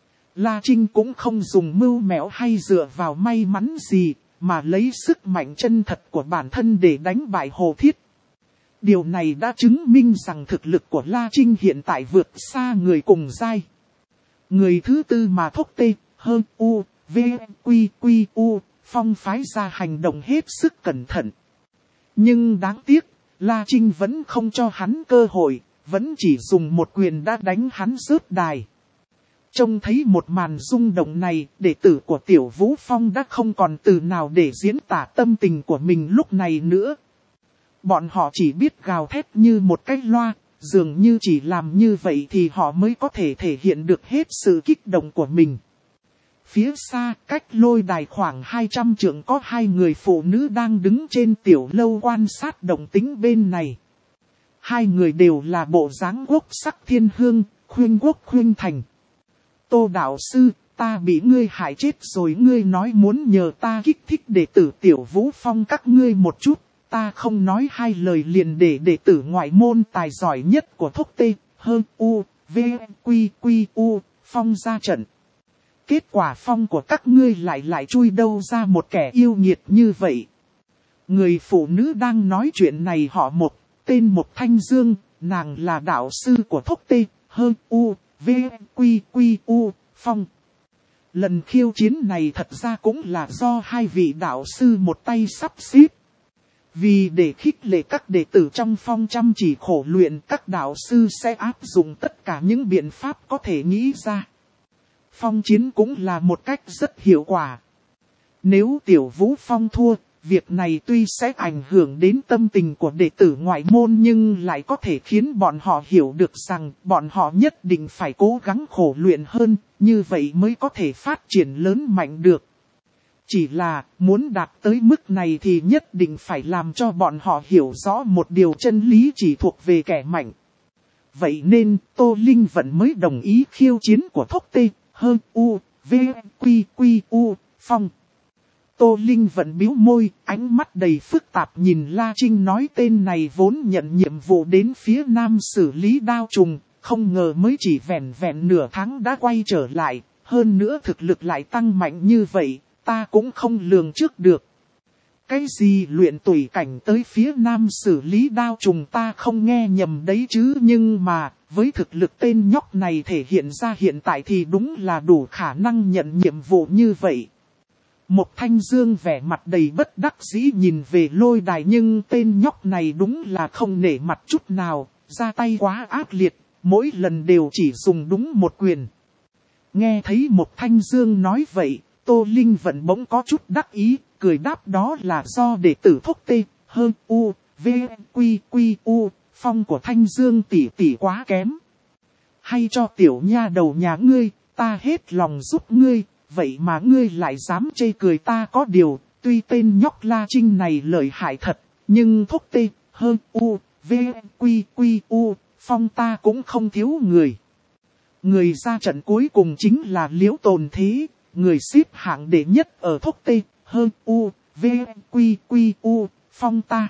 La Trinh cũng không dùng mưu mẹo hay dựa vào may mắn gì, mà lấy sức mạnh chân thật của bản thân để đánh bại Hồ Thiết. Điều này đã chứng minh rằng thực lực của La Trinh hiện tại vượt xa người cùng giai. Người thứ tư mà Thốc Tê, Hơ, U, V, Quy, Quy, U, Phong phái ra hành động hết sức cẩn thận. Nhưng đáng tiếc, La Trinh vẫn không cho hắn cơ hội, vẫn chỉ dùng một quyền đã đánh hắn rớt đài. Trông thấy một màn rung động này, đệ tử của Tiểu Vũ Phong đã không còn từ nào để diễn tả tâm tình của mình lúc này nữa. Bọn họ chỉ biết gào thét như một cái loa, dường như chỉ làm như vậy thì họ mới có thể thể hiện được hết sự kích động của mình. Phía xa, cách lôi đài khoảng hai trăm trượng có hai người phụ nữ đang đứng trên tiểu lâu quan sát động tĩnh bên này. Hai người đều là bộ dáng quốc sắc thiên hương, khuyên quốc khuyên thành. Tô đạo sư, ta bị ngươi hại chết rồi, ngươi nói muốn nhờ ta kích thích đệ tử Tiểu Vũ Phong các ngươi một chút. Ta không nói hai lời liền để đệ tử ngoại môn tài giỏi nhất của Thốc Tê, Hơ, U, V, Quy, Quy, U, Phong ra trận. Kết quả Phong của các ngươi lại lại chui đâu ra một kẻ yêu nghiệt như vậy. Người phụ nữ đang nói chuyện này họ Mộc, tên Mộc Thanh Dương, nàng là đạo sư của Thốc Tê, Hơ, U, V, Quy, Quy, U, Phong. Lần khiêu chiến này thật ra cũng là do hai vị đạo sư một tay sắp xếp. Vì để khích lệ các đệ tử trong phong chăm chỉ khổ luyện, các đạo sư sẽ áp dụng tất cả những biện pháp có thể nghĩ ra. Phong chiến cũng là một cách rất hiệu quả. Nếu Tiểu Vũ Phong thua, việc này tuy sẽ ảnh hưởng đến tâm tình của đệ tử ngoại môn nhưng lại có thể khiến bọn họ hiểu được rằng bọn họ nhất định phải cố gắng khổ luyện hơn, như vậy mới có thể phát triển lớn mạnh được. Chỉ là muốn đạt tới mức này thì nhất định phải làm cho bọn họ hiểu rõ một điều chân lý chỉ thuộc về kẻ mạnh. Vậy nên Tô Linh Vận mới đồng ý khiêu chiến của Thốc Tê, Hơ, U, V, Quy, Quy, U, Phong. Tô Linh Vận bĩu môi, ánh mắt đầy phức tạp nhìn La Trinh nói tên này vốn nhận nhiệm vụ đến phía nam xử lý đao trùng, không ngờ mới chỉ vẻn vẹn nửa tháng đã quay trở lại, hơn nữa thực lực lại tăng mạnh như vậy. Ta cũng không lường trước được. Cái gì luyện tùy cảnh tới phía nam xử lý đao trùng ta không nghe nhầm đấy chứ, nhưng mà với thực lực tên nhóc này thể hiện ra hiện tại thì đúng là đủ khả năng nhận nhiệm vụ như vậy. Một Thanh Dương vẻ mặt đầy bất đắc dĩ nhìn về lôi đài nhưng tên nhóc này đúng là không nể mặt chút nào, ra tay quá ác liệt, mỗi lần đều chỉ dùng đúng một quyền. Nghe thấy một Thanh Dương nói vậy, Tô Linh Vận bỗng có chút đắc ý, cười đáp đó là do đệ tử Thốc Tê, Hơ, U, V, Quy, Quy, U, Phong của Thanh Dương tỷ tỷ quá kém. Hay cho tiểu nha đầu nhà ngươi, ta hết lòng giúp ngươi, vậy mà ngươi lại dám chê cười ta có điều, tuy tên nhóc La Trinh này lợi hại thật, nhưng Thốc Tê, Hơ, U, V, Quy, Quy, U, Phong ta cũng không thiếu người. Người ra trận cuối cùng chính là Liễu Tồn Thế. Người xếp hạng đệ nhất ở Thốc Tê, Hơ, U, V, Quy, Quy, U, Phong ta.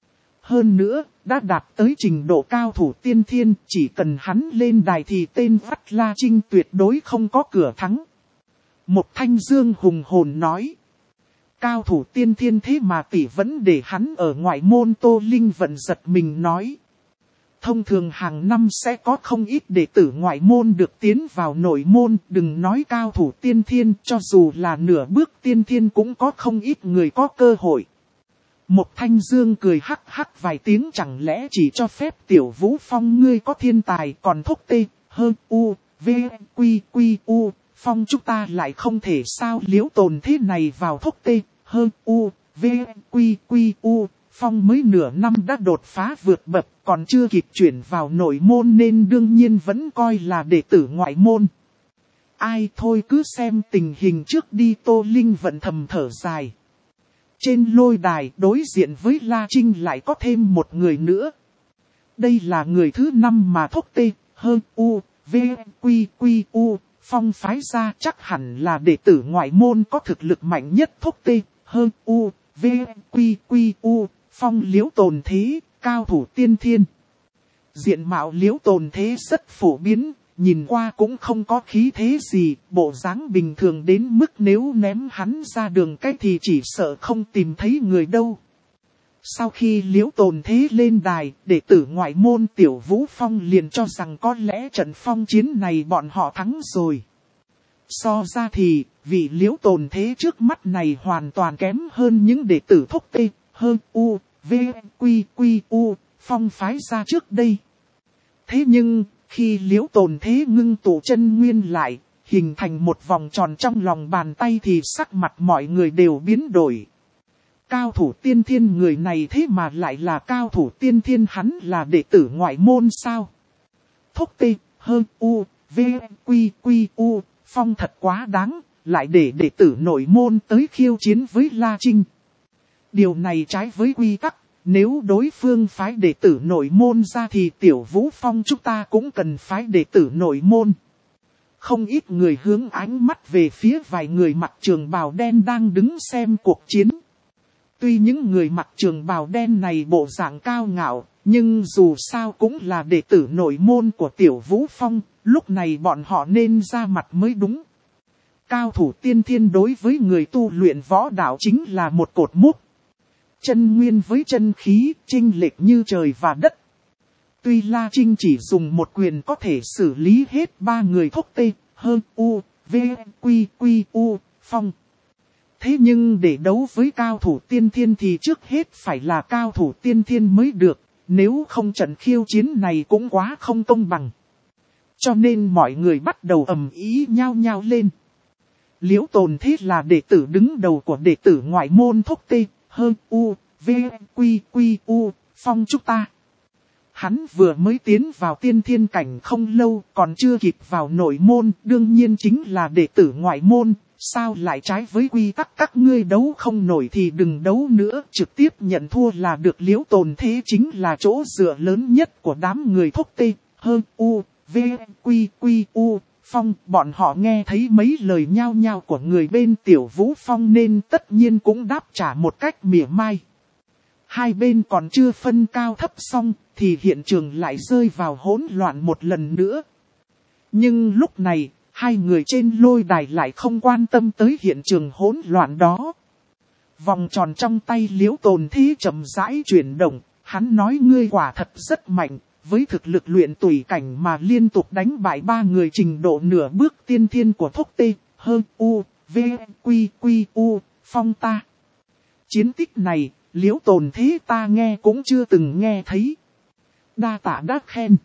Hơn nữa, đã đạt tới trình độ cao thủ tiên thiên, chỉ cần hắn lên đài thì tên Vắt La Trinh tuyệt đối không có cửa thắng. Một Thanh Dương hùng hồn nói. Cao thủ tiên thiên thế mà tỷ vẫn để hắn ở ngoại môn. Tô Linh Vận giật mình nói. Thông thường hàng năm sẽ có không ít đệ tử ngoại môn được tiến vào nội môn, đừng nói cao thủ tiên thiên, cho dù là nửa bước tiên thiên cũng có không ít người có cơ hội. Một Thanh Dương cười hắc hắc vài tiếng, chẳng lẽ chỉ cho phép Tiểu Vũ Phong ngươi có thiên tài, còn thúc tê, hơn u, v, quy, quy, u, phong chúng ta lại không thể sao? Liễu Tồn thế này vào thúc tê, hơn u, v, quy, quy, u, phong mới nửa năm đã đột phá vượt bậc, còn chưa kịp chuyển vào nội môn nên đương nhiên vẫn coi là đệ tử ngoại môn. Ai thôi cứ xem tình hình trước đi. Tô Linh vẫn thầm thở dài. Trên lôi đài đối diện với La Trinh lại có thêm một người nữa. Đây là người thứ năm mà thúc tê, hơn u, v, quy, quy, u, phong phái ra, chắc hẳn là đệ tử ngoại môn có thực lực mạnh nhất. Thúc tê, hơn u, v, quy, quy, u, phong Liễu Tồn thế, cao thủ tiên thiên. Diện mạo Liễu Tồn thế rất phổ biến, nhìn qua cũng không có khí thế gì, bộ dáng bình thường đến mức nếu ném hắn ra đường cách thì chỉ sợ không tìm thấy người đâu. Sau khi Liễu Tồn thế lên đài, đệ tử ngoại môn Tiểu Vũ Phong liền cho rằng có lẽ trận phong chiến này bọn họ thắng rồi. So ra thì, vị Liễu Tồn thế trước mắt này hoàn toàn kém hơn những đệ tử thúc tê, hơn u, v, quy, quy, u, phong phái ra trước đây. Thế nhưng, khi Liễu Tồn thế ngưng tụ chân nguyên lại, hình thành một vòng tròn trong lòng bàn tay thì sắc mặt mọi người đều biến đổi. Cao thủ tiên thiên, người này thế mà lại là cao thủ tiên thiên, hắn là đệ tử ngoại môn sao? Thúc tê, hơn u, v, quy, quy, u, phong thật quá đáng, lại để đệ tử nội môn tới khiêu chiến với La Trinh. Điều này trái với quy tắc, nếu đối phương phái đệ tử nội môn ra thì Tiểu Vũ Phong chúng ta cũng cần phái đệ tử nội môn. Không ít người hướng ánh mắt về phía vài người mặc trường bào đen đang đứng xem cuộc chiến. Tuy những người mặc trường bào đen này bộ dạng cao ngạo, nhưng dù sao cũng là đệ tử nội môn của Tiểu Vũ Phong, lúc này bọn họ nên ra mặt mới đúng. Cao thủ tiên thiên đối với người tu luyện võ đạo chính là một cột mốc. Chân nguyên với chân khí, chênh lệch như trời và đất. Tuy La Trinh chỉ dùng một quyền có thể xử lý hết ba người thúc tê, hơn u, v, quy, quy, u, phong. Thế nhưng để đấu với cao thủ tiên thiên thì trước hết phải là cao thủ tiên thiên mới được, nếu không trận khiêu chiến này cũng quá không công bằng. Cho nên mọi người bắt đầu ầm ĩ nhao nhao lên. Liễu Tồn thế là đệ tử đứng đầu của đệ tử ngoại môn thúc tê, hơn u, v, quy, quy, u, phong chúng ta. Hắn vừa mới tiến vào tiên thiên cảnh không lâu, còn chưa kịp vào nội môn, đương nhiên chính là đệ tử ngoại môn. Sao lại trái với quy tắc, các ngươi đấu không nổi thì đừng đấu nữa, trực tiếp nhận thua là được. Liễu Tồn thế chính là chỗ dựa lớn nhất của đám người thúc tê, hơn u, v, quy, quy, u, phong. Bọn họ nghe thấy mấy lời nhao nhao của người bên Tiểu Vũ Phong nên tất nhiên cũng đáp trả một cách mỉa mai. Hai bên còn chưa phân cao thấp xong, thì hiện trường lại rơi vào hỗn loạn một lần nữa. Nhưng lúc này, hai người trên lôi đài lại không quan tâm tới hiện trường hỗn loạn đó. Vòng tròn trong tay Liễu Tồn thế chậm rãi chuyển động, hắn nói ngươi quả thật rất mạnh, với thực lực luyện tùy cảnh mà liên tục đánh bại ba người trình độ nửa bước tiên thiên của thúc tê, hơn u, v, quy, quy, u, phong ta. Chiến tích này, Liễu Tồn thế ta nghe cũng chưa từng nghe thấy. Đa tạ đắc khen.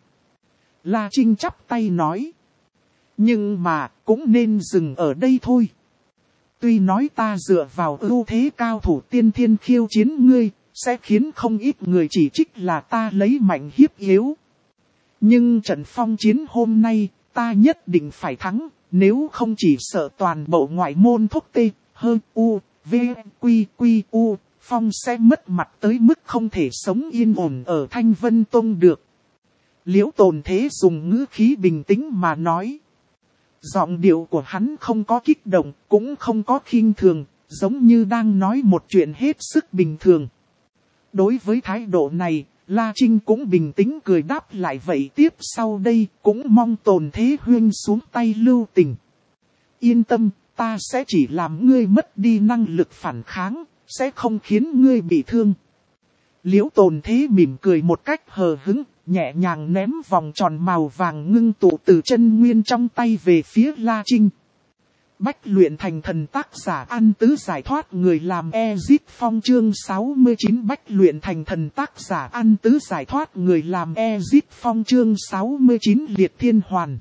La Trinh chắp tay nói. Nhưng mà, cũng nên dừng ở đây thôi. Tuy nói ta dựa vào ưu thế cao thủ tiên thiên khiêu chiến ngươi, sẽ khiến không ít người chỉ trích là ta lấy mạnh hiếp yếu. Nhưng trận phong chiến hôm nay, ta nhất định phải thắng, nếu không chỉ sợ toàn bộ ngoại môn thúc tê, hơn u, v, quy, quy, u, phong sẽ mất mặt tới mức không thể sống yên ổn ở Thanh Vân Tông được. Liễu Tồn thế dùng ngữ khí bình tĩnh mà nói. Giọng điệu của hắn không có kích động, cũng không có khinh thường, giống như đang nói một chuyện hết sức bình thường. Đối với thái độ này, La Trinh cũng bình tĩnh cười đáp lại, vậy tiếp sau đây cũng mong Tồn thế huynh xuống tay lưu tình. Yên tâm, ta sẽ chỉ làm ngươi mất đi năng lực phản kháng, sẽ không khiến ngươi bị thương. Liễu Tồn thế mỉm cười một cách hờ hững, nhẹ nhàng ném vòng tròn màu vàng ngưng tụ từ chân nguyên trong tay về phía La Trinh. Bách luyện thành thần tác giả An Tứ giải thoát người làm Ezit Phong chương sáu mươi chín. Bách luyện thành thần tác giả An Tứ giải thoát người làm Ezit Phong chương sáu mươi chín. Liệt Thiên Hoàn.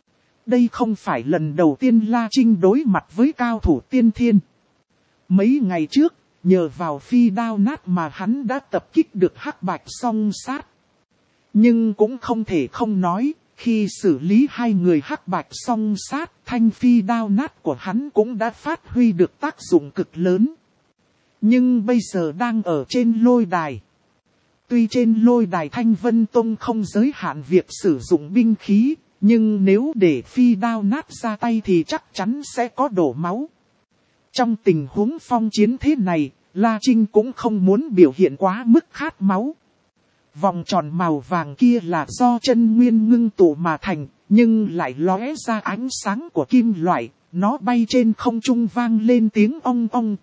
Đây không phải lần đầu tiên La Trinh đối mặt với cao thủ tiên thiên. Mấy ngày trước, nhờ vào phi đao nát mà hắn đã tập kích được Hắc Bạch song sát. Nhưng cũng không thể không nói, khi xử lý hai người Hắc Bạch song sát, thanh phi đao nát của hắn cũng đã phát huy được tác dụng cực lớn. Nhưng bây giờ đang ở trên lôi đài. Tuy trên lôi đài Thanh Vân Tông không giới hạn việc sử dụng binh khí, nhưng nếu để phi đao nát ra tay thì chắc chắn sẽ có đổ máu. Trong tình huống phong chiến thế này, La Trinh cũng không muốn biểu hiện quá mức khát máu. Vòng tròn màu vàng kia là do chân nguyên ngưng tụ mà thành, nhưng lại lóe ra ánh sáng của kim loại, nó bay trên không trung vang lên tiếng ong ong.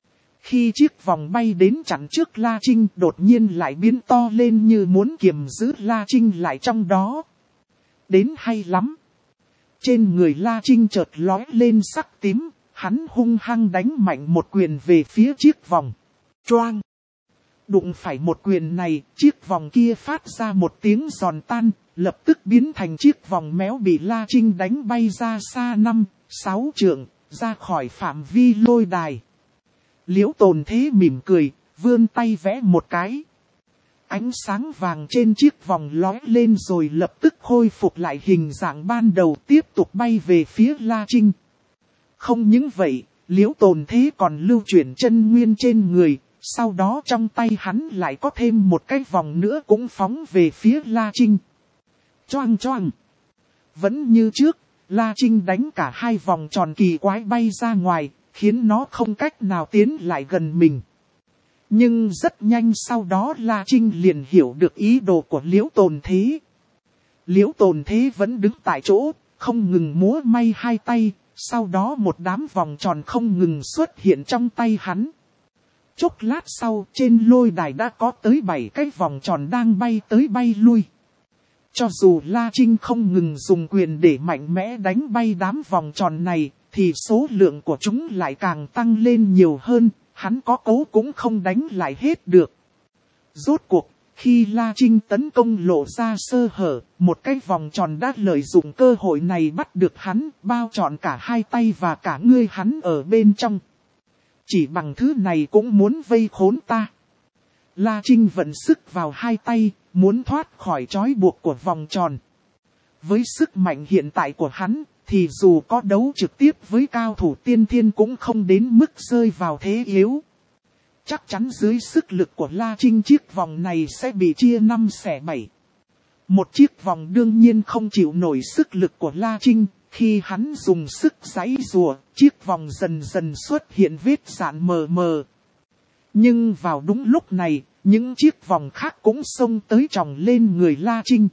Khi chiếc vòng bay đến chắn trước La Trinh, đột nhiên lại biến to lên như muốn kiềm giữ La Trinh lại trong đó. Đến hay lắm. Trên người La Trinh chợt lóe lên sắc tím, hắn hung hăng đánh mạnh một quyền về phía chiếc vòng. Choang! Đụng phải một quyền này, chiếc vòng kia phát ra một tiếng giòn tan, lập tức biến thành chiếc vòng méo bị La Trinh đánh bay ra xa năm, sáu trượng, ra khỏi phạm vi lôi đài. Liễu Tồn Thế mỉm cười, vươn tay vẽ một cái. Ánh sáng vàng trên chiếc vòng lóe lên rồi lập tức khôi phục lại hình dạng ban đầu, tiếp tục bay về phía La Trinh. Không những vậy, Liễu Tồn Thế còn lưu chuyển chân nguyên trên người, sau đó trong tay hắn lại có thêm một cái vòng nữa cũng phóng về phía La Trinh. Choang choang! Vẫn như trước, La Trinh đánh cả hai vòng tròn kỳ quái bay ra ngoài, khiến nó không cách nào tiến lại gần mình. Nhưng rất nhanh sau đó La Trinh liền hiểu được ý đồ của Liễu Tồn Thế. Liễu Tồn Thế vẫn đứng tại chỗ, không ngừng múa may hai tay, sau đó một đám vòng tròn không ngừng xuất hiện trong tay hắn. Chốc lát sau, trên lôi đài đã có tới bảy cái vòng tròn đang bay tới bay lui. Cho dù La Trinh không ngừng dùng quyền để mạnh mẽ đánh bay đám vòng tròn này, thì số lượng của chúng lại càng tăng lên nhiều hơn, hắn có cố cũng không đánh lại hết được. Rốt cuộc, khi La Trinh tấn công lộ ra sơ hở, một cái vòng tròn đã lợi dụng cơ hội này bắt được hắn, bao trọn cả hai tay và cả người hắn ở bên trong. Chỉ bằng thứ này cũng muốn vây khốn ta. La Trinh vận sức vào hai tay, muốn thoát khỏi trói buộc của vòng tròn. Với sức mạnh hiện tại của hắn, thì dù có đấu trực tiếp với cao thủ tiên thiên cũng không đến mức rơi vào thế yếu. Chắc chắn dưới sức lực của La Trinh chiếc vòng này sẽ bị chia năm xẻ bảy. Một chiếc vòng đương nhiên không chịu nổi sức lực của La Trinh. Khi hắn dùng sức giãy giụa, chiếc vòng dần dần xuất hiện vết rạn mờ mờ. Nhưng vào đúng lúc này, những chiếc vòng khác cũng xông tới chồng lên người La Trinh.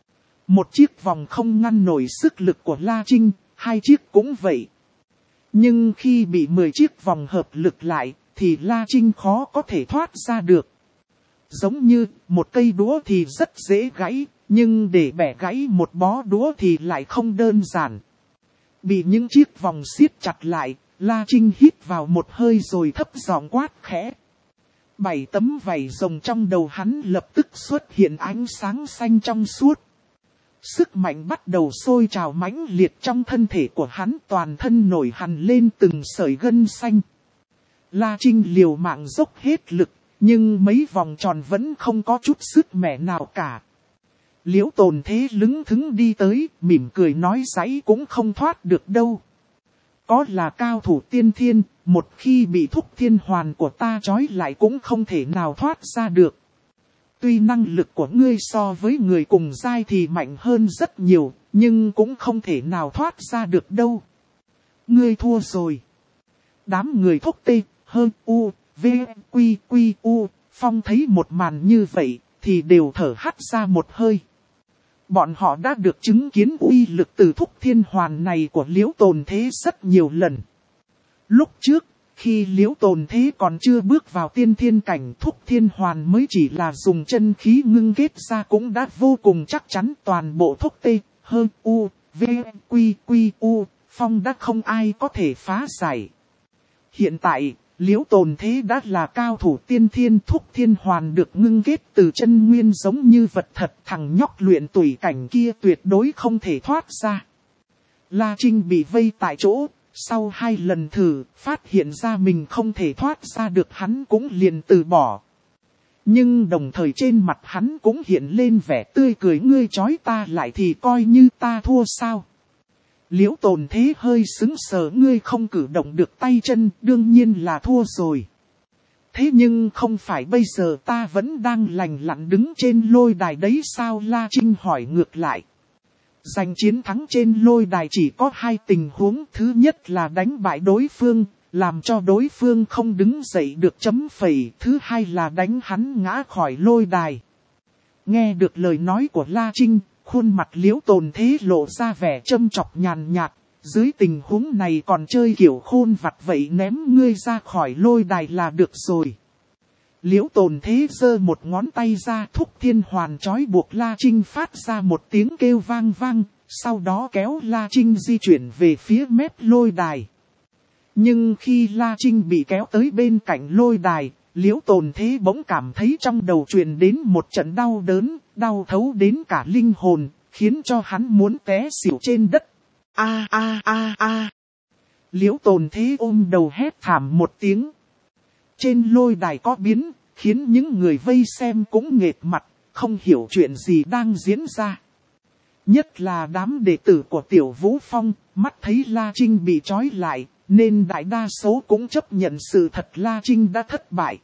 Một chiếc vòng không ngăn nổi sức lực của La Trinh, hai chiếc cũng vậy. Nhưng khi bị mười chiếc vòng hợp lực lại, thì La Trinh khó có thể thoát ra được. Giống như một cây đũa thì rất dễ gãy, nhưng để bẻ gãy một bó đũa thì lại không đơn giản. Bị những chiếc vòng siết chặt lại, La Trinh hít vào một hơi rồi thấp giọng quát khẽ. Bảy tấm vảy rồng trong đầu hắn lập tức xuất hiện ánh sáng xanh trong suốt. Sức mạnh bắt đầu sôi trào mãnh liệt trong thân thể của hắn, toàn thân nổi hằn lên từng sợi gân xanh. La Trinh liều mạng dốc hết lực, nhưng mấy vòng tròn vẫn không có chút sức mẻ nào cả. Liễu Tồn Thế lững thững đi tới, mỉm cười nói giãy cũng không thoát được đâu. Có là cao thủ tiên thiên, một khi bị thúc thiên hoàn của ta trói lại cũng không thể nào thoát ra được. Tuy năng lực của ngươi so với người cùng giai thì mạnh hơn rất nhiều, nhưng cũng không thể nào thoát ra được đâu. Ngươi thua rồi. Đám người thúc tê, hơn u, v, quy, quy, u, phong thấy một màn như vậy, thì đều thở hắt ra một hơi. Bọn họ đã được chứng kiến uy lực từ thúc thiên hoàn này của Liễu Tồn Thế rất nhiều lần. Lúc trước, Khi Liễu Tồn Thế còn chưa bước vào tiên thiên cảnh, Thúc Thiên Hoàn mới chỉ là dùng chân khí ngưng kết ra cũng đã vô cùng chắc chắn. Toàn bộ Thúc Tê, Hơn, U, V, Quy, Quy, U, Phong đã không ai có thể phá giải. Hiện tại, Liễu Tồn Thế đã là cao thủ tiên thiên. Thúc Thiên Hoàn được ngưng kết từ chân nguyên giống như vật thật. Thằng nhóc luyện tùy cảnh kia tuyệt đối không thể thoát ra. La Trinh bị vây tại chỗ. Sau hai lần thử, phát hiện ra mình không thể thoát ra được, hắn cũng liền từ bỏ. Nhưng đồng thời trên mặt hắn cũng hiện lên vẻ tươi cười. Ngươi trói ta lại thì coi như ta thua sao? Liễu Tồn Thế hơi sững sờ. Ngươi không cử động được tay chân, đương nhiên là thua rồi. Thế nhưng không phải bây giờ ta vẫn đang lành lặn đứng trên lôi đài đấy sao? La Trinh hỏi ngược lại. Giành chiến thắng trên lôi đài chỉ có hai tình huống. Thứ nhất là đánh bại đối phương, làm cho đối phương không đứng dậy được chấm phẩy. Thứ hai là đánh hắn ngã khỏi lôi đài. Nghe được lời nói của La Trinh, khuôn mặt Liễu Tồn Thế lộ ra vẻ châm chọc nhàn nhạt. Dưới tình huống này còn chơi kiểu khôn vặt vậy, ném ngươi ra khỏi lôi đài là được rồi. Liễu Tồn Thế giơ một ngón tay ra. Thúc Thiên Hoàn trói buộc La Trinh phát ra một tiếng kêu vang vang. Sau đó kéo La Trinh di chuyển về phía mép lôi đài. Nhưng khi La Trinh bị kéo tới bên cạnh lôi đài, Liễu Tồn Thế bỗng cảm thấy trong đầu truyền đến một trận đau đớn, đau thấu đến cả linh hồn, khiến cho hắn muốn té xỉu trên đất. A a a a. Liễu Tồn Thế ôm đầu hét thảm một tiếng. Trên lôi đài có biến, khiến những người vây xem cũng nghệt mặt, không hiểu chuyện gì đang diễn ra. Nhất là đám đệ tử của Tiểu Vũ Phong, mắt thấy La Trinh bị trói lại, nên đại đa số cũng chấp nhận sự thật La Trinh đã thất bại.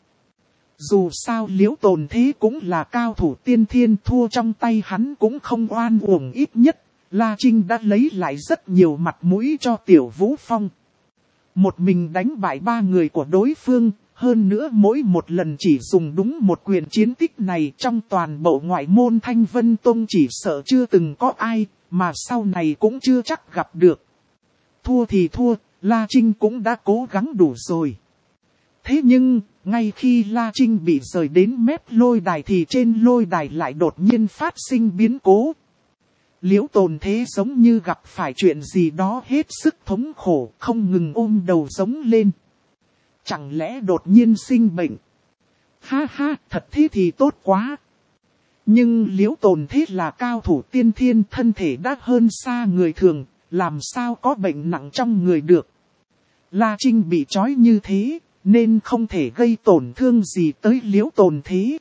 Dù sao Liễu Tồn Thế cũng là cao thủ tiên thiên, thua trong tay hắn cũng không oan uổng, ít nhất La Trinh đã lấy lại rất nhiều mặt mũi cho Tiểu Vũ Phong. Một mình đánh bại ba người của đối phương, hơn nữa mỗi một lần chỉ dùng đúng một quyền, chiến tích này trong toàn bộ ngoại môn Thanh Vân Tông chỉ sợ chưa từng có ai, mà sau này cũng chưa chắc gặp được. Thua thì thua, La Trinh cũng đã cố gắng đủ rồi. Thế nhưng, ngay khi La Trinh bị rời đến mép lôi đài thì trên lôi đài lại đột nhiên phát sinh biến cố. Liễu Tồn Thế giống như gặp phải chuyện gì đó hết sức thống khổ, không ngừng ôm đầu giống lên. Chẳng lẽ đột nhiên sinh bệnh? Ha ha, thật thế thì tốt quá. Nhưng Liễu Tồn Thế là cao thủ tiên thiên, thân thể đã hơn xa người thường, làm sao có bệnh nặng trong người được. La Trinh bị trói như thế, nên không thể gây tổn thương gì tới Liễu Tồn Thế.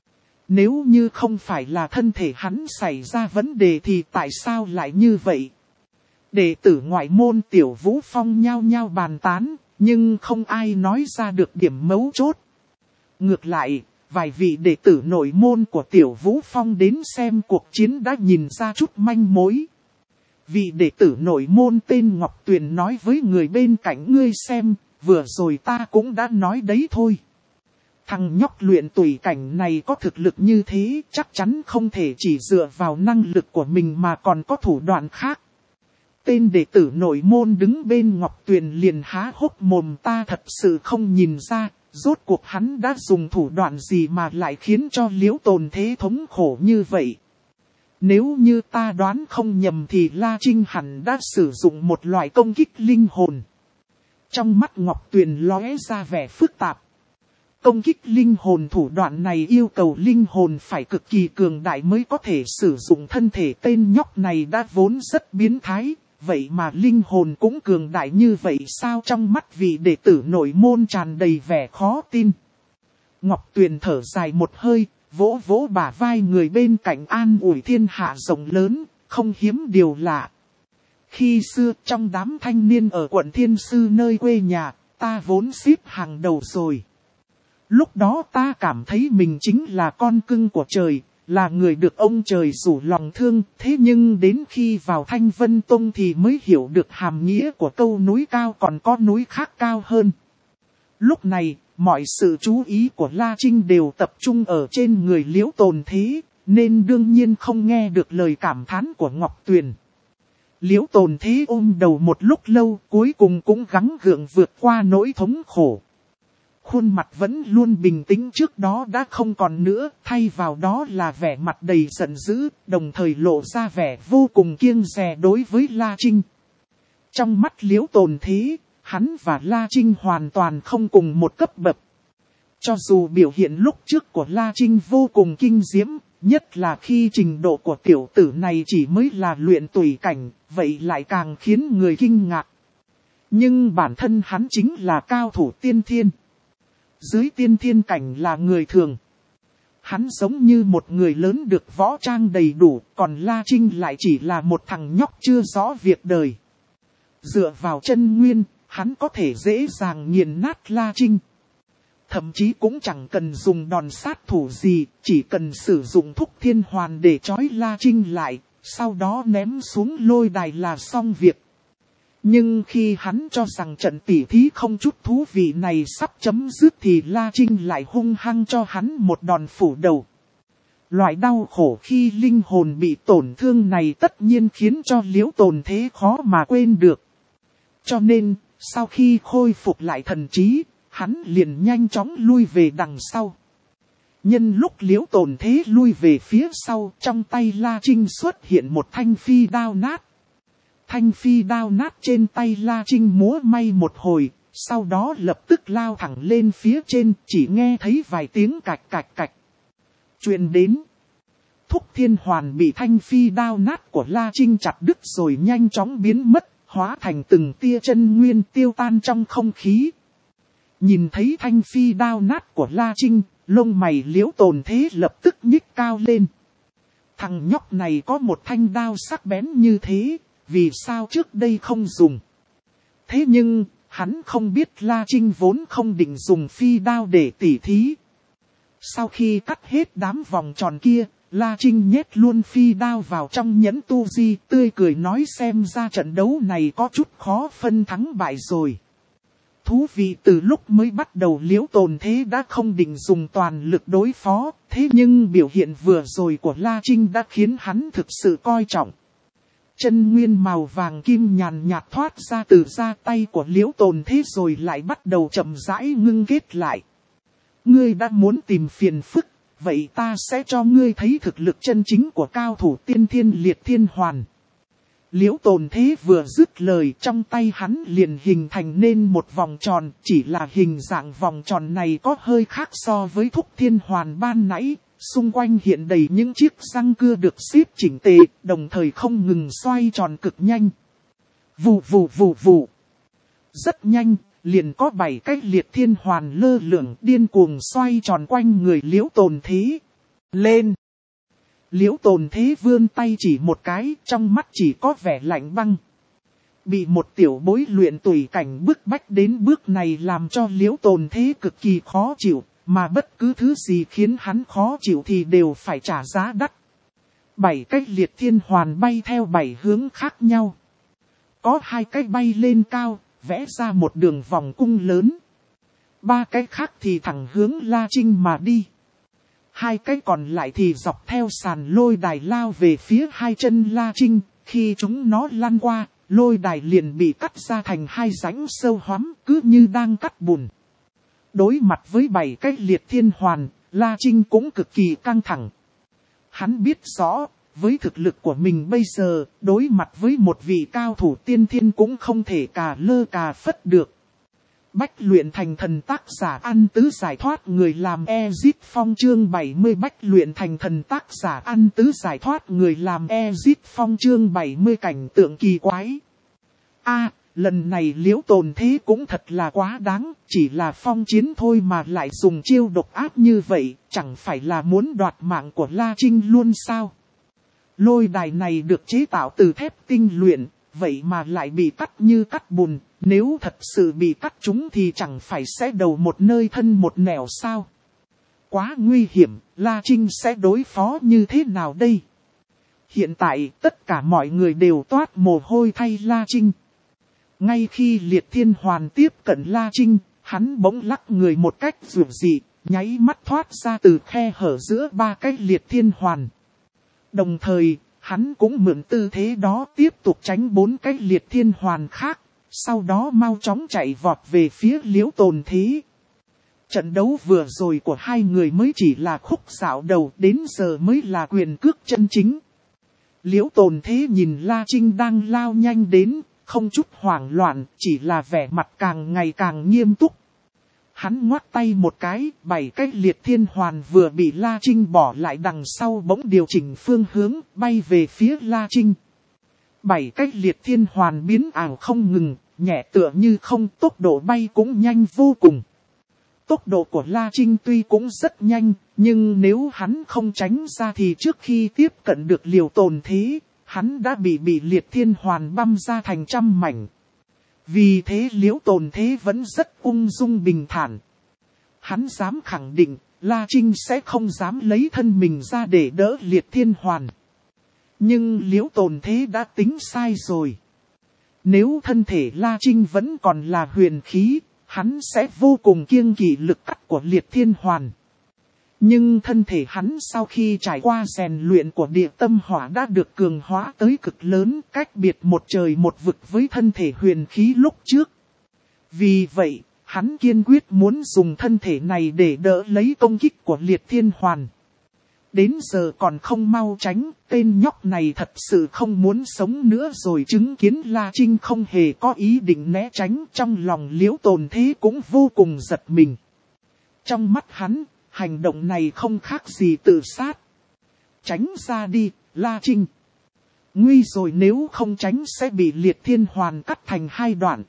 Nếu như không phải là thân thể hắn xảy ra vấn đề thì tại sao lại như vậy? Đệ tử ngoại môn Tiểu Vũ Phong nhao nhao bàn tán, nhưng không ai nói ra được điểm mấu chốt. Ngược lại, vài vị đệ tử nội môn của Tiểu Vũ Phong đến xem cuộc chiến đã nhìn ra chút manh mối. Vị đệ tử nội môn tên Ngọc Tuyền nói với người bên cạnh, ngươi xem, vừa rồi ta cũng đã nói đấy thôi. Thằng nhóc luyện tùy cảnh này có thực lực như thế, chắc chắn không thể chỉ dựa vào năng lực của mình mà còn có thủ đoạn khác. Tên đệ tử nội môn đứng bên Ngọc Tuyền liền há hốc mồm, ta thật sự không nhìn ra, rốt cuộc hắn đã dùng thủ đoạn gì mà lại khiến cho Liễu Tồn Thế thống khổ như vậy. Nếu như ta đoán không nhầm thì La Trinh hẳn đã sử dụng một loại công kích linh hồn. Trong mắt Ngọc Tuyền lóe ra vẻ phức tạp. Công kích linh hồn, thủ đoạn này yêu cầu linh hồn phải cực kỳ cường đại mới có thể sử dụng. Thân thể tên nhóc này đã vốn rất biến thái, vậy mà linh hồn cũng cường đại như vậy sao? Trong mắt vị đệ tử nội môn tràn đầy vẻ khó tin. Ngọc Tuyền thở dài một hơi, vỗ vỗ bả vai người bên cạnh, an ủi, thiên hạ rộng lớn, không hiếm điều lạ. Khi xưa trong đám thanh niên ở quận Thiên Sư nơi quê nhà, ta vốn xếp hàng đầu rồi. Lúc đó ta cảm thấy mình chính là con cưng của trời, là người được ông trời rủ lòng thương. Thế nhưng đến khi vào Thanh Vân Tông thì mới hiểu được hàm nghĩa của câu núi cao còn có núi khác cao hơn. Lúc này, mọi sự chú ý của La Trinh đều tập trung ở trên người Liễu Tồn Thế, nên đương nhiên không nghe được lời cảm thán của Ngọc Tuyền. Liễu Tồn Thế ôm đầu một lúc lâu, cuối cùng cũng gắng gượng vượt qua nỗi thống khổ. Khuôn mặt vẫn luôn bình tĩnh trước đó đã không còn nữa, thay vào đó là vẻ mặt đầy giận dữ, đồng thời lộ ra vẻ vô cùng kiêng dè đối với La Trinh. Trong mắt Liễu Tồn Thế, hắn và La Trinh hoàn toàn không cùng một cấp bậc. Cho dù biểu hiện lúc trước của La Trinh vô cùng kinh diễm, nhất là khi trình độ của tiểu tử này chỉ mới là luyện tùy cảnh, vậy lại càng khiến người kinh ngạc. Nhưng bản thân hắn chính là cao thủ tiên thiên. Dưới tiên thiên cảnh là người thường. Hắn giống như một người lớn được võ trang đầy đủ, còn La Trinh lại chỉ là một thằng nhóc chưa rõ việc đời. Dựa vào chân nguyên, hắn có thể dễ dàng nghiền nát La Trinh. Thậm chí cũng chẳng cần dùng đòn sát thủ gì, chỉ cần sử dụng thúc thiên hoàn để trói La Trinh lại, sau đó ném xuống lôi đài là xong việc. Nhưng khi hắn cho rằng trận tỉ thí không chút thú vị này sắp chấm dứt thì La Trinh lại hung hăng cho hắn một đòn phủ đầu. Loại đau khổ khi linh hồn bị tổn thương này tất nhiên khiến cho Liễu Tồn Thế khó mà quên được. Cho nên, sau khi khôi phục lại thần trí, hắn liền nhanh chóng lui về đằng sau. Nhân lúc Liễu Tồn Thế lui về phía sau, trong tay La Trinh xuất hiện một thanh phi đao nát. Thanh phi đao nát trên tay La Trinh múa may một hồi, sau đó lập tức lao thẳng lên phía trên, chỉ nghe thấy vài tiếng cạch cạch cạch. Truyền đến. Thúc thiên hoàn bị thanh phi đao nát của La Trinh chặt đứt rồi nhanh chóng biến mất, hóa thành từng tia chân nguyên tiêu tan trong không khí. Nhìn thấy thanh phi đao nát của La Trinh, lông mày Liễu Tồn Thế lập tức nhích cao lên. Thằng nhóc này có một thanh đao sắc bén như thế, vì sao trước đây không dùng? Thế nhưng, hắn không biết La Trinh vốn không định dùng phi đao để tỉ thí. Sau khi cắt hết đám vòng tròn kia, La Trinh nhét luôn phi đao vào trong nhẫn tu di, tươi cười nói xem ra trận đấu này có chút khó phân thắng bại rồi. Thú vị, từ lúc mới bắt đầu Liễu Tồn Thế đã không định dùng toàn lực đối phó, thế nhưng biểu hiện vừa rồi của La Trinh đã khiến hắn thực sự coi trọng. Chân nguyên màu vàng kim nhàn nhạt thoát ra từ da tay của Liễu Tồn Thế rồi lại bắt đầu chậm rãi ngưng kết lại. Ngươi đã muốn tìm phiền phức, vậy ta sẽ cho ngươi thấy thực lực chân chính của cao thủ tiên thiên liệt thiên hoàn. Liễu Tồn Thế vừa dứt lời, trong tay hắn liền hình thành nên một vòng tròn, chỉ là hình dạng vòng tròn này có hơi khác so với thúc thiên hoàn ban nãy, xung quanh hiện đầy những chiếc răng cưa được xếp chỉnh tề, đồng thời không ngừng xoay tròn cực nhanh. Vù vù vù vù. Rất nhanh, liền có bảy cái liệt thiên hoàn lơ lửng điên cuồng xoay tròn quanh người Liễu Tồn Thế. Lên! Liễu Tồn Thế vươn tay chỉ một cái, trong mắt chỉ có vẻ lạnh băng. Bị một tiểu bối luyện tùy cảnh bức bách đến bước này làm cho Liễu Tồn Thế cực kỳ khó chịu, mà bất cứ thứ gì khiến hắn khó chịu thì đều phải trả giá đắt. Bảy cái liệt thiên hoàn bay theo bảy hướng khác nhau. Có hai cái bay lên cao, vẽ ra một đường vòng cung lớn. Ba cái khác thì thẳng hướng La Trinh mà đi. Hai cái còn lại thì dọc theo sàn lôi đài lao về phía hai chân La Trinh, khi chúng nó lăn qua, lôi đài liền bị cắt ra thành hai rãnh sâu hoắm, cứ như đang cắt bùn. Đối mặt với bảy cái liệt thiên hoàn, La Trinh cũng cực kỳ căng thẳng. Hắn biết rõ, với thực lực của mình bây giờ, đối mặt với một vị cao thủ tiên thiên cũng không thể cà lơ cà phất được. Bách luyện thành thần tác giả An Tứ giải thoát người làm Exit Phong chương bảy mươi Bách luyện thành thần tác giả An Tứ giải thoát người làm Exit Phong chương bảy mươi cảnh tượng kỳ quái. A, lần này Liễu Tồn Thế cũng thật là quá đáng, chỉ là phong chiến thôi mà lại dùng chiêu độc ác như vậy, chẳng phải là muốn đoạt mạng của La Trinh luôn sao? Lôi đài này được chế tạo từ thép tinh luyện, vậy mà lại bị cắt như cắt bùn, nếu thật sự bị cắt chúng thì chẳng phải sẽ đầu một nơi thân một nẻo sao? Quá nguy hiểm, La Trinh sẽ đối phó như thế nào đây? Hiện tại tất cả mọi người đều toát mồ hôi thay La Trinh. Ngay khi liệt thiên hoàn tiếp cận La Trinh, hắn bỗng lắc người một cách dữ dị, nháy mắt thoát ra từ khe hở giữa ba cái liệt thiên hoàn. Đồng thời, hắn cũng mượn tư thế đó tiếp tục tránh bốn cái liệt thiên hoàn khác, sau đó mau chóng chạy vọt về phía Liễu Tồn Thế. Trận đấu vừa rồi của hai người mới chỉ là khúc dạo đầu, đến giờ mới là quyền cước chân chính. Liễu Tồn Thế nhìn La Trinh đang lao nhanh đến, không chút hoảng loạn, chỉ là vẻ mặt càng ngày càng nghiêm túc. Hắn ngoắt tay một cái, bảy cái liệt thiên hoàn vừa bị La Trinh bỏ lại đằng sau bỗng điều chỉnh phương hướng, bay về phía La Trinh. Bảy cái liệt thiên hoàn biến ảo không ngừng, nhẹ tựa như không, tốc độ bay cũng nhanh vô cùng. Tốc độ của La Trinh tuy cũng rất nhanh, nhưng nếu hắn không tránh ra thì trước khi tiếp cận được Liễu Tồn Thế, hắn đã bị bị liệt thiên hoàn băm ra thành trăm mảnh. Vì thế Liễu Tồn Thế vẫn rất ung dung bình thản. Hắn dám khẳng định, La Trinh sẽ không dám lấy thân mình ra để đỡ liệt thiên hoàn. Nhưng Liễu Tồn Thế đã tính sai rồi. Nếu thân thể La Trinh vẫn còn là huyền khí, hắn sẽ vô cùng kiêng kỵ lực cắt của liệt thiên hoàn. Nhưng thân thể hắn sau khi trải qua rèn luyện của địa tâm hỏa đã được cường hóa tới cực lớn, cách biệt một trời một vực với thân thể huyền khí lúc trước. Vì vậy, hắn kiên quyết muốn dùng thân thể này để đỡ lấy công kích của liệt thiên hoàn. Đến giờ còn không mau tránh, tên nhóc này thật sự không muốn sống nữa rồi. Chứng kiến La Trinh không hề có ý định né tránh, trong lòng Liễu Tồn Thế cũng vô cùng giật mình. Trong mắt hắn, hành động này không khác gì tự sát. Tránh ra đi, La Trinh. Nguy rồi, nếu không tránh sẽ bị liệt thiên hoàn cắt thành hai đoạn.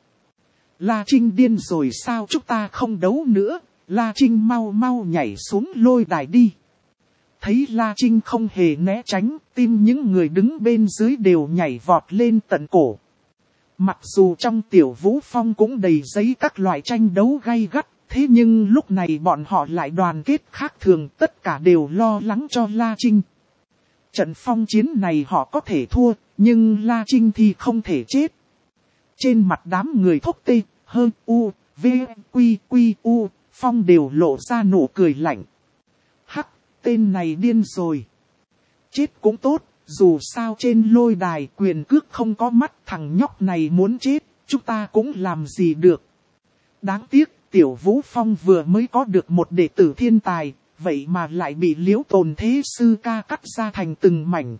La Trinh điên rồi sao, chúng ta không đấu nữa, La Trinh mau mau nhảy xuống lôi đài đi. Thấy La Trinh không hề né tránh, tim những người đứng bên dưới đều nhảy vọt lên tận cổ. Mặc dù trong Tiểu Vũ Phong cũng đầy giấy các loại tranh đấu gay gắt, thế nhưng lúc này bọn họ lại đoàn kết khác thường, tất cả đều lo lắng cho La Trinh. Trận phong chiến này họ có thể thua, nhưng La Trinh thì không thể chết. Trên mặt đám người Thốc Tê, Hơ, U, V, Quy, Quy, U, Phong đều lộ ra nụ cười lạnh. Hắc, tên này điên rồi. Chết cũng tốt, dù sao trên lôi đài quyền cước không có mắt, thằng nhóc này muốn chết, chúng ta cũng làm gì được. Đáng tiếc, Tiểu Vũ Phong vừa mới có được một đệ tử thiên tài, vậy mà lại bị Liễu Tồn Thế sư ca cắt ra thành từng mảnh.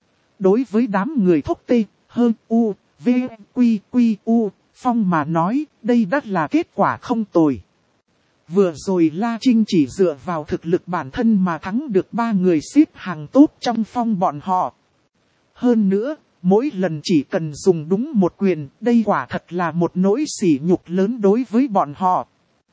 Đối với đám người Thốc Tê, Hơ, U, V, Quy, Quy, U, Phong mà nói, đây đã là kết quả không tồi. Vừa rồi La Trinh chỉ dựa vào thực lực bản thân mà thắng được ba người xếp hàng tốt trong phong bọn họ. Hơn nữa, mỗi lần chỉ cần dùng đúng một quyền, đây quả thật là một nỗi sỉ nhục lớn đối với bọn họ.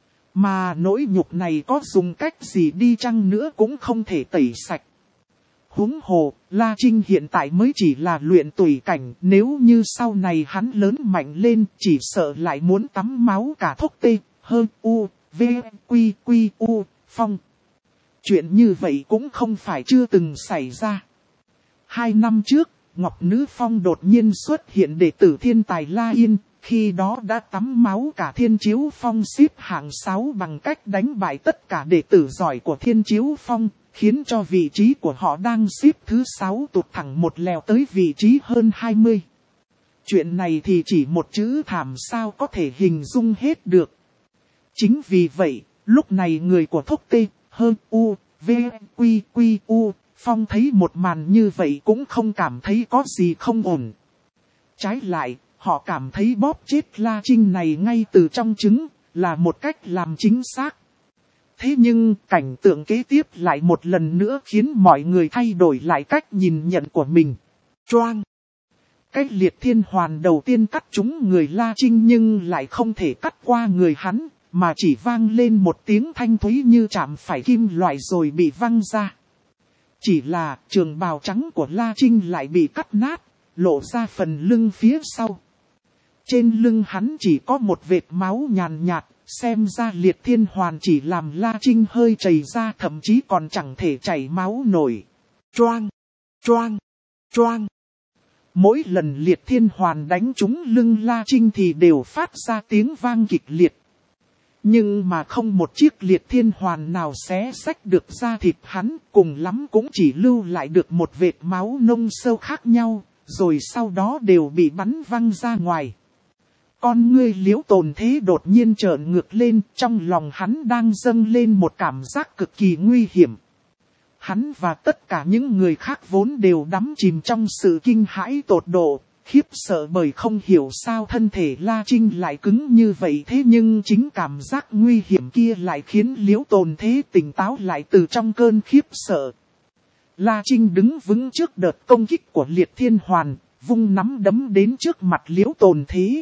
Mà nỗi nhục này có dùng cách gì đi chăng nữa cũng không thể tẩy sạch. Huống hồ, La Trinh hiện tại mới chỉ là luyện tùy cảnh, nếu như sau này hắn lớn mạnh lên, chỉ sợ lại muốn tắm máu cả Thốc Tê, Hơ, U, V, Quy, Quy, U, Phong. Chuyện như vậy cũng không phải chưa từng xảy ra. Hai năm trước, Ngọc Nữ Phong đột nhiên xuất hiện đệ tử thiên tài La Yên, khi đó đã tắm máu cả Thiên Chiếu Phong xếp hạng sáu bằng cách đánh bại tất cả đệ tử giỏi của Thiên Chiếu Phong, khiến cho vị trí của họ đang xếp thứ sáu tụt thẳng một lèo tới vị trí hơn hai mươi. Chuyện này thì chỉ một chữ thảm sao có thể hình dung hết được. Chính vì vậy, lúc này người của Thốc Tê, Hơ, U, V, Quy, Quy, U, Phong thấy một màn như vậy cũng không cảm thấy có gì không ổn. Trái lại, họ cảm thấy bóp chết La Trinh này ngay từ trong trứng, là một cách làm chính xác. Thế nhưng, cảnh tượng kế tiếp lại một lần nữa khiến mọi người thay đổi lại cách nhìn nhận của mình. Choang! Cái liệt thiên hoàn đầu tiên cắt trúng người La Trinh nhưng lại không thể cắt qua người hắn, mà chỉ vang lên một tiếng thanh thúy như chạm phải kim loại rồi bị văng ra. Chỉ là trường bào trắng của La Trinh lại bị cắt nát, lộ ra phần lưng phía sau. Trên lưng hắn chỉ có một vệt máu nhàn nhạt, xem ra liệt thiên hoàn chỉ làm La Trinh hơi chảy ra, thậm chí còn chẳng thể chảy máu nổi. Choang! Choang! Choang! Mỗi lần liệt thiên hoàn đánh trúng lưng La Trinh thì đều phát ra tiếng vang kịch liệt. Nhưng mà không một chiếc liệt thiên hoàn nào xé xách được da thịt hắn, cùng lắm cũng chỉ lưu lại được một vệt máu nông sâu khác nhau, rồi sau đó đều bị bắn văng ra ngoài. Con ngươi Liễu Tồn Thế đột nhiên trợn ngược lên, trong lòng hắn đang dâng lên một cảm giác cực kỳ nguy hiểm. Hắn và tất cả những người khác vốn đều đắm chìm trong sự kinh hãi tột độ, khiếp sợ bởi không hiểu sao thân thể La Trinh lại cứng như vậy, thế nhưng chính cảm giác nguy hiểm kia lại khiến Liễu Tồn Thế tỉnh táo lại từ trong cơn khiếp sợ. La Trinh đứng vững trước đợt công kích của Liệt Thiên Hoàn, vung nắm đấm đến trước mặt Liễu Tồn Thế.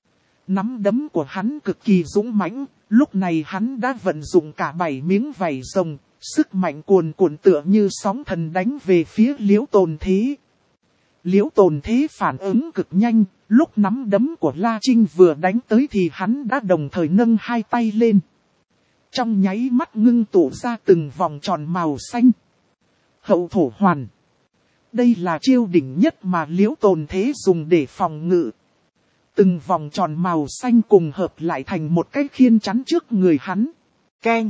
Nắm đấm của hắn cực kỳ dũng mãnh, lúc này hắn đã vận dụng cả bảy miếng vảy rồng, sức mạnh cuồn cuộn tựa như sóng thần đánh về phía Liễu Tồn Thế. Liễu Tồn Thế phản ứng cực nhanh, lúc nắm đấm của La Trinh vừa đánh tới thì hắn đã đồng thời nâng hai tay lên. Trong nháy mắt ngưng tụ ra từng vòng tròn màu xanh. Hậu thổ hoàn. Đây là chiêu đỉnh nhất mà Liễu Tồn Thế dùng để phòng ngự. Từng vòng tròn màu xanh cùng hợp lại thành một cái khiên chắn trước người hắn. Keng.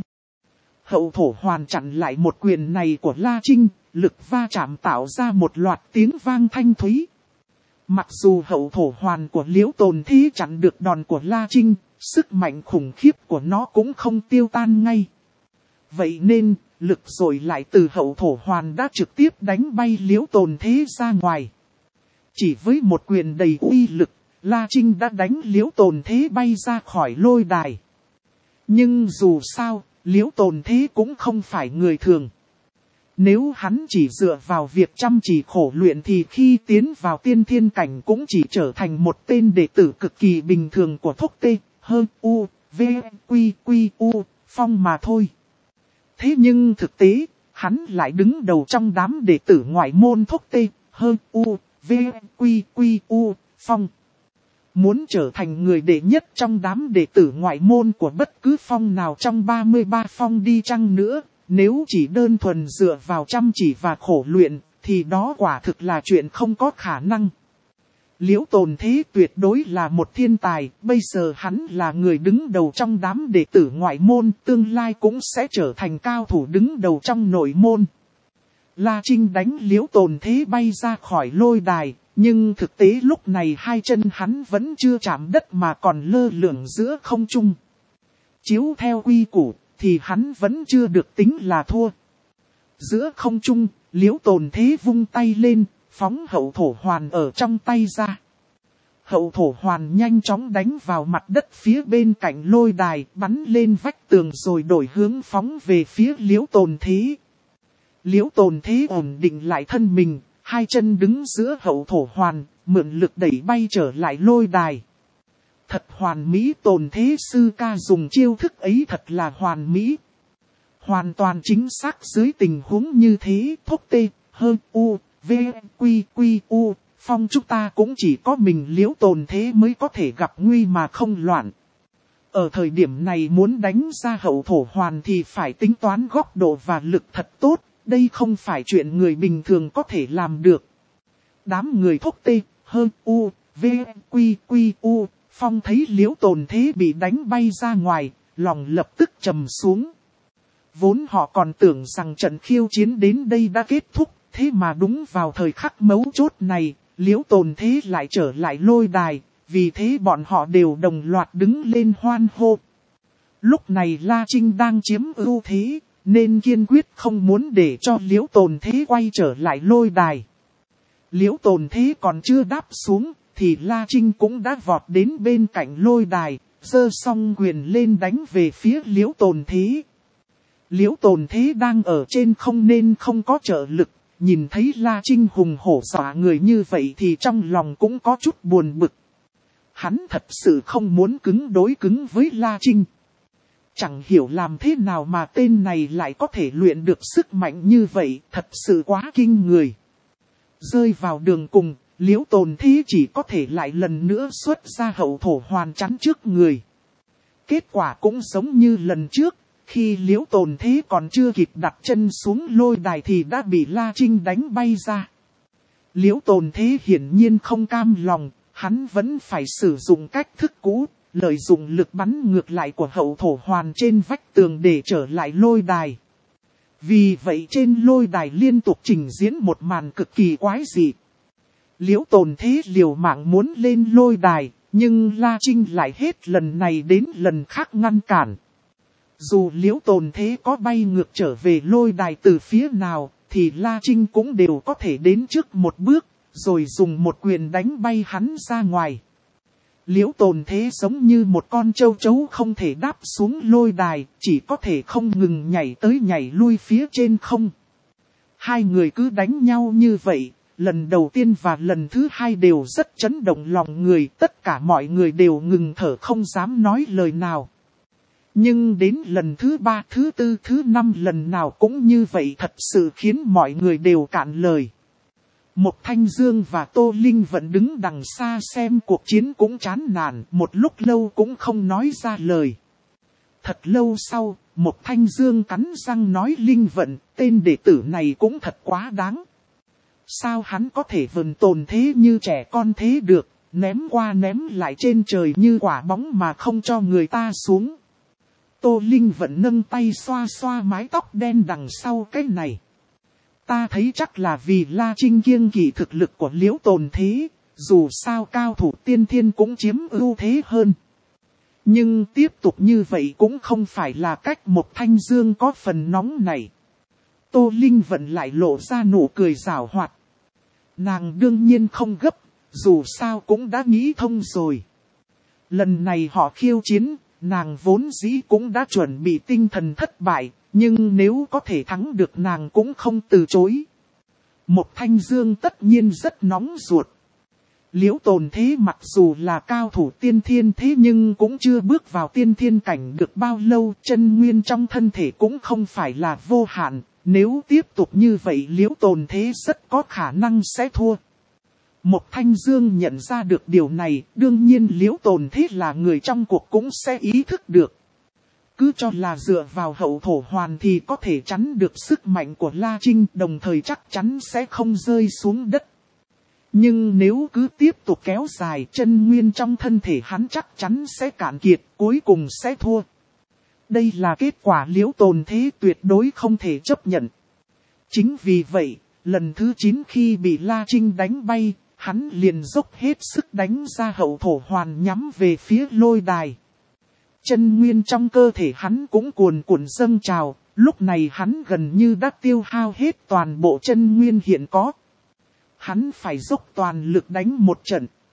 Hậu thổ hoàn chặn lại một quyền này của La Trinh, lực va chạm tạo ra một loạt tiếng vang thanh thúy. Mặc dù hậu thổ hoàn của Liễu Tồn Thế chặn được đòn của La Trinh, sức mạnh khủng khiếp của nó cũng không tiêu tan ngay. Vậy nên, lực rồi lại từ hậu thổ hoàn đã trực tiếp đánh bay Liễu Tồn Thế ra ngoài. Chỉ với một quyền đầy uy lực, La Trinh đã đánh Liễu Tồn Thế bay ra khỏi lôi đài. Nhưng dù sao, Liễu Tồn Thế cũng không phải người thường. Nếu hắn chỉ dựa vào việc chăm chỉ khổ luyện thì khi tiến vào tiên thiên cảnh cũng chỉ trở thành một tên đệ tử cực kỳ bình thường của Thúc Tê, Hơ, U, V, Quy, Quy, U, Phong mà thôi. Thế nhưng thực tế, hắn lại đứng đầu trong đám đệ tử ngoại môn Thúc Tê, Hơ, U, V, Quy, Quy, U, Phong. Muốn trở thành người đệ nhất trong đám đệ tử ngoại môn của bất cứ phong nào trong ba mươi ba phong đi chăng nữa, nếu chỉ đơn thuần dựa vào chăm chỉ và khổ luyện, thì đó quả thực là chuyện không có khả năng. Liễu Tồn Thế tuyệt đối là một thiên tài, bây giờ hắn là người đứng đầu trong đám đệ tử ngoại môn, tương lai cũng sẽ trở thành cao thủ đứng đầu trong nội môn. La Trinh đánh Liễu Tồn Thế bay ra khỏi lôi đài, nhưng thực tế lúc này hai chân hắn vẫn chưa chạm đất mà còn lơ lửng giữa không trung. Chiếu theo quy củ, thì hắn vẫn chưa được tính là thua. Giữa không trung, Liễu Tồn Thế vung tay lên, phóng hậu thổ hoàn ở trong tay ra. Hậu thổ hoàn nhanh chóng đánh vào mặt đất phía bên cạnh lôi đài, bắn lên vách tường rồi đổi hướng phóng về phía Liễu Tồn Thế. Liễu Tồn Thế ổn định lại thân mình, hai chân đứng giữa hậu thổ hoàn, mượn lực đẩy bay trở lại lôi đài. Thật hoàn mỹ, Tồn Thế sư ca dùng chiêu thức ấy thật là hoàn mỹ. Hoàn toàn chính xác dưới tình huống như thế, Thúc Tê, Hơ, U, V, Quy, Quy, U, Phong chúng ta cũng chỉ có mình Liễu Tồn Thế mới có thể gặp nguy mà không loạn. Ở thời điểm này muốn đánh ra hậu thổ hoàn thì phải tính toán góc độ và lực thật tốt, đây không phải chuyện người bình thường có thể làm được. Đám người Thúc Tê, Hơ, U, V, Quy, Quy, U, Phong thấy Liễu Tồn Thế bị đánh bay ra ngoài, lòng lập tức trầm xuống. Vốn họ còn tưởng rằng trận khiêu chiến đến đây đã kết thúc, thế mà đúng vào thời khắc mấu chốt này, Liễu Tồn Thế lại trở lại lôi đài, vì thế bọn họ đều đồng loạt đứng lên hoan hô. Lúc này La Trinh đang chiếm ưu thế, nên kiên quyết không muốn để cho Liễu Tồn Thế quay trở lại lôi đài. Liễu Tồn Thế còn chưa đáp xuống, thì La Trinh cũng đã vọt đến bên cạnh lôi đài, giơ song quyền lên đánh về phía Liễu Tồn Thế. Liễu Tồn Thế đang ở trên không nên không có trợ lực, nhìn thấy La Trinh hùng hổ dọa người như vậy thì trong lòng cũng có chút buồn bực. Hắn thật sự không muốn cứng đối cứng với La Trinh. Chẳng hiểu làm thế nào mà tên này lại có thể luyện được sức mạnh như vậy, thật sự quá kinh người. Rơi vào đường cùng, Liễu Tồn Thế chỉ có thể lại lần nữa xuất ra hậu thổ hoàn chắn trước người. Kết quả cũng giống như lần trước, khi Liễu Tồn Thế còn chưa kịp đặt chân xuống lôi đài thì đã bị La Trinh đánh bay ra. Liễu Tồn Thế hiển nhiên không cam lòng, hắn vẫn phải sử dụng cách thức cũ, lợi dụng lực bắn ngược lại của hậu thổ hoàn trên vách tường để trở lại lôi đài. Vì vậy trên lôi đài liên tục trình diễn một màn cực kỳ quái dị. Liễu Tồn Thế liều mạng muốn lên lôi đài, nhưng La Trinh lại hết lần này đến lần khác ngăn cản. Dù Liễu Tồn Thế có bay ngược trở về lôi đài từ phía nào, thì La Trinh cũng đều có thể đến trước một bước, rồi dùng một quyền đánh bay hắn ra ngoài. Liễu Tồn Thế giống như một con châu chấu không thể đáp xuống lôi đài, chỉ có thể không ngừng nhảy tới nhảy lui phía trên không. Hai người cứ đánh nhau như vậy, lần đầu tiên và lần thứ hai đều rất chấn động lòng người, tất cả mọi người đều ngừng thở không dám nói lời nào. Nhưng đến lần thứ ba, thứ tư, thứ năm lần nào cũng như vậy thật sự khiến mọi người đều cạn lời. Mộc Thanh Dương và Tô Linh vẫn đứng đằng xa xem cuộc chiến cũng chán nản, một lúc lâu cũng không nói ra lời. Thật lâu sau, Mộc Thanh Dương cắn răng nói Linh Vận, tên đệ tử này cũng thật quá đáng. Sao hắn có thể vần tồn thế như trẻ con thế được, ném qua ném lại trên trời như quả bóng mà không cho người ta xuống. Tô Linh vẫn nâng tay xoa xoa mái tóc đen đằng sau cái này. Ta thấy chắc là vì La Trinh kiêng kỵ thực lực của Liễu Tồn Thế, dù sao cao thủ tiên thiên cũng chiếm ưu thế hơn. Nhưng tiếp tục như vậy cũng không phải là cách Mộc Thanh Dương có phần nóng này. Tô Linh vẫn lại lộ ra nụ cười giảo hoạt. Nàng đương nhiên không gấp, dù sao cũng đã nghĩ thông rồi. Lần này họ khiêu chiến, nàng vốn dĩ cũng đã chuẩn bị tinh thần thất bại, nhưng nếu có thể thắng được nàng cũng không từ chối. Mộc Thanh Dương tất nhiên rất nóng ruột. Liễu Tồn Thế mặc dù là cao thủ tiên thiên thế nhưng cũng chưa bước vào tiên thiên cảnh được bao lâu, chân nguyên trong thân thể cũng không phải là vô hạn. Nếu tiếp tục như vậy Liễu Tồn Thế rất có khả năng sẽ thua. Mộc Thanh Dương nhận ra được điều này, đương nhiên Liễu Tồn Thế là người trong cuộc cũng sẽ ý thức được. Cứ cho là dựa vào hậu thổ hoàn thì có thể chắn được sức mạnh của La Trinh, đồng thời chắc chắn sẽ không rơi xuống đất. Nhưng nếu cứ tiếp tục kéo dài, chân nguyên trong thân thể hắn chắc chắn sẽ cạn kiệt, cuối cùng sẽ thua. Đây là kết quả Liễu Tồn Thế tuyệt đối không thể chấp nhận. Chính vì vậy, lần thứ chín khi bị La Trinh đánh bay, hắn liền dốc hết sức đánh ra hậu thổ hoàn nhắm về phía lôi đài. Chân nguyên trong cơ thể hắn cũng cuồn cuộn dâng trào, lúc này hắn gần như đã tiêu hao hết toàn bộ chân nguyên hiện có. Hắn phải dốc toàn lực đánh một trận.